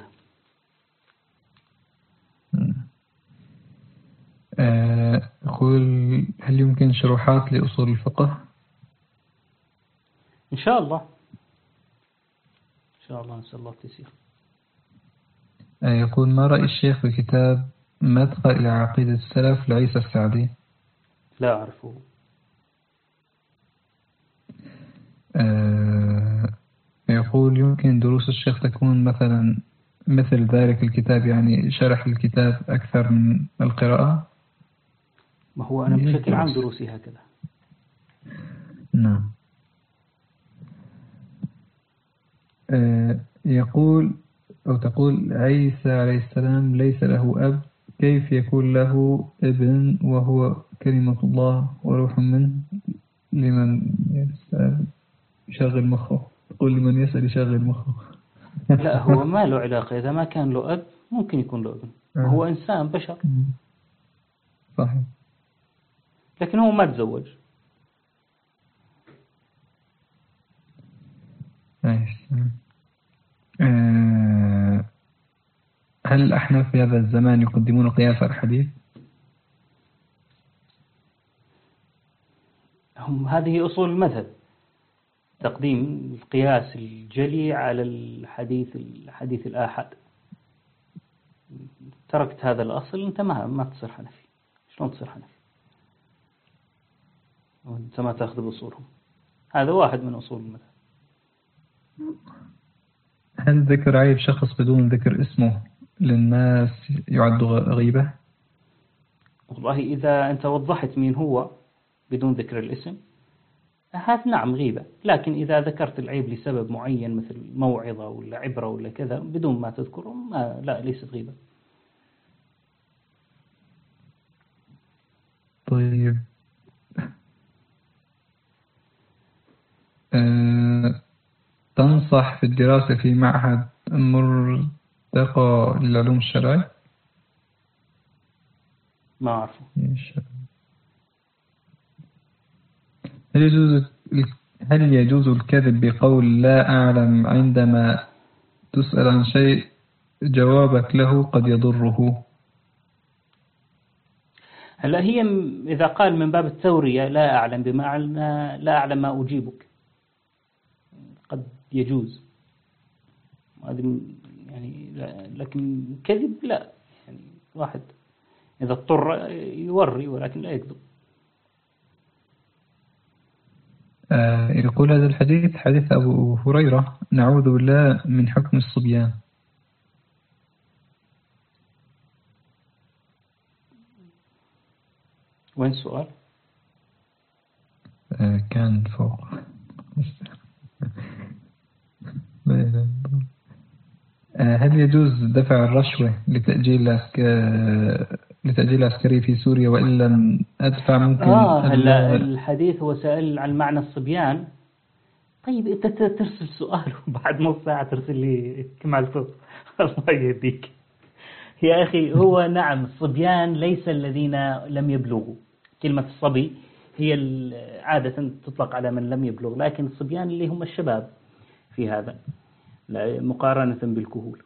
يقول هل يمكن شروحات لأصول الفقه؟ إن شاء الله، إن شاء الله، نسأل الله التيسير. يقول ما رأي الشيخ بكتاب مدخل إلى عقيدة السلف لعيسى السعدي؟ لا أعرفه. يقول يمكن دروس الشيخ تكون مثلا مثل ذلك الكتاب، يعني شرح الكتاب أكثر من القراءة؟ ما هو أنا بشكل عام دروسي هكذا. نعم. يقول أو تقول عيسى عليه السلام ليس له أب، كيف يكون له ابن وهو كلمة الله وروح منه؟ لمن يسأل يشغل مخه، تقول لمن يسأل يشغل مخه. لا، هو ما له علاقة، إذا ما كان له أب ممكن يكون له ابن، هو إنسان بشر. صحيح. لكن هو ما تزوج. هل الأحناف في هذا الزمان يقدمون قياس الحديث؟ هذه أصول المذهب، تقديم القياس الجلي على الحديث الآحاد. تركت هذا الأصل أنت ما تصير حنفي. شلون تصير حنفي وأنت ما تأخذ بأصولهم؟ هذا واحد من أصول المذهب. هل ذكر عيب شخص بدون ذكر اسمه للناس يعد غيبة؟ والله إذا أنت وضحت مين هو بدون ذكر الاسم هذا نعم غيبة، لكن إذا ذكرت العيب لسبب معين مثل موعظة ولا عبرة ولا كذا بدون ما تذكره لا، ليست غيبة. طيب. تنصح في الدراسة في معهد مرتقى للعلوم الشرعية؟ ما أعرفه. هل يجوز الكذب بقول لا أعلم عندما تسأل عن شيء جوابك له قد يضره؟ هلا هي إذا قال من باب التورية لا أعلم بمعنى لا أعلم ما أجيبك قد يجوز هذه يعني، لكن كذب لا، يعني واحد إذا اضطر يوري ولكن لا يكذب. يقول هذا الحديث حديث أبو هريرة نعوذ بالله من حكم الصبيان. وين السؤال؟ كان فوق. هل يجوز دفع الرشوة لتأجيل العسكري في سوريا وإن لم أدفع ممكن؟ هلا الحديث هو سأل عن معنى الصبيان. طيب أنت ترسل سؤال وبعد نص ساعة ترسل لي كمال الصوت. الله يهديك يا أخي. هو نعم الصبيان ليس الذين لم يبلغوا، كلمة الصبي هي عادة تطلق على من لم يبلغ، لكن الصبيان اللي هم الشباب في هذا مقارنة بالكهول.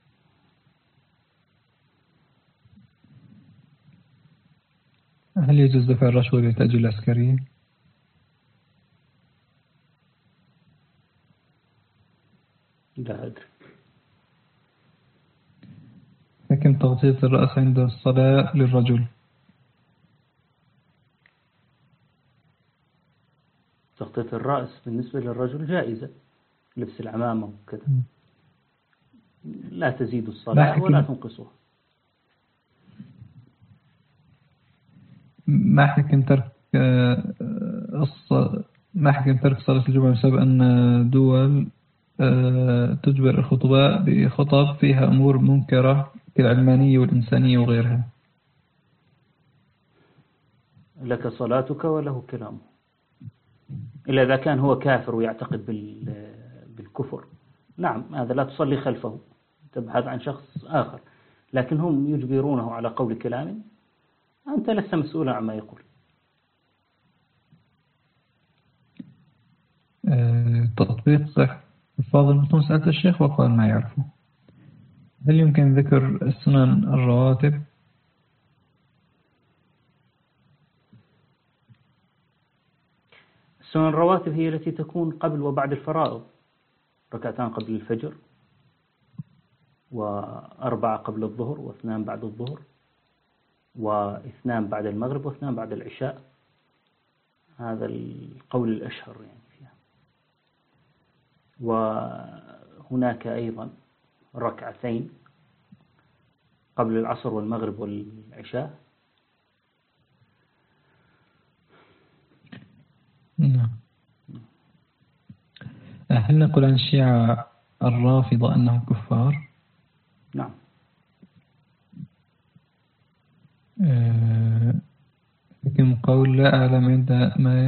هل يجوز دفع الرشوة للتأجيل العسكري؟ لا أدري. لكن تغطية الرأس عند الصلاة للرجل؟ تغطية الرأس بالنسبة للرجل جائزة، لبس العمامة وكذا، لا تزيد الصلاة ولا تنقصها. ما حكم ترك صلاة الجمعة بسبب أن دول تجبر الخطباء بخطب فيها أمور منكرة كالعلمانية والإنسانية وغيرها؟ لك صلاتك وله كلامه، إلا إذا كان هو كافر ويعتقد بالكفر، نعم هذا لا تصلي خلفه، تبحث عن شخص آخر، لكن هم يجبرونه على قول كلام أنت لست مسؤولا عما يقول. تطبيق صح الفاظ المتون. سألت الشيخ وقال ما يعرفه. هل يمكن ذكر السنن الرواتب؟ السنن الرواتب هي التي تكون قبل وبعد الفرائض، ركعتان قبل الفجر، وأربعة قبل الظهر، واثنان بعد الظهر، واثنان بعد المغرب، واثنان بعد العشاء. هذا القول الأشهر يعني فيها. وهناك أيضا ركعتين قبل العصر والمغرب والعشاء. نعم. هل نقول عن الشيعة الرافضة أنهم كفار؟ نعم. لكن قول لا أعلم عند ما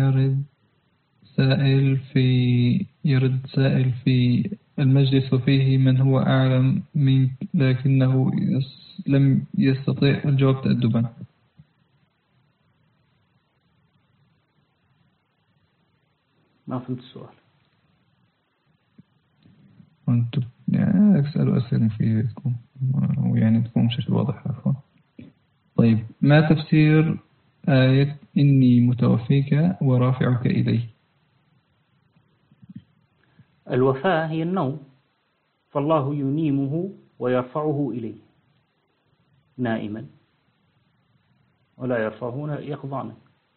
يرد سائل في المجلس وفيه من هو أعلم منك لكنه لم يستطيع الجواب تأدبا. ما فهمت السؤال. وأنتم يعني أسألوا أسئلة فيكم ويعني تكون بشكل واضح. عفوا. طيب، ما تفسير آية إني متوفيك ورافعك إلي؟ الوفاة هي النوم، فالله ينيمه ويرفعه إليه نائما، ولا يرفعه يقظانا.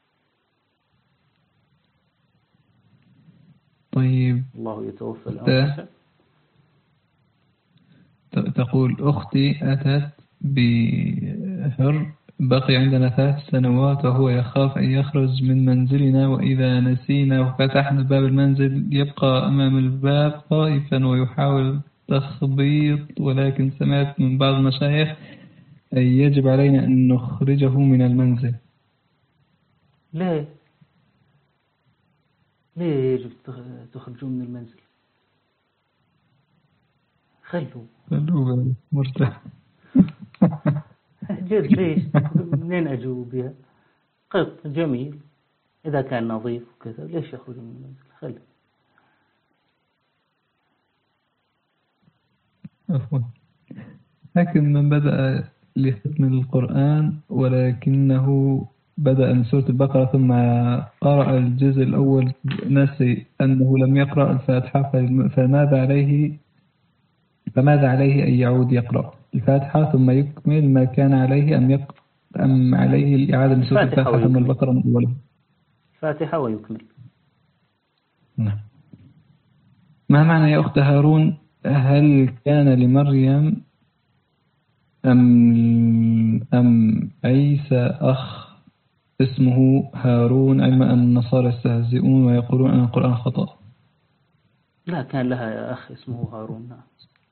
طيب، الله يتوفى الأنفس. تقول أختي أتت بهر بقي عندنا 3 سنوات وهو يخاف أن يخرج من منزلنا، وإذا نسينا وفتحنا باب المنزل يبقى أمام الباب خائفا ويحاول تخبيط، ولكن سمعت من بعض المشايخ أن يجب علينا أن نخرجه من المنزل. ليه يجب تخرجوا من المنزل؟ خلوه مرتاح. جد ليش؟ منين أجوا بها؟ قط جميل إذا كان نظيف وكذا، ليش يخرج من المنزل؟ خلي. عفوا. لكن من بدأ لختم القرآن ولكنه بدأ من سورة البقرة ثم قرأ الجزء الأول نسي أنه لم يقرأ الفاتحة، فماذا عليه أن يعود يقرأ الفاتحة ثم يكمل ما كان عليه أم عليه الإعادة من سورة الفاتحة ثم البقرة من أولها؟ فاتحة ويكمل. نعم. ما معنى يا أخت هارون هل كان لمريم أم عيسى أخ اسمه هارون، علم أن النصارى يستهزئون ويقولون أن القرآن خطأ؟ لا، كان لها أخ اسمه هارون. نعم.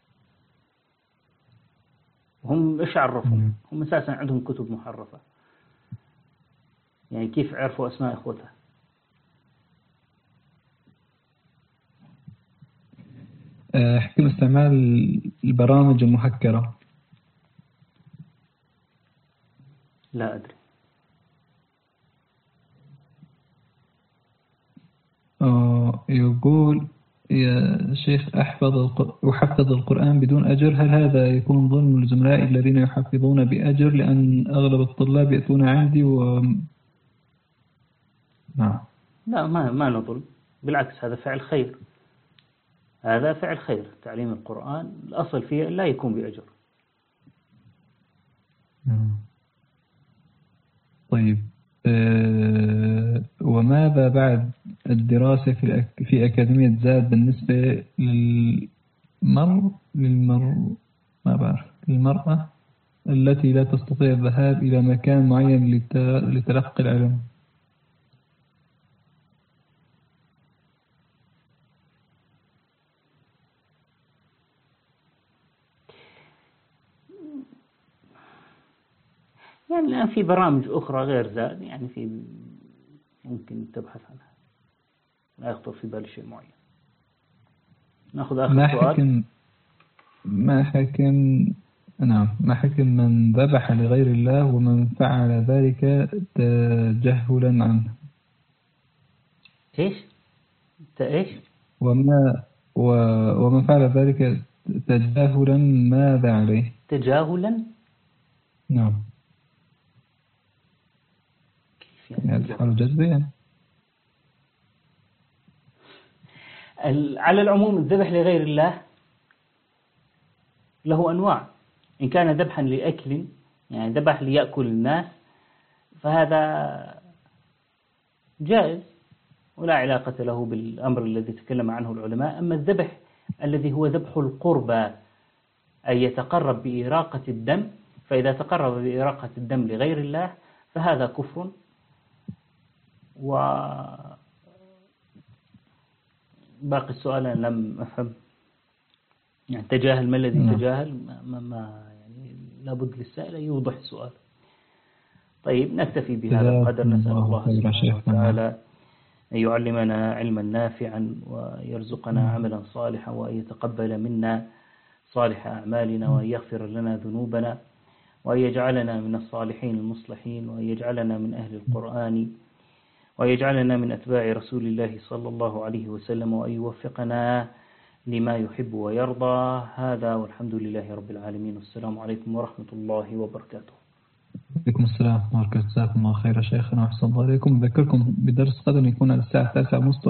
هم إيش عرفهم؟ هم أساسا عندهم كتب محرفة، يعني كيف عرفوا أسماء إخوتها؟ حكم استعمال البرامج المهكرة. لا أدري. يقول يا شيخ أحفظ القرآن بدون أجر، هل هذا يكون ظلم لزملائي الذين يحفظون بأجر؟ لأن أغلب الطلاب يأتون عندي نعم. لا، ما نظلم، بالعكس هذا فعل خير. هذا فعل خير. تعليم القرآن الأصل فيه لا يكون بأجر. طيب، وماذا بعد الدراسة في أكاديمية زاد بالنسبة للمرأة التي لا تستطيع الذهاب إلى مكان معين لتلقي العلم؟ يعني الآن في برامج أخرى غير زاد، يعني ممكن تبحث عنها. لا يخطر في بالي شيء معين. نأخذ آخر سؤال. ما حكم نعم ما حكم من ذبح لغير الله ومن فعل ذلك تجهلا عنه؟ إيش؟ إيش؟ وما ومن فعل ذلك تجاهلا ماذا عليه؟ تجاهلا؟ نعم كيف يعني يعني تجاهلا؟ حال جذبيا. على العموم الذبح لغير الله له أنواع. إن كان ذبحا لأكل، يعني ذبح ليأكل الناس، فهذا جائز ولا علاقة له بالأمر الذي تكلم عنه العلماء. أما الذبح الذي هو ذبح القربى، أي يتقرب بإراقة الدم، فإذا تقرب بإراقة الدم لغير الله فهذا كفر. وباقي السؤال أنا لم أفهم، يعني تجاهل ما الذي تجاهل، ما يعني لابد للسائل أن يوضح السؤال. طيب نكتفي بهذا القدر، نسأل الله سبحانه وتعالى أن يعلمنا علما نافعا ويرزقنا عملا صالحا وأن يتقبل منا صالح أعمالنا وأن يغفر لنا ذنوبنا وأن يجعلنا من الصالحين المصلحين وأن يجعلنا من أهل القرآن وأن يجعلنا من أتباع رسول الله صلى الله عليه وسلم وأن يوفقنا لما يحب ويرضى. هذا والحمد لله رب العالمين، والسلام عليكم ورحمة الله وبركاته. عليكم السلام ورحمة الله وبركاته. جزاكم الله خير شيخنا وأحسن الله إليكم. أذكركم بدرس غدا يكون على الساعة 9:30.